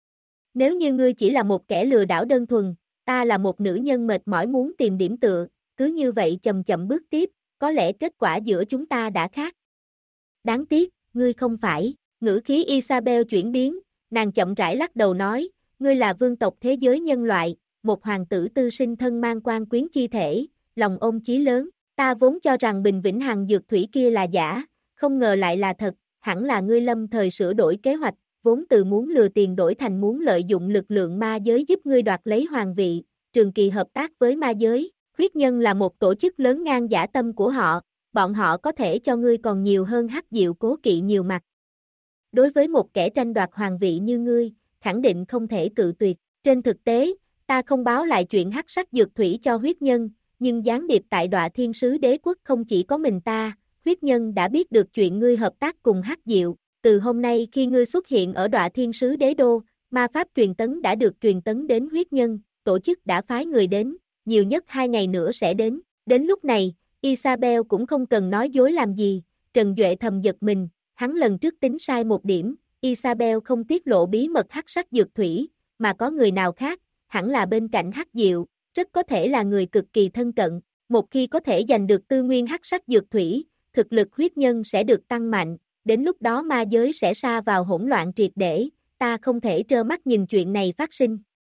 Nếu như ngươi chỉ là một kẻ lừa đảo đơn thuần, ta là một nữ nhân mệt mỏi muốn tìm điểm tựa, cứ như vậy chậm chậm bước tiếp, có lẽ kết quả giữa chúng ta đã khác. Đáng tiếc, ngươi không phải. Ngữ khí Isabel chuyển biến, nàng chậm rãi lắc đầu nói, ngươi là vương tộc thế giới nhân loại, một hoàng tử tư sinh thân mang quan quyến chi thể, lòng ôm chí lớn, ta vốn cho rằng bình vĩnh hằng dược thủy kia là giả, không ngờ lại là thật, hẳn là ngươi lâm thời sửa đổi kế hoạch, vốn từ muốn lừa tiền đổi thành muốn lợi dụng lực lượng ma giới giúp ngươi đoạt lấy hoàng vị, trường kỳ hợp tác với ma giới, huyết nhân là một tổ chức lớn ngang dã tâm của họ, bọn họ có thể cho ngươi còn nhiều hơn Hắc Diệu cố kỵ nhiều mặt. Đối với một kẻ tranh đoạt hoàng vị như ngươi, khẳng định không thể cự tuyệt. Trên thực tế, ta không báo lại chuyện hắc sắc dược thủy cho huyết nhân, nhưng gián điệp tại Đọa Thiên Sứ Đế Quốc không chỉ có mình ta, huyết nhân đã biết được chuyện ngươi hợp tác cùng Hắc Diệu. Từ hôm nay khi ngươi xuất hiện ở Đọa Thiên Sứ Đế Đô, ma pháp truyền tấn đã được truyền tấn đến huyết nhân, tổ chức đã phái người đến, nhiều nhất 2 ngày nữa sẽ đến. Đến lúc này, Isabel cũng không cần nói dối làm gì, Trần Duệ thầm giật mình. Hắn lần trước tính sai một điểm, Isabel không tiết lộ bí mật hắc sắc dược thủy, mà có người nào khác, hẳn là bên cạnh Hắc Diệu, rất có thể là người cực kỳ thân cận, một khi có thể giành được tư nguyên hắc sắc dược thủy, thực lực huyết nhân sẽ được tăng mạnh, đến lúc đó ma giới sẽ sa vào hỗn loạn triệt để, ta không thể trơ mắt nhìn chuyện này phát sinh.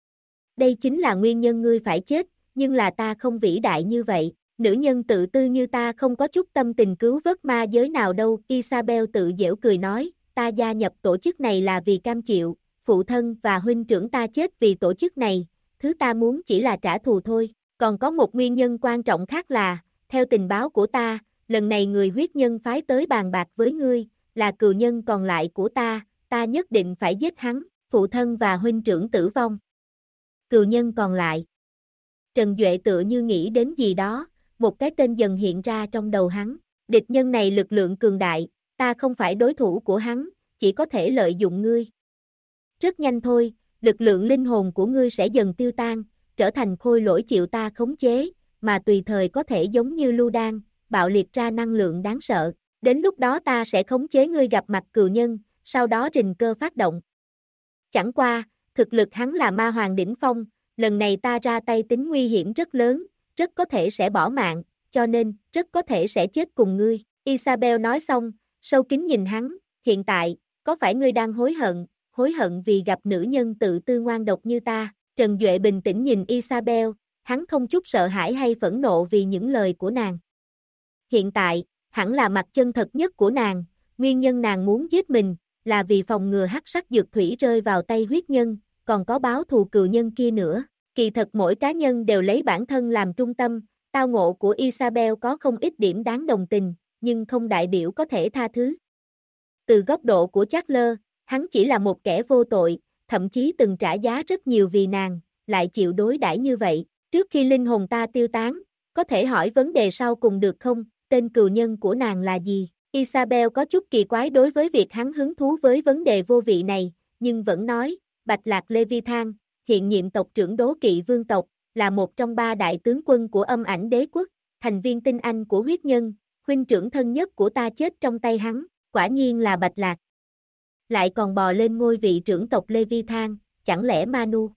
Đây chính là nguyên nhân ngươi phải chết, nhưng là ta không vĩ đại như vậy, nữ nhân tự tư như ta không có chút tâm tình cứu vớt ma giới nào đâu, Isabel tự giễu cười nói, ta gia nhập tổ chức này là vì cam chịu, phụ thân và huynh trưởng ta chết vì tổ chức này, thứ ta muốn chỉ là trả thù thôi, còn có một nguyên nhân quan trọng khác là, theo tình báo của ta, lần này người huyết nhân phái tới bàn bạc với ngươi, là cừu nhân còn lại của ta nhất định phải giết hắn, phụ thân và huynh trưởng tử vong. Cừu nhân còn lại. Trần Duệ tựa như nghĩ đến gì đó, một cái tên dần hiện ra trong đầu hắn, địch nhân này lực lượng cường đại, ta không phải đối thủ của hắn, chỉ có thể lợi dụng ngươi. Rất nhanh thôi, lực lượng linh hồn của ngươi sẽ dần tiêu tan, trở thành khôi lỗi chịu ta khống chế, mà tùy thời có thể giống như lưu đan, bạo liệt ra năng lượng đáng sợ. Đến lúc đó ta sẽ khống chế ngươi gặp mặt cừu nhân, sau đó rình cơ phát động. Chẳng qua, thực lực hắn là ma hoàng đỉnh phong, lần này ta ra tay tính nguy hiểm rất lớn, rất có thể sẽ bỏ mạng, cho nên, rất có thể sẽ chết cùng ngươi. Isabel nói xong, sâu kín nhìn hắn, hiện tại, có phải ngươi đang hối hận vì gặp nữ nhân tự tư ngoan độc như ta? Trần Duệ bình tĩnh nhìn Isabel, hắn không chút sợ hãi hay phẫn nộ vì những lời của nàng. Hiện tại, hẳn là mặt chân thật nhất của nàng, nguyên nhân nàng muốn giết mình, là vì phòng ngừa hắc sắc dược thủy rơi vào tay huyết nhân, còn có báo thù cừu nhân kia nữa. Kỳ thật mỗi cá nhân đều lấy bản thân làm trung tâm, tao ngộ của Isabel có không ít điểm đáng đồng tình, nhưng không đại biểu có thể tha thứ. Từ góc độ của Charles, hắn chỉ là một kẻ vô tội, thậm chí từng trả giá rất nhiều vì nàng, lại chịu đối đãi như vậy. Trước khi linh hồn ta tiêu tán, có thể hỏi vấn đề sau cùng được không? Tên cừu nhân của nàng là gì? Isabel có chút kỳ quái đối với việc hắn hứng thú với vấn đề vô vị này, nhưng vẫn nói, Bạch Lạc Leviathan, hiện nhiệm tộc trưởng Đố Kỵ Vương tộc, là một trong 3 đại tướng quân của Âm Ảnh Đế quốc, thành viên tinh anh của huyết nhân, huynh trưởng thân nhất của ta chết trong tay hắn, quả nhiên là Bạch Lạc. Lại còn bò lên ngôi vị trưởng tộc Leviathan, chẳng lẽ Manu?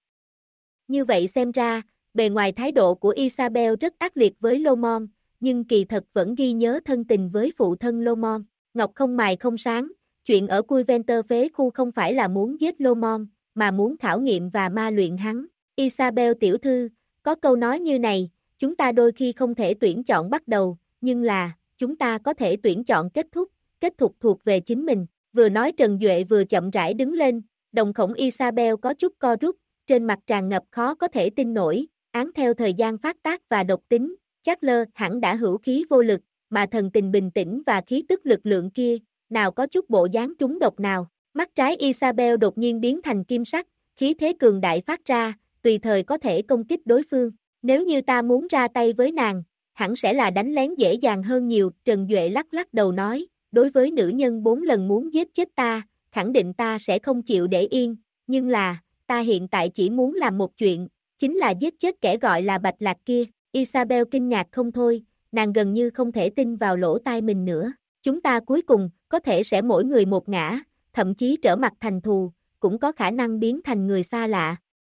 Như vậy xem ra, bề ngoài thái độ của Isabel rất ác liệt với Lomon, nhưng kỳ thật vẫn ghi nhớ thân tình với phụ thân Lomon. Ngọc không mài không sáng, chuyện ở Cuventer phế khu không phải là muốn giết Lomon, mà muốn khảo nghiệm và ma luyện hắn. Isabel tiểu thư, có câu nói như này, chúng ta đôi khi không thể tuyển chọn bắt đầu, nhưng là, chúng ta có thể tuyển chọn kết thúc thuộc về chính mình. Vừa nói Trần Duệ vừa chậm rãi đứng lên, đồng khổng Isabel có chút co rút, trên mặt tràn ngập khó có thể tin nổi, án theo thời gian phát tác và độc tính, Charles hẳn đã hữu khí vô lực, mà thần tình bình tĩnh và khí tức lực lượng kia, nào có chút bộ dáng trúng độc nào. Mắt trái Isabel đột nhiên biến thành kim sắc, khí thế cường đại phát ra, tùy thời có thể công kích đối phương. Nếu như ta muốn ra tay với nàng, hẳn sẽ là đánh lén dễ dàng hơn nhiều, Trần Duệ lắc lắc đầu nói, đối với nữ nhân 4 lần muốn giết chết ta, khẳng định ta sẽ không chịu để yên, nhưng là, ta hiện tại chỉ muốn làm một chuyện, chính là giết chết kẻ gọi là Bạch Lạc kia. Isabel kinh ngạc không thôi, nàng gần như không thể tin vào lỗ tai mình nữa. Chúng ta cuối cùng, có thể sẽ mỗi người một ngã, thậm chí trở mặt thành thù, cũng có khả năng biến thành người xa lạ.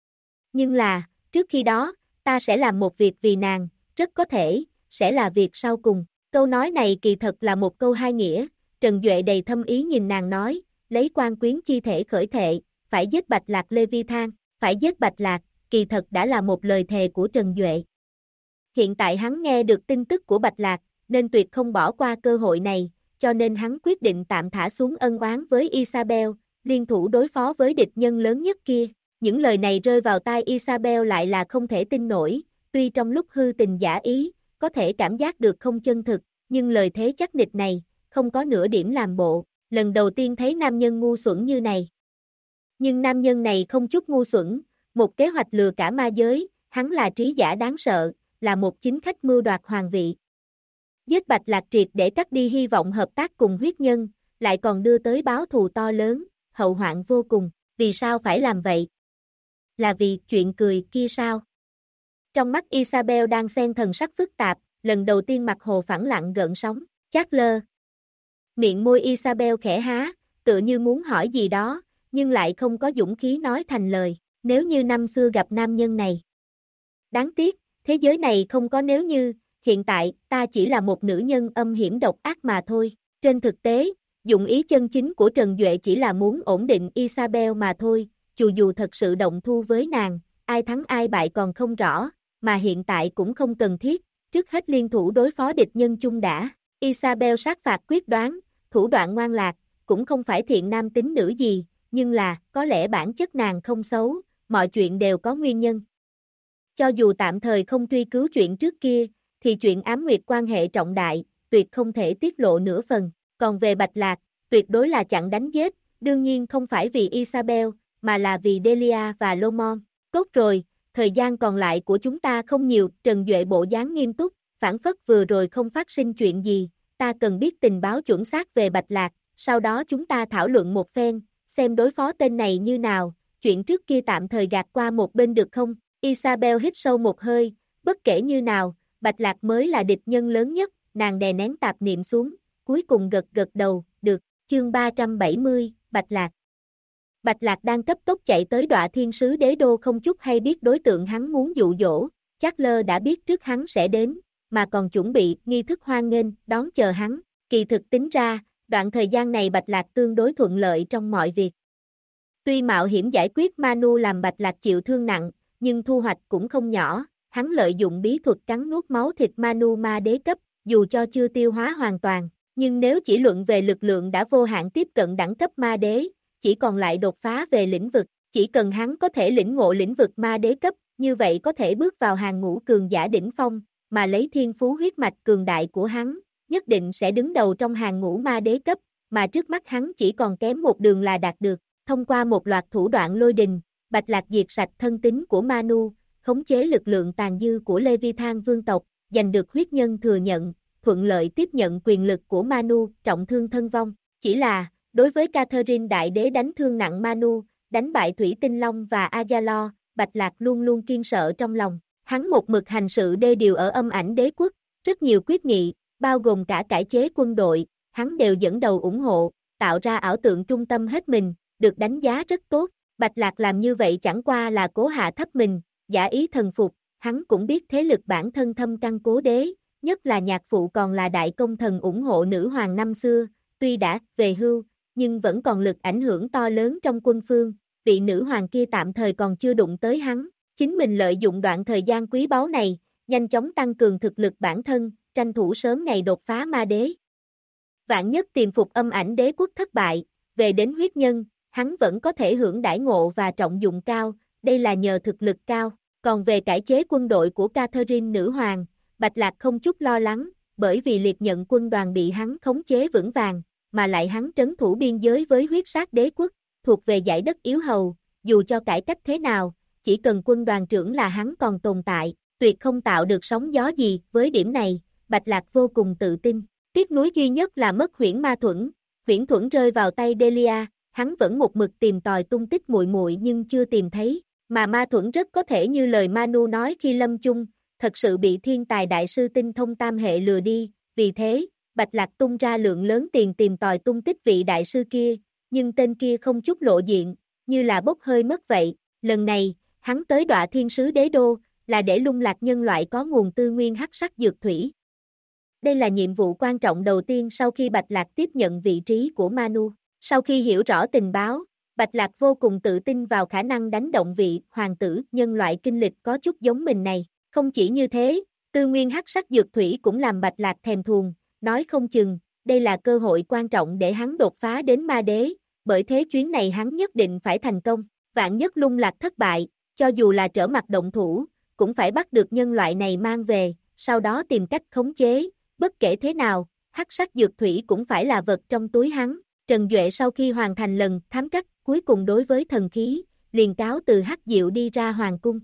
Nhưng là, trước khi đó, ta sẽ làm một việc vì nàng, rất có thể, sẽ là việc sau cùng. Câu nói này kỳ thật là một câu hai nghĩa, Trần Duệ đầy thâm ý nhìn nàng nói, lấy quan quyến chi thể khởi thệ, phải giết Bạch Lạc Leviathan, phải giết Bạch Lạc, kỳ thật đã là một lời thề của Trần Duệ. Hiện tại hắn nghe được tin tức của Bạch Lạc, nên tuyệt không bỏ qua cơ hội này, cho nên hắn quyết định tạm thả xuống ân oán với Isabel, liên thủ đối phó với địch nhân lớn nhất kia. Những lời này rơi vào tai Isabel lại là không thể tin nổi, tuy trong lúc hư tình giả ý, có thể cảm giác được không chân thực, nhưng lời thế chắc nịch này, không có nửa điểm làm bộ, lần đầu tiên thấy nam nhân ngu xuẩn như này. Nhưng nam nhân này không chút ngu xuẩn, một kế hoạch lừa cả ma giới, hắn là trí giả đáng sợ, là một chính khách mưu đoạt hoàng vị. Giết Bạch Lạc triệt để cắt đi hy vọng hợp tác cùng huyết nhân, lại còn đưa tới báo thù to lớn, hậu hoạn vô cùng, vì sao phải làm vậy? Là vì chuyện cười kia sao? Trong mắt Isabel đang xen thần sắc phức tạp, lần đầu tiên mặt hồ phẳng lặng gợn sóng, Charles. Miệng môi Isabel khẽ há, tựa như muốn hỏi gì đó, nhưng lại không có dũng khí nói thành lời, nếu như năm xưa gặp nam nhân này. Đáng tiếc, thế giới này không có nếu như, hiện tại, ta chỉ là một nữ nhân âm hiểm độc ác mà thôi. Trên thực tế, dụng ý chân chính của Trần Duệ chỉ là muốn ổn định Isabel mà thôi, dù thật sự động thu với nàng, ai thắng ai bại còn không rõ, mà hiện tại cũng không cần thiết, trước hết liên thủ đối phó địch nhân chung đã. Isabel sát phạt quyết đoán, thủ đoạn ngoan lạc, cũng không phải thiện nam tín nữ gì, nhưng là, có lẽ bản chất nàng không xấu, mọi chuyện đều có nguyên nhân. Cho dù tạm thời không truy cứu chuyện trước kia, thì chuyện ám nguyệt quan hệ trọng đại, tuyệt không thể tiết lộ nửa phần. Còn về Bạch Lạc, tuyệt đối là chặn đánh giết, đương nhiên không phải vì Isabel, mà là vì Delia và Lomon. Tốt rồi, thời gian còn lại của chúng ta không nhiều, Trần Duệ bộ dáng nghiêm túc, phản phất vừa rồi không phát sinh chuyện gì, ta cần biết tình báo chuẩn xác về Bạch Lạc, sau đó chúng ta thảo luận một phen, xem đối phó tên này như nào, chuyện trước kia tạm thời gạt qua một bên được không? Isabel hít sâu một hơi, bất kể như nào, Bạch Lạc mới là địch nhân lớn nhất, nàng đè nén tạp niệm xuống, cuối cùng gật gật đầu, được, chương 370, Bạch Lạc. Bạch Lạc đang cấp tốc chạy tới Đọa Thiên Sứ Đế Đô không chút hay biết đối tượng hắn muốn dụ dỗ, Chatler đã biết trước hắn sẽ đến, mà còn chuẩn bị nghi thức hoan nghênh, đón chờ hắn, kỳ thực tính ra, đoạn thời gian này Bạch Lạc tương đối thuận lợi trong mọi việc. Tuy mạo hiểm giải quyết Manu làm Bạch Lạc chịu thương nặng, nhưng thu hoạch cũng không nhỏ, hắn lợi dụng bí thuật cắn nuốt máu thịt Manu ma đế cấp, dù cho chưa tiêu hóa hoàn toàn, nhưng nếu chỉ luận về lực lượng đã vô hạn tiếp cận đẳng cấp ma đế, chỉ còn lại đột phá về lĩnh vực, chỉ cần hắn có thể lĩnh ngộ lĩnh vực ma đế cấp, như vậy có thể bước vào hàng ngũ cường giả đỉnh phong, mà lấy thiên phú huyết mạch cường đại của hắn, nhất định sẽ đứng đầu trong hàng ngũ ma đế cấp, mà trước mắt hắn chỉ còn kém một đường là đạt được, thông qua một loạt thủ đoạn lôi đình, Bạch Lạc diệt sạch thân tín của Manu, khống chế lực lượng tàn dư của Leviathan vương tộc, giành được huyết nhân thừa nhận, thuận lợi tiếp nhận quyền lực của Manu, trọng thương thân vong. Chỉ là, đối với Catherine Đại Đế đánh thương nặng Manu, đánh bại Thủy Tinh Long và Azalo, Bạch Lạc luôn luôn kiên sợ trong lòng. Hắn một mực hành sự đê điều ở Âm Ảnh Đế quốc, rất nhiều quyết nghị, bao gồm cả cải chế quân đội, hắn đều dẫn đầu ủng hộ, tạo ra ảo tượng trung tâm hết mình, được đánh giá rất tốt. Bạch Lạc làm như vậy chẳng qua là cố hạ thấp mình, giả ý thần phục, hắn cũng biết thế lực bản thân thâm căn cố đế, nhất là nhạc phụ còn là đại công thần ủng hộ nữ hoàng năm xưa, tuy đã về hưu, nhưng vẫn còn lực ảnh hưởng to lớn trong quân phương, vị nữ hoàng kia tạm thời còn chưa đụng tới hắn, chính mình lợi dụng đoạn thời gian quý báu này, nhanh chóng tăng cường thực lực bản thân, tranh thủ sớm ngày đột phá ma đế. Vạn nhất tìm phục Âm Ảnh Đế quốc thất bại, về đến huyết nhân, hắn vẫn có thể hưởng đãi ngộ và trọng dụng cao, đây là nhờ thực lực cao. Còn về cải chế quân đội của Catherine nữ hoàng, Bạch Lạc không chút lo lắng, bởi vì liệt nhận quân đoàn bị hắn khống chế vững vàng, mà lại hắn trấn thủ biên giới với huyết sát đế quốc, thuộc về dải đất yếu hầu, dù cho cải cách thế nào, chỉ cần quân đoàn trưởng là hắn còn tồn tại, tuyệt không tạo được sóng gió gì, với điểm này, Bạch Lạc vô cùng tự tin. Tiếc nuối duy nhất là mất huyễn thuẫn rơi vào tay Delia, hắn vẫn một mực tìm tòi tung tích muội muội nhưng chưa tìm thấy, mà ma thuẫn rất có thể như lời Manu nói khi lâm chung, thật sự bị thiên tài đại sư tinh thông tam hệ lừa đi, vì thế, Bạch Lạc tung ra lượng lớn tiền tìm tòi tung tích vị đại sư kia, nhưng tên kia không chút lộ diện, như là bốc hơi mất vậy, lần này, hắn tới Đọa Thiên Sứ Đế Đô, là để lung lạc nhân loại có nguồn tư nguyên hắc sắc dược thủy. Đây là nhiệm vụ quan trọng đầu tiên sau khi Bạch Lạc tiếp nhận vị trí của Manu. Sau khi hiểu rõ tình báo, Bạch Lạc vô cùng tự tin vào khả năng đánh động vị hoàng tử nhân loại kinh lịch có chút giống mình này. Không chỉ như thế, tư nguyên hắc sắc dược thủy cũng làm Bạch Lạc thèm thuồng, nói không chừng, đây là cơ hội quan trọng để hắn đột phá đến ma đế, bởi thế chuyến này hắn nhất định phải thành công. Vạn nhất lung lạc thất bại, cho dù là trở mặt động thủ, cũng phải bắt được nhân loại này mang về, sau đó tìm cách khống chế, bất kể thế nào, hắc sắc dược thủy cũng phải là vật trong túi hắn. Trần Duệ sau khi hoàn thành lần thám trắc cuối cùng đối với thần khí, liền cáo từ Hắc Diệu đi ra hoàng cung.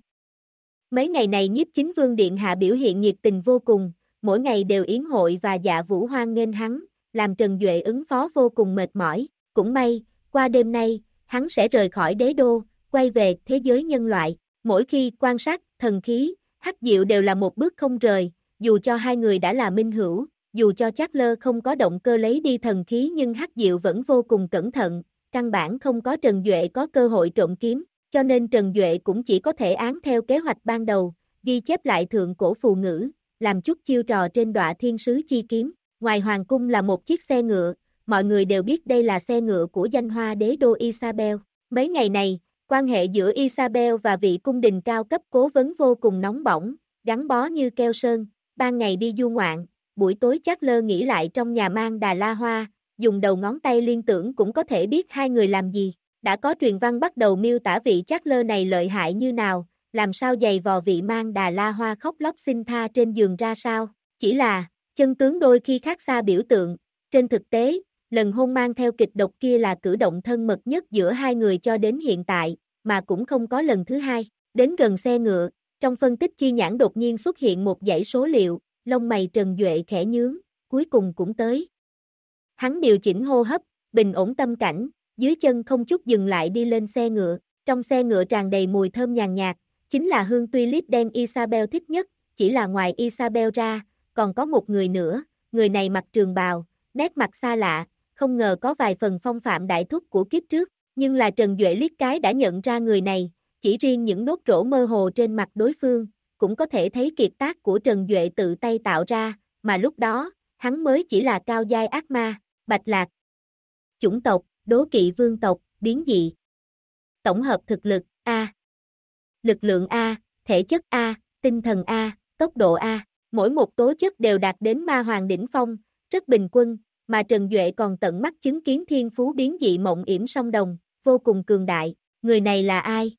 Mấy ngày này Nhiếp Chính Vương Điện Hạ biểu hiện nhiệt tình vô cùng, mỗi ngày đều yến hội và dạ vũ hoan nghênh hắn, làm Trần Duệ ứng phó vô cùng mệt mỏi. Cũng may, qua đêm nay, hắn sẽ rời khỏi đế đô, quay về thế giới nhân loại. Mỗi khi quan sát thần khí, Hắc Diệu đều là một bước không rời, dù cho hai người đã là minh hữu. Dù cho Chatler không có động cơ lấy đi thần khí nhưng Hắc Diệu vẫn vô cùng cẩn thận, căn bản không có Trần Duệ có cơ hội trộm kiếm, cho nên Trần Duệ cũng chỉ có thể án theo kế hoạch ban đầu, ghi chép lại thượng cổ phù ngữ, làm chút chiêu trò trên Đọa Thiên Sứ Chi Kiếm. Ngoài hoàng cung là một chiếc xe ngựa, mọi người đều biết đây là xe ngựa của danh hoa đế đô Isabel. Mấy ngày này, quan hệ giữa Isabel và vị cung đình cao cấp cố vấn vô cùng nóng bỏng, gắn bó như keo sơn, ban ngày đi du ngoạn, buổi tối Charles nghỉ lại trong nhà mang Đà La Hoa, dùng đầu ngón tay liên tưởng cũng có thể biết hai người làm gì. Đã có truyền văn bắt đầu miêu tả vị Charles này lợi hại như nào, làm sao giày vò vị mang Đà La Hoa khóc lóc xin tha trên giường ra sao. Chỉ là, chân tướng đôi khi khác xa biểu tượng, trên thực tế, lần hôn mang theo kịch độc kia là cử động thân mật nhất giữa hai người cho đến hiện tại, mà cũng không có lần thứ hai. Đến gần xe ngựa, trong phân tích chi nhãn đột nhiên xuất hiện một dãy số liệu, lông mày Trần Duệ khẽ nhướng, cuối cùng cũng tới. Hắn điều chỉnh hô hấp, bình ổn tâm cảnh, dưới chân không chút dừng lại đi lên xe ngựa. Trong xe ngựa tràn đầy mùi thơm nhàn nhạt, chính là hương tulip đen Isabel thích nhất, chỉ là ngoài Isabel ra, còn có một người nữa, người này mặc trường bào, nét mặt xa lạ, không ngờ có vài phần phong phạm đại thúc của kiếp trước, nhưng là Trần Duệ liếc cái đã nhận ra người này, chỉ riêng những nốt rỗ mơ hồ trên mặt đối phương, cũng có thể thấy kiệt tác của Trần Duệ tự tay tạo ra, mà lúc đó, hắn mới chỉ là cao giai ác ma, Bạch Lạc. Chủng tộc, đố kỵ vương tộc, biến dị. Tổng hợp thực lực, A. Lực lượng A, thể chất A, tinh thần A, tốc độ A, mỗi một tố chất đều đạt đến ma hoàng đỉnh phong, rất bình quân, mà Trần Duệ còn tận mắt chứng kiến thiên phú biến dị mộng yểm song đồng, vô cùng cường đại. Người này là ai?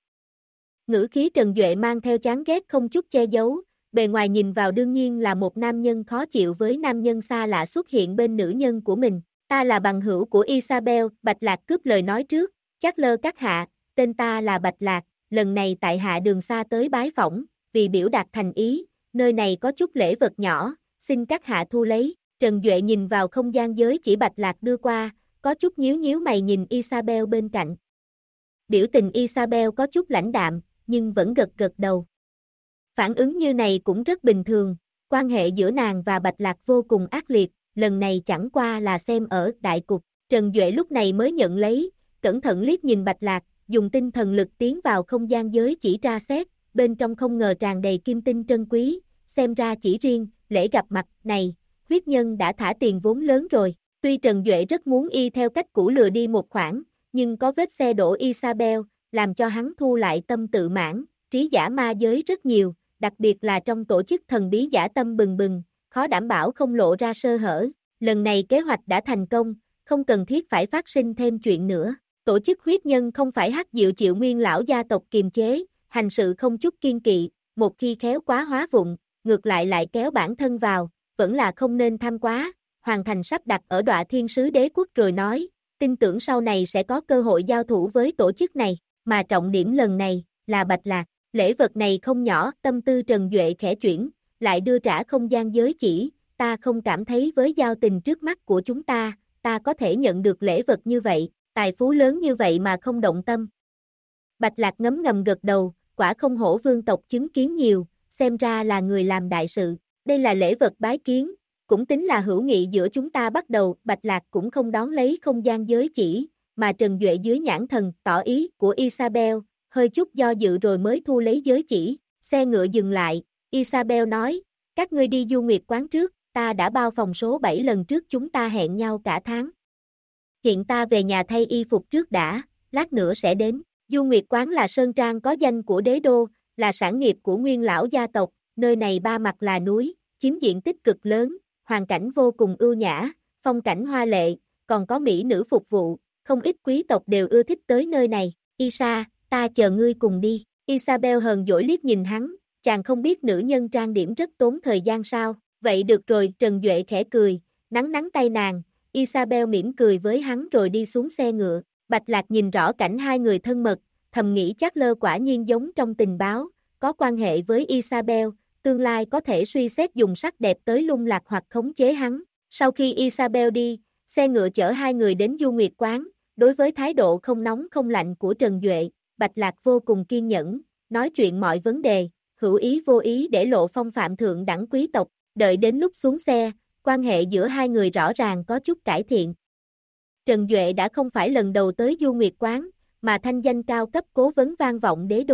Ngữ khí Trần Duệ mang theo chán ghét không chút che giấu, bề ngoài nhìn vào đương nhiên là một nam nhân khó chịu với nam nhân xa lạ xuất hiện bên nữ nhân của mình. Ta là bằng hữu của Isabel, Bạch Lạc cướp lời nói trước, chắc lơ các hạ, tên ta là Bạch Lạc, lần này tại hạ đường xa tới bái phỏng, vì biểu đạt thành ý, nơi này có chút lễ vật nhỏ, xin các hạ thu lấy. Trần Duệ nhìn vào không gian giới chỉ Bạch Lạc đưa qua, có chút nhíu nhíu mày nhìn Isabel bên cạnh. Biểu tình Isabel có chút lãnh đạm, nhưng vẫn gật gật đầu. Phản ứng như này cũng rất bình thường, quan hệ giữa nàng và Bạch Lạc vô cùng ác liệt, lần này chẳng qua là xem ở đại cục. Trần Duệ lúc này mới nhận lấy, cẩn thận liếc nhìn Bạch Lạc, dùng tinh thần lực tiến vào không gian giới chỉ tra xét, bên trong không ngờ tràn đầy kim tinh trân quý, xem ra chỉ riêng, lễ gặp mặt này, huyết nhân đã thả tiền vốn lớn rồi. Tuy Trần Duệ rất muốn y theo cách cũ lừa đi một khoản, nhưng có vết xe đổ Isabel, làm cho hắn thu lại tâm tự mãn, trí giả ma giới rất nhiều, đặc biệt là trong tổ chức thần bí giả tâm bừng bừng, khó đảm bảo không lộ ra sơ hở. Lần này kế hoạch đã thành công, không cần thiết phải phát sinh thêm chuyện nữa. Tổ chức huyết nhân không phải Hắc Diệu Triệu Nguyên lão gia tộc kiềm chế, hành sự không chút kiên kỵ, một khi khéo quá hóa vụng, ngược lại kéo bản thân vào, vẫn là không nên tham quá. Hoàn thành sắp đặt ở Đọa Thiên Sứ Đế Quốc rồi nói, tin tưởng sau này sẽ có cơ hội giao thủ với tổ chức này, mà trọng điểm lần này là Bạch Lạc. Lễ vật này không nhỏ, tâm tư Trần Duệ khẽ chuyển, lại đưa trả không gian giới chỉ, ta không cảm thấy với giao tình trước mắt của chúng ta có thể nhận được lễ vật như vậy, tài phú lớn như vậy mà không động tâm. Bạch Lạc ngấm ngầm gật đầu, quả không hổ vương tộc chứng kiến nhiều, xem ra là người làm đại sự, đây là lễ vật bái kiến, cũng tính là hữu nghị giữa chúng ta bắt đầu. Bạch Lạc cũng không đón lấy không gian giới chỉ, mà Trần Duệ dưới nhãn thần tỏ ý của Isabel, hơi chút do dự rồi mới thu lấy giới chỉ. Xe ngựa dừng lại, Isabel nói, các ngươi đi du nguyệt quán trước, ta đã bao phòng số 7 lần trước chúng ta hẹn nhau cả tháng. Hiện ta về nhà thay y phục trước đã, lát nữa sẽ đến. Du nguyệt quán là sơn trang có danh của đế đô, là sản nghiệp của Nguyên lão gia tộc, nơi này ba mặt là núi, chiếm diện tích cực lớn, hoàn cảnh vô cùng ưu nhã, phong cảnh hoa lệ, còn có mỹ nữ phục vụ, không ít quý tộc đều ưa thích tới nơi này. Isa, ta chờ ngươi cùng đi. Isabel hờn dỗi liếc nhìn hắn, chàng không biết nữ nhân trang điểm rất tốn thời gian sao? Vậy được rồi, Trần Duệ khẽ cười, nắn nắn tay nàng, Isabel mỉm cười với hắn rồi đi xuống xe ngựa. Bạch Lạc nhìn rõ cảnh hai người thân mật, thầm nghĩ chắc lơ quả nhiên giống trong tình báo, có quan hệ với Isabel, tương lai có thể suy xét dùng sắc đẹp tới lung lạc hoặc khống chế hắn. Sau khi Isabel đi, xe ngựa chở hai người đến du nguyệt quán, đối với thái độ không nóng không lạnh của Trần Duệ, Bạch Lạc vô cùng kiên nhẫn, nói chuyện mọi vấn đề, hữu ý vô ý để lộ phong phạm thượng đẳng quý tộc, đợi đến lúc xuống xe, quan hệ giữa hai người rõ ràng có chút cải thiện. Trần Duệ đã không phải lần đầu tới du nguyệt quán, mà thanh danh cao cấp cố vấn vang vọng đế đô,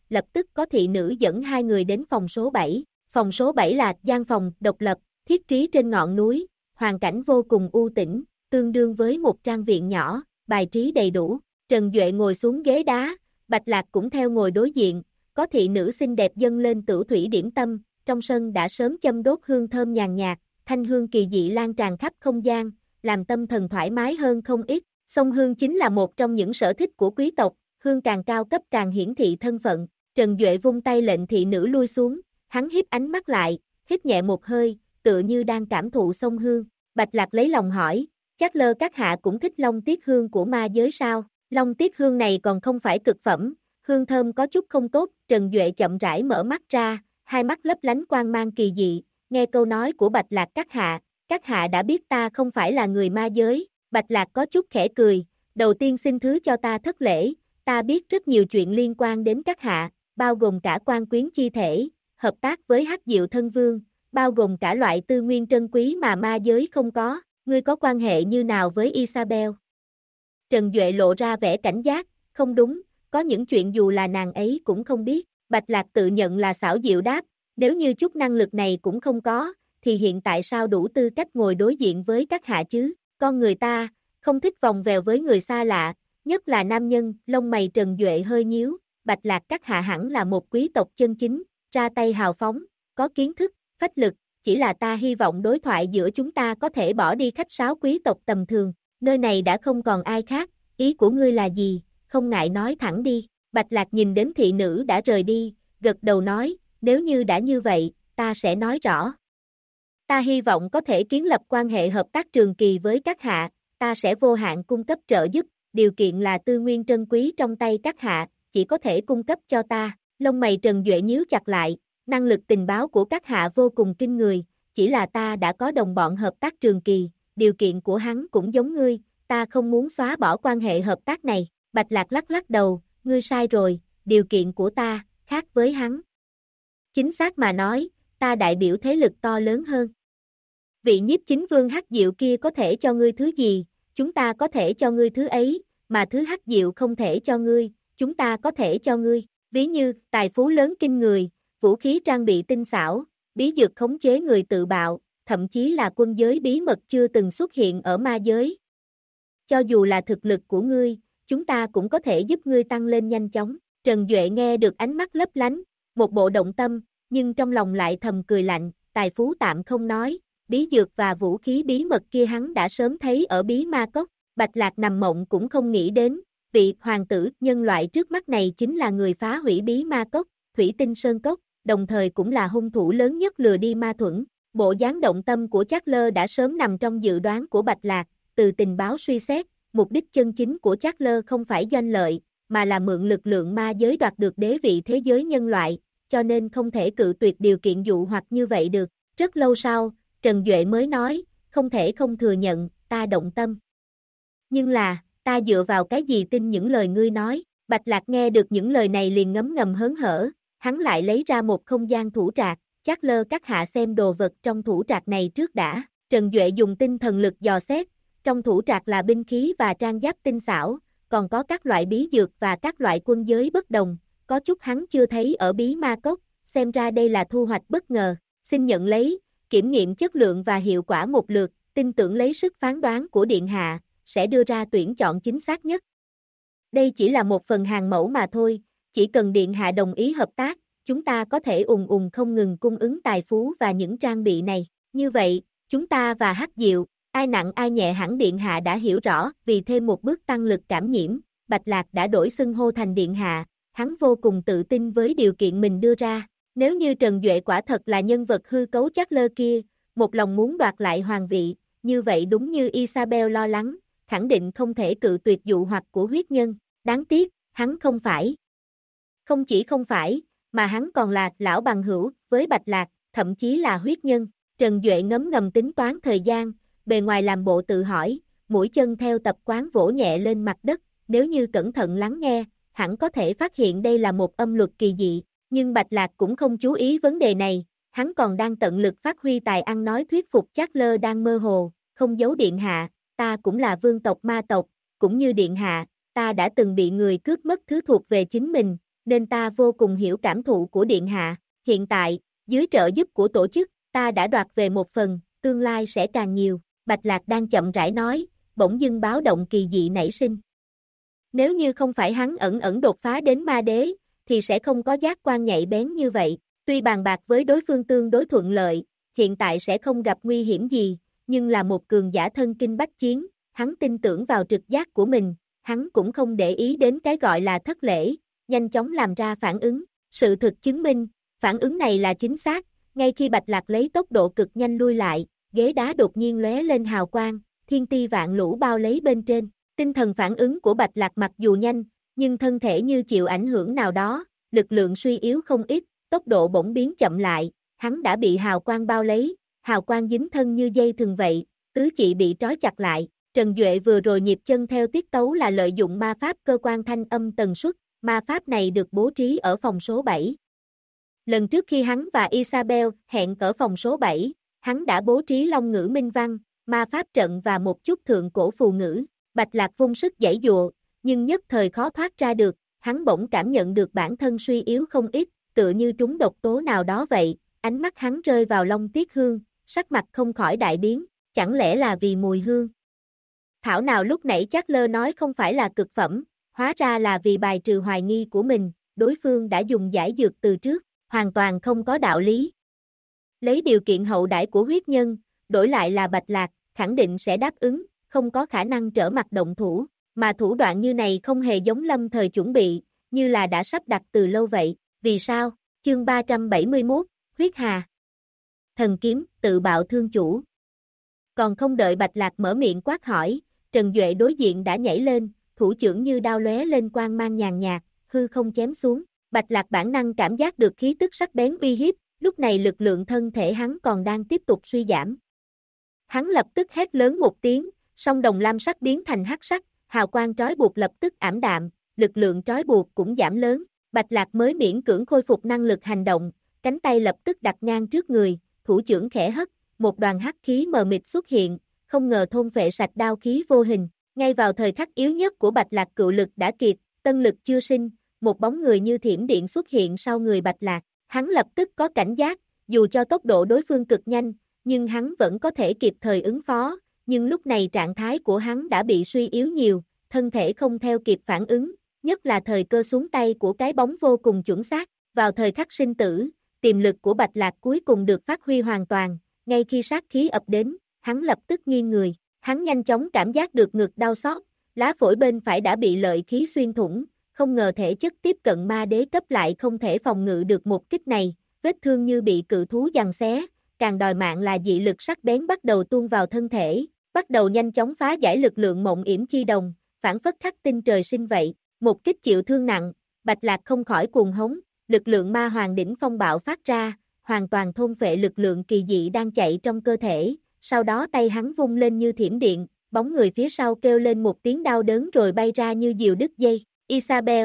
lập tức có thị nữ dẫn hai người đến phòng số 7. Phòng số 7 là gian phòng độc lập, thiết trí trên ngọn núi, hoàn cảnh vô cùng u tĩnh, tương đương với một trang viện nhỏ, bài trí đầy đủ. Trần Duệ ngồi xuống ghế đá, Bạch Lạc cũng theo ngồi đối diện, có thị nữ xinh đẹp dâng lên tửu thủy điểm tâm, trong sân đã sớm châm đốt hương thơm nhàn nhạt, thanh hương kỳ dị lan tràn khắp không gian, làm tâm thần thoải mái hơn không ít. Sông hương chính là một trong những sở thích của quý tộc, hương càng cao cấp càng hiển thị thân phận. Trần Duệ vung tay lệnh thị nữ lui xuống, hắn híp ánh mắt lại, hít nhẹ một hơi, tựa như đang cảm thụ sông hương. Bạch Lạc lấy lòng hỏi, chắc Lơ các hạ cũng thích long tiết hương của ma giới sao? Long tiết hương này còn không phải cực phẩm, hương thơm có chút không tốt. Trần Duệ chậm rãi mở mắt ra, hai mắt lấp lánh quang mang kỳ dị, nghe câu nói của Bạch Lạc các hạ đã biết ta không phải là người ma giới. Bạch Lạc có chút khẽ cười, đầu tiên xin thứ cho ta thất lễ, ta biết rất nhiều chuyện liên quan đến các hạ, bao gồm cả quan quyến chi thể, hợp tác với Hắc Diệu Thân Vương, bao gồm cả loại tư nguyên trân quý mà ma giới không có, ngươi có quan hệ như nào với Isabel? Trần Duệ lộ ra vẻ cảnh giác, không đúng, có những chuyện dù là nàng ấy cũng không biết. Bạch Lạc tự nhận là xảo diệu đáp, nếu như chút năng lực này cũng không có, thì hiện tại sao đủ tư cách ngồi đối diện với các hạ chứ? Con người ta, không thích vòng vèo với người xa lạ, nhất là nam nhân. Lông mày Trần Duệ hơi nhíu, Bạch Lạc các hạ hẳn là một quý tộc chân chính, ra tay hào phóng, có kiến thức, phách lực, chỉ là ta hy vọng đối thoại giữa chúng ta có thể bỏ đi khách sáo quý tộc tầm thường, nơi này đã không còn ai khác, ý của ngươi là gì, không ngại nói thẳng đi. Bạch Lạc nhìn đến thị nữ đã rời đi, gật đầu nói, nếu như đã như vậy, ta sẽ nói rõ. Ta hy vọng có thể kiến lập quan hệ hợp tác trường kỳ với các hạ, ta sẽ vô hạn cung cấp trợ giúp, điều kiện là tư nguyên trân quý trong tay các hạ, chỉ có thể cung cấp cho ta. Lông mày Trần Duệ nhíu chặt lại, năng lực tình báo của các hạ vô cùng kinh người, chỉ là ta đã có đồng bọn hợp tác trường kỳ, điều kiện của hắn cũng giống ngươi, ta không muốn xóa bỏ quan hệ hợp tác này. Bạch Lạc lắc lắc đầu, ngươi sai rồi, điều kiện của ta, khác với hắn. Chính xác mà nói, ta đại biểu thế lực to lớn hơn. Vị nhiếp chính vương Hắc Diệu kia có thể cho ngươi thứ gì, chúng ta có thể cho ngươi thứ ấy, mà thứ Hắc Diệu không thể cho ngươi, chúng ta có thể cho ngươi. Ví như, tài phú lớn kinh người, vũ khí trang bị tinh xảo, bí dược khống chế người tự bạo, thậm chí là quân giới bí mật chưa từng xuất hiện ở ma giới. Cho dù là thực lực của ngươi, chúng ta cũng có thể giúp ngươi tăng lên nhanh chóng. Trần Duệ nghe được ánh mắt lấp lánh, một bộ động tâm, nhưng trong lòng lại thầm cười lạnh, tài phú tạm không nói, bí dược và vũ khí bí mật kia hắn đã sớm thấy ở bí ma cốc. Bạch Lạc nằm mộng cũng không nghĩ đến, vị hoàng tử nhân loại trước mắt này chính là người phá hủy bí ma cốc, Thủy Tinh Sơn Cốc, đồng thời cũng là hung thủ lớn nhất lừa đi ma thuẫn. Bộ dáng động tâm của Trác Lơ đã sớm nằm trong dự đoán của Bạch Lạc, từ tình báo suy xét, mục đích chân chính của Trác Lơ không phải doanh lợi, mà là mượn lực lượng ma giới đoạt được đế vị thế giới nhân loại, cho nên không thể cự tuyệt điều kiện dụ hoặc như vậy được. Rất lâu sau, Trần Duệ mới nói, không thể không thừa nhận, ta động tâm. Nhưng là, ta dựa vào cái gì tin những lời ngươi nói? Bạch Lạc nghe được những lời này liền ngấm ngầm hớn hở, hắn lại lấy ra một không gian thủ trạc, Trác Lơ các hạ xem đồ vật trong thủ trạc này trước đã. Trần Duệ dùng tinh thần lực dò xét, trong thủ trạc là binh khí và trang giáp tinh xảo, còn có các loại bí dược và các loại quân giới bất đồng, có chút hắn chưa thấy ở bí ma cốc, xem ra đây là thu hoạch bất ngờ, xin nhận lấy, kiểm nghiệm chất lượng và hiệu quả một lượt, tin tưởng lấy sức phán đoán của Điện Hạ, sẽ đưa ra tuyển chọn chính xác nhất. Đây chỉ là một phần hàng mẫu mà thôi, chỉ cần Điện Hạ đồng ý hợp tác, chúng ta có thể không ngừng cung ứng tài phú và những trang bị này. Như vậy, chúng ta và Hắc Diệu, ai nặng ai nhẹ hẳn Điện Hạ đã hiểu rõ, vì thêm một bước tăng lực cảm nhiễm, Bạch Lạc đã đổi xưng hô thành Điện Hạ, hắn vô cùng tự tin với điều kiện mình đưa ra. Nếu như Trần Duệ quả thật là nhân vật hư cấu Trác Lơ kia, một lòng muốn đoạt lại hoàng vị, như vậy đúng như Isabel lo lắng, khẳng định không thể cự tuyệt dụ hoặc của huyết nhân. Đáng tiếc, hắn không phải. Không chỉ không phải, mà hắn còn là lão bằng hữu với Bạch Lạc, thậm chí là huyết nhân. Trần Duệ ngấm ngầm tính toán thời gian, bề ngoài làm bộ tự hỏi, mũi chân theo tập quán vỗ nhẹ lên mặt đất, nếu như cẩn thận lắng nghe, hẳn có thể phát hiện đây là một âm luật kỳ dị. Nhưng Bạch Lạc cũng không chú ý vấn đề này, hắn còn đang tận lực phát huy tài ăn nói thuyết phục. Trác Lơ đang mơ hồ, không giấu Điện Hạ, ta cũng là vương tộc ma tộc, cũng như Điện Hạ, ta đã từng bị người cướp mất thứ thuộc về chính mình, nên ta vô cùng hiểu cảm thụ của điện hạ. Hiện tại, dưới trợ giúp của tổ chức, ta đã đoạt về một phần, tương lai sẽ càng nhiều. Bạch Lạc đang chậm rãi nói, bỗng dưng báo động kỳ dị nảy sinh. Nếu như không phải hắn ẩn ẩn đột phá đến ma đế, thì sẽ không có giác quan nhạy bén như vậy. Tuy bàn bạc với đối phương tương đối thuận lợi, hiện tại sẽ không gặp nguy hiểm gì, nhưng là một cường giả thân kinh bách chiến, hắn tin tưởng vào trực giác của mình, hắn cũng không để ý đến cái gọi là thất lễ, nhanh chóng làm ra phản ứng. Sự thực chứng minh, phản ứng này là chính xác, ngay khi Bạch Lạc lấy tốc độ cực nhanh lui lại, ghế đá đột nhiên lóe lên hào quang, thiên ti vạn lũ bao lấy bên trên. Tinh thần phản ứng của Bạch Lạc mặc dù nhanh, nhưng thân thể như chịu ảnh hưởng nào đó, lực lượng suy yếu không ít, tốc độ bỗng biến chậm lại, hắn đã bị hào quang bao lấy, hào quang dính thân như dây thừng vậy, tứ chỉ bị trói chặt lại. Trần Duệ vừa rồi nhịp chân theo tiết tấu là lợi dụng ma pháp cơ quan thanh âm tần suất, ma pháp này được bố trí ở phòng số 7. Lần trước khi hắn và Isabel hẹn ở phòng số 7, hắn đã bố trí long ngữ minh văn, ma pháp trận và một chút thượng cổ phù ngữ. Bạch Lạc vung sức giãy giụa, nhưng nhất thời khó thoát ra được, hắn bỗng cảm nhận được bản thân suy yếu không ít, tựa như trúng độc tố nào đó vậy, ánh mắt hắn rơi vào Long Tiết Hương, sắc mặt không khỏi đại biến, chẳng lẽ là vì mùi hương? Thảo nào lúc nãy chắc lơ nói không phải là cực phẩm, hóa ra là vì bài trừ hoài nghi của mình, đối phương đã dùng giải dược từ trước, hoàn toàn không có đạo lý. Lấy điều kiện hậu đãi của huyết nhân, đổi lại là Bạch Lạc, khẳng định sẽ đáp ứng, không có khả năng trở mặt động thủ, mà thủ đoạn như này không hề giống lâm thời chuẩn bị, như là đã sắp đặt từ lâu vậy. Vì sao? Chương 371, Huyết Hà. Thần kiếm, tự bạo thương chủ. Còn không đợi Bạch Lạc mở miệng quát hỏi, Trần Duệ đối diện đã nhảy lên, thủ chưởng như đao lóe lên quang mang nhàn nhạt, hư không chém xuống. Bạch Lạc bản năng cảm giác được khí tức sắc bén uy hiếp, lúc này lực lượng thân thể hắn còn đang tiếp tục suy giảm. Hắn lập tức hét lớn một tiếng, song đồng lam sắc biến thành hắc sắc, hào quang trói buộc lập tức ảm đạm, lực lượng trói buộc cũng giảm lớn. Bạch Lạc mới miễn cưỡng khôi phục năng lực hành động, cánh tay lập tức đặt ngang trước người, thủ chưởng khẽ hất, một đoàn hắc khí mờ mịt xuất hiện, không ngờ thôn phệ sạch đao khí vô hình. Ngay vào thời khắc yếu nhất của Bạch Lạc cựu lực đã kiệt, tân lực chưa sinh, một bóng người như thiểm điện xuất hiện sau người Bạch Lạc. Hắn lập tức có cảnh giác, dù cho tốc độ đối phương cực nhanh, nhưng hắn vẫn có thể kịp thời ứng phó, nhưng lúc này trạng thái của hắn đã bị suy yếu nhiều, thân thể không theo kịp phản ứng, nhất là thời cơ xuống tay của cái bóng vô cùng chuẩn xác. Vào thời khắc sinh tử, tiềm lực của Bạch Lạc cuối cùng được phát huy hoàn toàn, ngay khi sát khí ập đến, hắn lập tức nghiêng người, hắn nhanh chóng cảm giác được ngực đau xót, lá phổi bên phải đã bị lợi khí xuyên thủng, không ngờ thể chất tiếp cận ma đế cấp lại không thể phòng ngự được một kích này, vết thương như bị cự thú giằng xé, càng đòi mạng là dị lực sắc bén bắt đầu tuôn vào thân thể, bắt đầu nhanh chóng phá giải lực lượng mộng yểm chi đồng, phản phất khắc tinh trời sinh vậy. Một kích chịu thương nặng, Bạch Lạc không khỏi cuồng hống, lực lượng ma hoàng đỉnh phong bạo phát ra, hoàn toàn thôn phệ lực lượng kỳ dị đang chạy trong cơ thể, sau đó tay hắn vung lên như thiểm điện, bóng người phía sau kêu lên một tiếng đau đớn rồi bay ra như diều đứt dây. Isabel.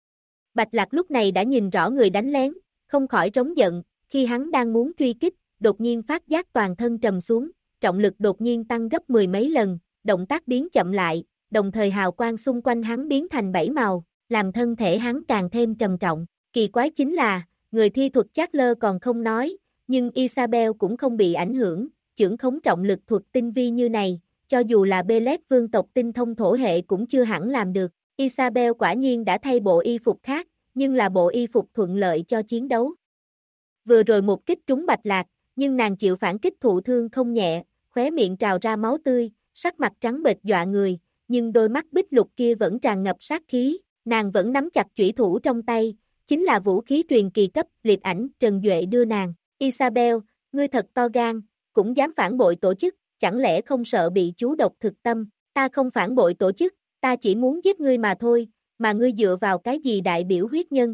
Bạch Lạc lúc này đã nhìn rõ người đánh lén, không khỏi trống giận, khi hắn đang muốn truy kích, đột nhiên phát giác toàn thân trầm xuống, trọng lực đột nhiên tăng gấp 10 mấy lần, động tác biến chậm lại, đồng thời hào quang xung quanh hắn biến thành 7 màu, làm thân thể hắn càng thêm trầm trọng. Kỳ quái chính là, người thi thuật chát lơ còn không nói, nhưng Isabel cũng không bị ảnh hưởng, chưởng khống trọng lực thuật tinh vi như này, cho dù là Belet vương tộc tinh thông thổ hệ cũng chưa hẳn làm được. Isabel quả nhiên đã thay bộ y phục khác, nhưng là bộ y phục thuận lợi cho chiến đấu. Vừa rồi một kích trúng Bạch Lạc, nhưng nàng chịu phản kích thụ thương không nhẹ, khóe miệng trào ra máu tươi, sắc mặt trắng bệch dọa người, nhưng đôi mắt bích lục kia vẫn tràn ngập sát khí, nàng vẫn nắm chặt chủy thủ trong tay, chính là vũ khí truyền kỳ cấp, liệt ảnh. Trần Duệ đưa nàng. Isabel, ngươi thật to gan, cũng dám phản bội tổ chức, chẳng lẽ không sợ bị chú độc thực tâm? Ta không phản bội tổ chức, ta chỉ muốn giết ngươi mà thôi, mà ngươi dựa vào cái gì đại biểu huyết nhân?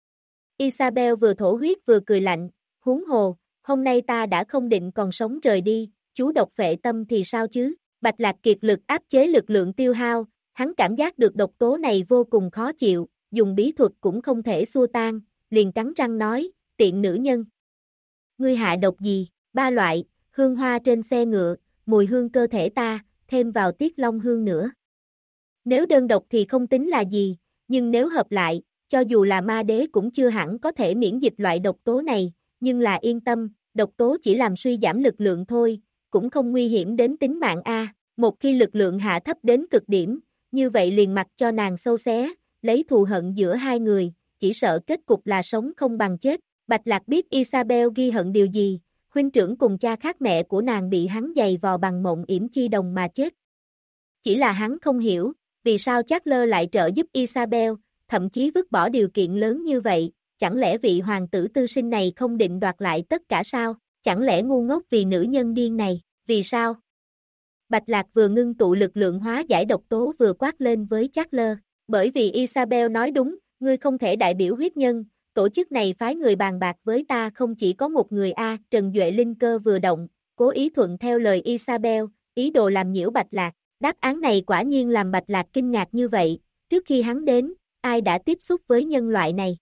Isabel vừa thổ huyết vừa cười lạnh, huống hồ, hôm nay ta đã không định còn sống rời đi, chú độc phệ tâm thì sao chứ? Bạch Lạc kiệt lực áp chế lực lượng tiêu hao, hắn cảm giác được độc tố này vô cùng khó chịu, dùng bí thuật cũng không thể xua tan, liền cắn răng nói, tiện nữ nhân. Ngươi hạ độc gì? 3 loại, hương hoa trên xe ngựa, mùi hương cơ thể ta, thêm vào tiết long hương nữa. Nếu đơn độc thì không tính là gì, nhưng nếu hợp lại, cho dù là ma đế cũng chưa hẳn có thể miễn dịch loại độc tố này, nhưng là yên tâm, độc tố chỉ làm suy giảm lực lượng thôi, cũng không nguy hiểm đến tính mạng a. Một khi lực lượng hạ thấp đến cực điểm, như vậy liền mặc cho nàng xâu xé, lấy thù hận giữa hai người, chỉ sợ kết cục là sống không bằng chết. Bạch Lạc biết Isabel ghi hận điều gì, huynh trưởng cùng cha khác mẹ của nàng bị hắn giày vò bằng mộng yểm chi đồng mà chết. Chỉ là hắn không hiểu, vì sao Charles lại trợ giúp Isabel, thậm chí vứt bỏ điều kiện lớn như vậy, chẳng lẽ vị hoàng tử tư sinh này không định đoạt lại tất cả sao, chẳng lẽ ngu ngốc vì nữ nhân điên này, vì sao? Bạch Lạc vừa ngưng tụ lực lượng hóa giải độc tố vừa quát lên với Charles, bởi vì Isabel nói đúng, ngươi không thể đại biểu huyết nhân, tổ chức này phái người bàn bạc với ta không chỉ có một người a. Trần Duệ linh cơ vừa động, cố ý thuận theo lời Isabel, ý đồ làm nhiễu Bạch Lạc. Đáp án này quả nhiên làm Bạch Lạc kinh ngạc như vậy, trước khi hắn đến, ai đã tiếp xúc với nhân loại này?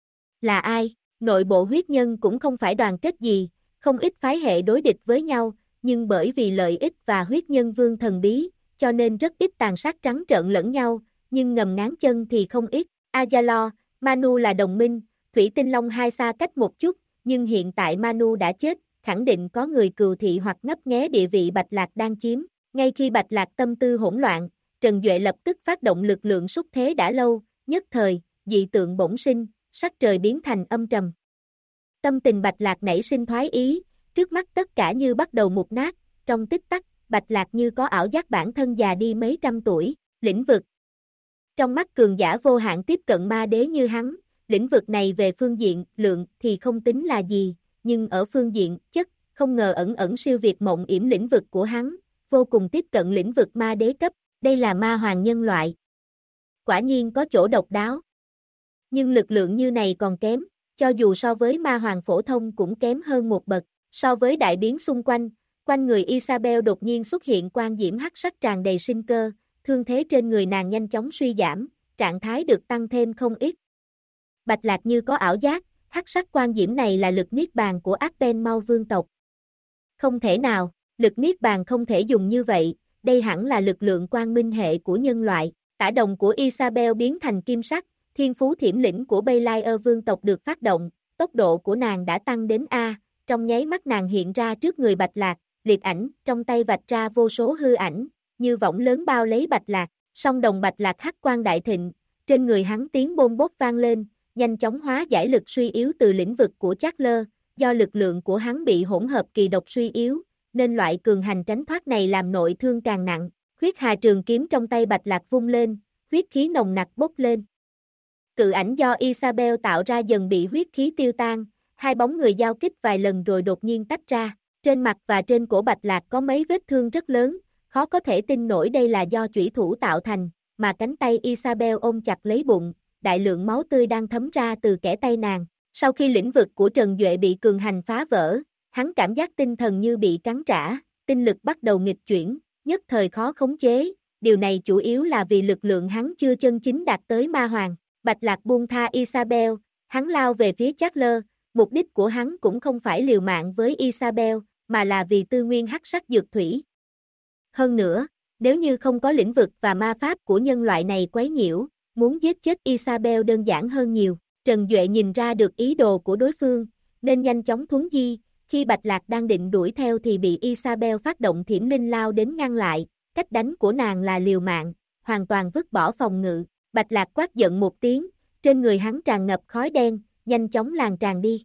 Là ai? Nội bộ huyết nhân cũng không phải đoàn kết gì, không ít phái hệ đối địch với nhau, nhưng bởi vì lợi ích và huyết nhân vương thần bí, cho nên rất ít tàn sát trắng trợn lẫn nhau, nhưng ngầm ngáng chân thì không ít. Azalo, Manu là đồng minh, Thủy Tinh Long hai xa cách một chút, nhưng hiện tại Manu đã chết, khẳng định có người cừu thị hoặc ngấp nghé địa vị Bạch Lạc đang chiếm. Ngay khi Bạch Lạc tâm tư hỗn loạn, Trần Duệ lập tức phát động lực lượng xúc thế đã lâu, nhất thời, dị tượng bỗng sinh, sắc trời biến thành âm trầm. Tâm tình Bạch Lạc nảy sinh thoái ý, trước mắt tất cả như bắt đầu mục nát, trong tích tắc, Bạch Lạc như có ảo giác bản thân già đi mấy trăm tuổi, lĩnh vực. Trong mắt cường giả vô hạn tiếp cận ma đế như hắn, lĩnh vực này về phương diện lượng thì không tính là gì, nhưng ở phương diện chất, không ngờ ẩn ẩn siêu việt mộng yểm lĩnh vực của hắn, vô cùng tiếp cận lĩnh vực ma đế cấp, đây là ma hoàng nhân loại. Quả nhiên có chỗ độc đáo. Nhưng lực lượng như này còn kém, cho dù so với ma hoàng phổ thông cũng kém hơn một bậc, so với đại biến xung quanh, quanh người Isabel đột nhiên xuất hiện quang diễm hắc sắc tràn đầy sinh cơ, thương thế trên người nàng nhanh chóng suy giảm, trạng thái được tăng thêm không ít. Bạch Lạc như có ảo giác, hắc sắc quang diễm này là lực niết bàn của Arpen Mau vương tộc. Không thể nào, lực niết bàn không thể dùng như vậy, đây hẳn là lực lượng quang minh hệ của nhân loại. Tả đồng của Isabel biến thành kim sắc, thiên phú thiểm lĩnh của Belair vương tộc được phát động, tốc độ của nàng đã tăng đến A, trong nháy mắt nàng hiện ra trước người Bạch Lạc, liệt ảnh, trong tay vạch ra vô số hư ảnh, như võng lớn bao lấy Bạch Lạc, song đồng Bạch Lạc hắc quang đại thịnh, trên người hắn tiếng bôn bốt vang lên, nhanh chóng hóa giải lực suy yếu từ lĩnh vực của Charles, do lực lượng của hắn bị hỗn hợp kỳ độc suy yếu, nên loại cường hành tránh thoát này làm nội thương càng nặng. Huyết hà trường kiếm trong tay Bạch Lạc vung lên, huyết khí nồng nặc bốc lên. Cự ảnh do Isabel tạo ra dần bị huyết khí tiêu tan, hai bóng người giao kích vài lần rồi đột nhiên tách ra. Trên mặt và trên cổ Bạch Lạc có mấy vết thương rất lớn, khó có thể tin nổi đây là do chủy thủ tạo thành, mà cánh tay Isabel ôm chặt lấy bụng, đại lượng máu tươi đang thấm ra từ kẽ tay nàng. Sau khi lĩnh vực của Trần Duệ bị cường hành phá vỡ, hắn cảm giác tinh thần như bị cắn trả, tinh lực bắt đầu nghịch chuyển, nhất thời khó khống chế, điều này chủ yếu là vì lực lượng hắn chưa chân chính đạt tới ma hoàng. Bạch Lạc buông tha Isabel, hắn lao về phía Charles, mục đích của hắn cũng không phải liều mạng với Isabel, mà là vì tư nguyên hắc sắc dược thủy. Hơn nữa, nếu như không có lĩnh vực và ma pháp của nhân loại này quấy nhiễu, muốn giết chết Isabel đơn giản hơn nhiều. Trần Duệ nhìn ra được ý đồ của đối phương, nên nhanh chóng thuấn di, khi Bạch Lạc đang định đuổi theo thì bị Isabel phát động thiểm linh lao đến ngăn lại, cách đánh của nàng là liều mạng, hoàn toàn vứt bỏ phòng ngự. Bạch Lạc quát giận một tiếng, trên người hắn tràn ngập khói đen, nhanh chóng lan tràn đi.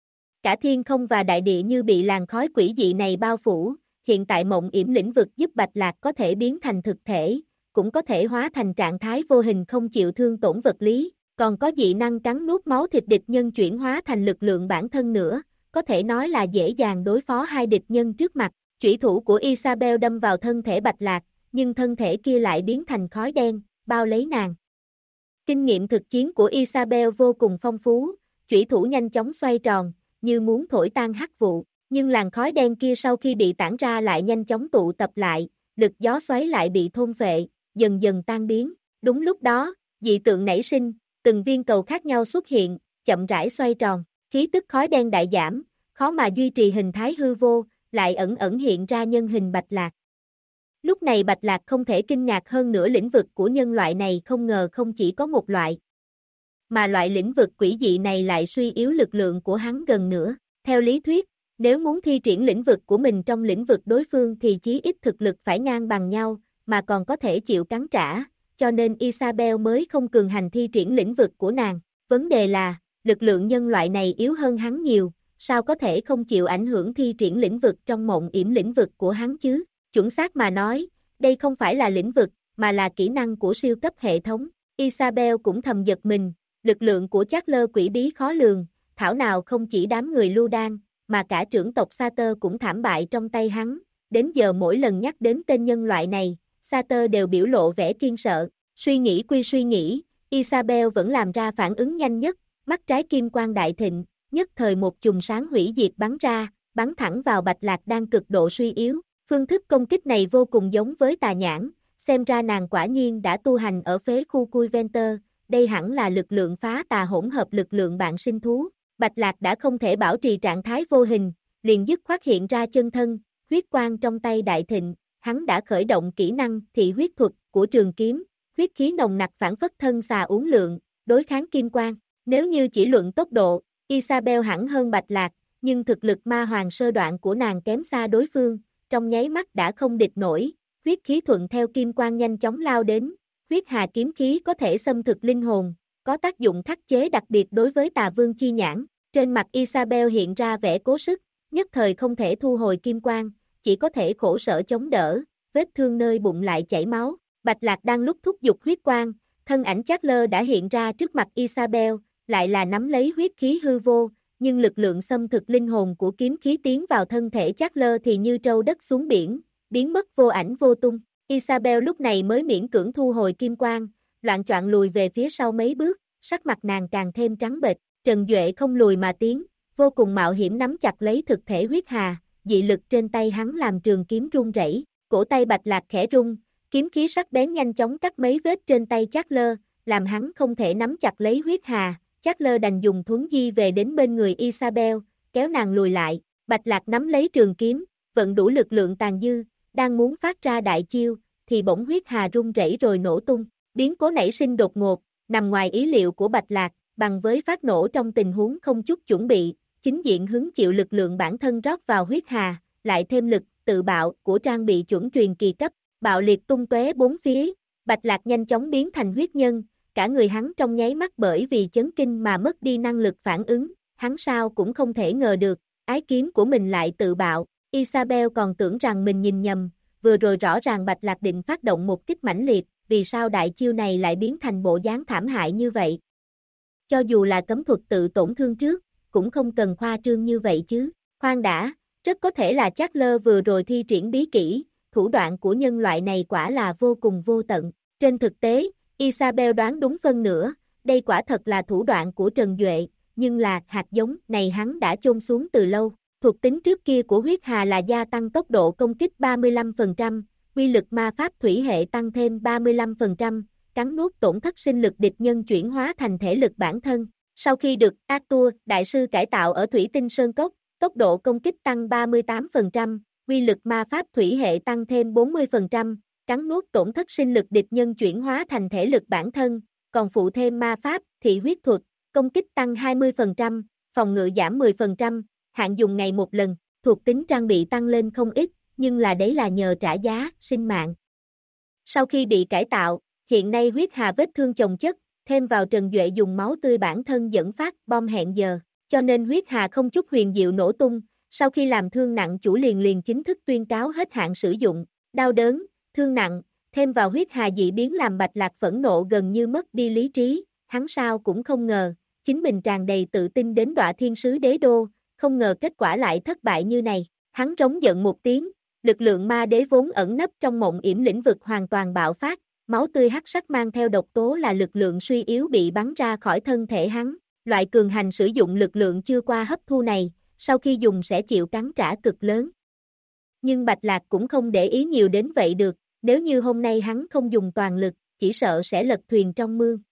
Cả thiên không và đại địa như bị làn khói quỷ dị này bao phủ, hiện tại mộng yểm lĩnh vực giúp Bạch Lạc có thể biến thành thực thể, cũng có thể hóa thành trạng thái vô hình không chịu thương tổn vật lý, còn có dị năng cắn nuốt máu thịt địch nhân chuyển hóa thành lực lượng bản thân nữa, có thể nói là dễ dàng đối phó hai địch nhân trước mặt. Chủy thủ của Isabel đâm vào thân thể Bạch Lạc, nhưng thân thể kia lại biến thành khói đen, bao lấy nàng. Kinh nghiệm thực chiến của Isabel vô cùng phong phú, chủy thủ nhanh chóng xoay tròn, như muốn thổi tan hắc vụ, nhưng làn khói đen kia sau khi bị tản ra lại nhanh chóng tụ tập lại, lực gió xoáy lại bị thôn phệ, dần dần tan biến. Đúng lúc đó, dị tượng nảy sinh, từng viên cầu khác nhau xuất hiện, chậm rãi xoay tròn, khí tức khói đen đại giảm, khó mà duy trì hình thái hư vô, lại ẩn ẩn hiện ra nhân hình Bạch Lạc. Lúc này Bạch Lạc không thể kinh ngạc hơn nữa, lĩnh vực của nhân loại này không ngờ không chỉ có một loại. mà loại lĩnh vực quỷ dị này lại suy yếu lực lượng của hắn gần nữa. Theo lý thuyết, nếu muốn thi triển lĩnh vực của mình trong lĩnh vực đối phương thì chí ít thực lực phải ngang bằng nhau, mà còn có thể chịu cắn trả, cho nên Isabel mới không cường hành thi triển lĩnh vực của nàng. Vấn đề là, lực lượng nhân loại này yếu hơn hắn nhiều, sao có thể không chịu ảnh hưởng thi triển lĩnh vực trong mộng yểm lĩnh vực của hắn chứ? Chuẩn xác mà nói, đây không phải là lĩnh vực, mà là kỹ năng của siêu cấp hệ thống. Isabel cũng thầm giật mình, lực lượng của Chát-lơ quỷ bí khó lường, thảo nào không chỉ đám người Lưu Đan, mà cả trưởng tộc Sa-tơ cũng thảm bại trong tay hắn. Đến giờ mỗi lần nhắc đến tên nhân loại này, Sa-tơ đều biểu lộ vẻ kiêng sợ. Suy nghĩ quy suy nghĩ, Isabel vẫn làm ra phản ứng nhanh nhất, mắt trái kim quang đại thịnh, nhất thời một chùm sáng hủy diệt bắn ra, bắn thẳng vào Bạch Lạc đang cực độ suy yếu. Phương thức công kích này vô cùng giống với tà nhãn, xem ra nàng quả nhiên đã tu hành ở phế khu Cui-Venter, đây hẳn là lực lượng phá tà hỗn hợp lực lượng bạn sinh thú. Bạch Lạc đã không thể bảo trì trạng thái vô hình, liền dứt khoát hiện ra chân thân, huyết quang trong tay đại thịnh, hắn đã khởi động kỹ năng thị huyết thuật của trường kiếm, huyết khí nồng nặc phản phất thân xà uốn lượn, đối kháng kim quang. Nếu như chỉ luận tốc độ, Isabel hẳn hơn Bạch Lạc, nhưng thực lực ma hoàng sơ đoạn của nàng kém xa đối phương, trong nháy mắt đã không địch nổi, huyết khí thuận theo kim quang nhanh chóng lao đến, huyết hà kiếm khí có thể xâm thực linh hồn, có tác dụng khắc chế đặc biệt đối với tà vương chi nhãn. Trên mặt Isabel hiện ra vẻ cố sức, nhất thời không thể thu hồi kim quang, chỉ có thể khổ sở chống đỡ, vết thương nơi bụng lại chảy máu. Bạch Lạc đang lúc thúc giục huyết quang, thân ảnh Chát-lơ đã hiện ra trước mặt Isabel, lại là nắm lấy huyết khí hư vô, nhưng lực lượng xâm thực linh hồn của kiếm khí tiến vào thân thể Chát-lơ thì như trâu đất xuống biển, biến mất vô ảnh vô tung. Isabel lúc này mới miễn cưỡng thu hồi kim quang, loạng choạng lùi về phía sau mấy bước, sắc mặt nàng càng thêm trắng bệch. Trần Duệ không lùi mà tiến, vô cùng mạo hiểm nắm chặt lấy thực thể huyết hà, dị lực trên tay hắn làm trường kiếm run rẩy, cổ tay Bạch Lạc khẽ rung, kiếm khí sắc bén nhanh chóng cắt mấy vết trên tay Chát-lơ, làm hắn không thể nắm chặt lấy huyết hà. Chát-lơ đành dùng thuấn di về đến bên người Isabel, kéo nàng lùi lại. Bạch Lạc nắm lấy trường kiếm, vận đủ lực lượng tàn dư, đang muốn phát ra đại chiêu, thì bỗng huyết hà rung rẩy rồi nổ tung. Biến cố nảy sinh đột ngột, nằm ngoài ý liệu của Bạch Lạc, bằng với phát nổ trong tình huống không chút chuẩn bị, chính diện hứng chịu lực lượng bản thân rót vào huyết hà, lại thêm lực tự bạo của trang bị chuẩn truyền kỳ cấp, bạo liệt tung tóe bốn phía. Bạch Lạc nhanh chóng biến thành huyết nhân, cả người hắn trong nháy mắt bởi vì chấn kinh mà mất đi năng lực phản ứng, hắn sao cũng không thể ngờ được, ái kiếm của mình lại tự bạo. Isabel còn tưởng rằng mình nhìn nhầm, vừa rồi rõ ràng Bạch Lạc định phát động một kích mãnh liệt, vì sao đại chiêu này lại biến thành bộ dáng thảm hại như vậy? Cho dù là cấm thuật tự tổn thương trước, cũng không cần khoa trương như vậy chứ. Khoan đã, rất có thể là Chát-lơ vừa rồi thi triển bí kỹ, thủ đoạn của nhân loại này quả là vô cùng vô tận. Trên thực tế, Isabel đoán đúng phân nửa, đây quả thật là thủ đoạn của Trần Duệ, nhưng là hạt giống này hắn đã chôn xuống từ lâu. Thuộc tính trước kia của huyết hà là gia tăng tốc độ công kích 35%, uy lực ma pháp thủy hệ tăng thêm 35%, cắn nuốt tổn thất sinh lực địch nhân chuyển hóa thành thể lực bản thân. Sau khi được Arthur, đại sư cải tạo ở Thủy Tinh Sơn Cốc, tốc độ công kích tăng 38%, uy lực ma pháp thủy hệ tăng thêm 40%, cắn nuốt tổn thất sinh lực địch nhân chuyển hóa thành thể lực bản thân, còn phụ thêm ma pháp, thị huyết thuật, công kích tăng 20%, phòng ngự giảm 10%, hạn dùng ngày một lần, thuộc tính trang bị tăng lên không ít, nhưng đấy là nhờ trả giá, sinh mạng. Sau khi bị cải tạo, hiện nay huyết hà vết thương chồng chất, thêm vào Trần Duệ dùng máu tươi bản thân dẫn phát bom hẹn giờ, cho nên huyết hà không chút huyền diệu nổ tung, sau khi làm thương nặng chủ liền chính thức tuyên cáo hết hạn sử dụng, đau đớn, thương nặng, thêm vào huyết hà dị biến làm Bạch Lạc phẫn nộ gần như mất đi lý trí, hắn sao cũng không ngờ, chính mình tràn đầy tự tin đến đọa thiên sứ đế đô, không ngờ kết quả lại thất bại như này, hắn trống giận một tiếng, lực lượng ma đế vốn ẩn nấp trong mộng yểm lĩnh vực hoàn toàn bạo phát, máu tươi hắc sắc mang theo độc tố là lực lượng suy yếu bị bắn ra khỏi thân thể hắn, loại cường hành sử dụng lực lượng chưa qua hấp thu này, sau khi dùng sẽ chịu cắn trả cực lớn. Nhưng Bạch Lạc cũng không để ý nhiều đến vậy được, nếu như hôm nay hắn không dùng toàn lực, chỉ sợ sẽ lật thuyền trong mương.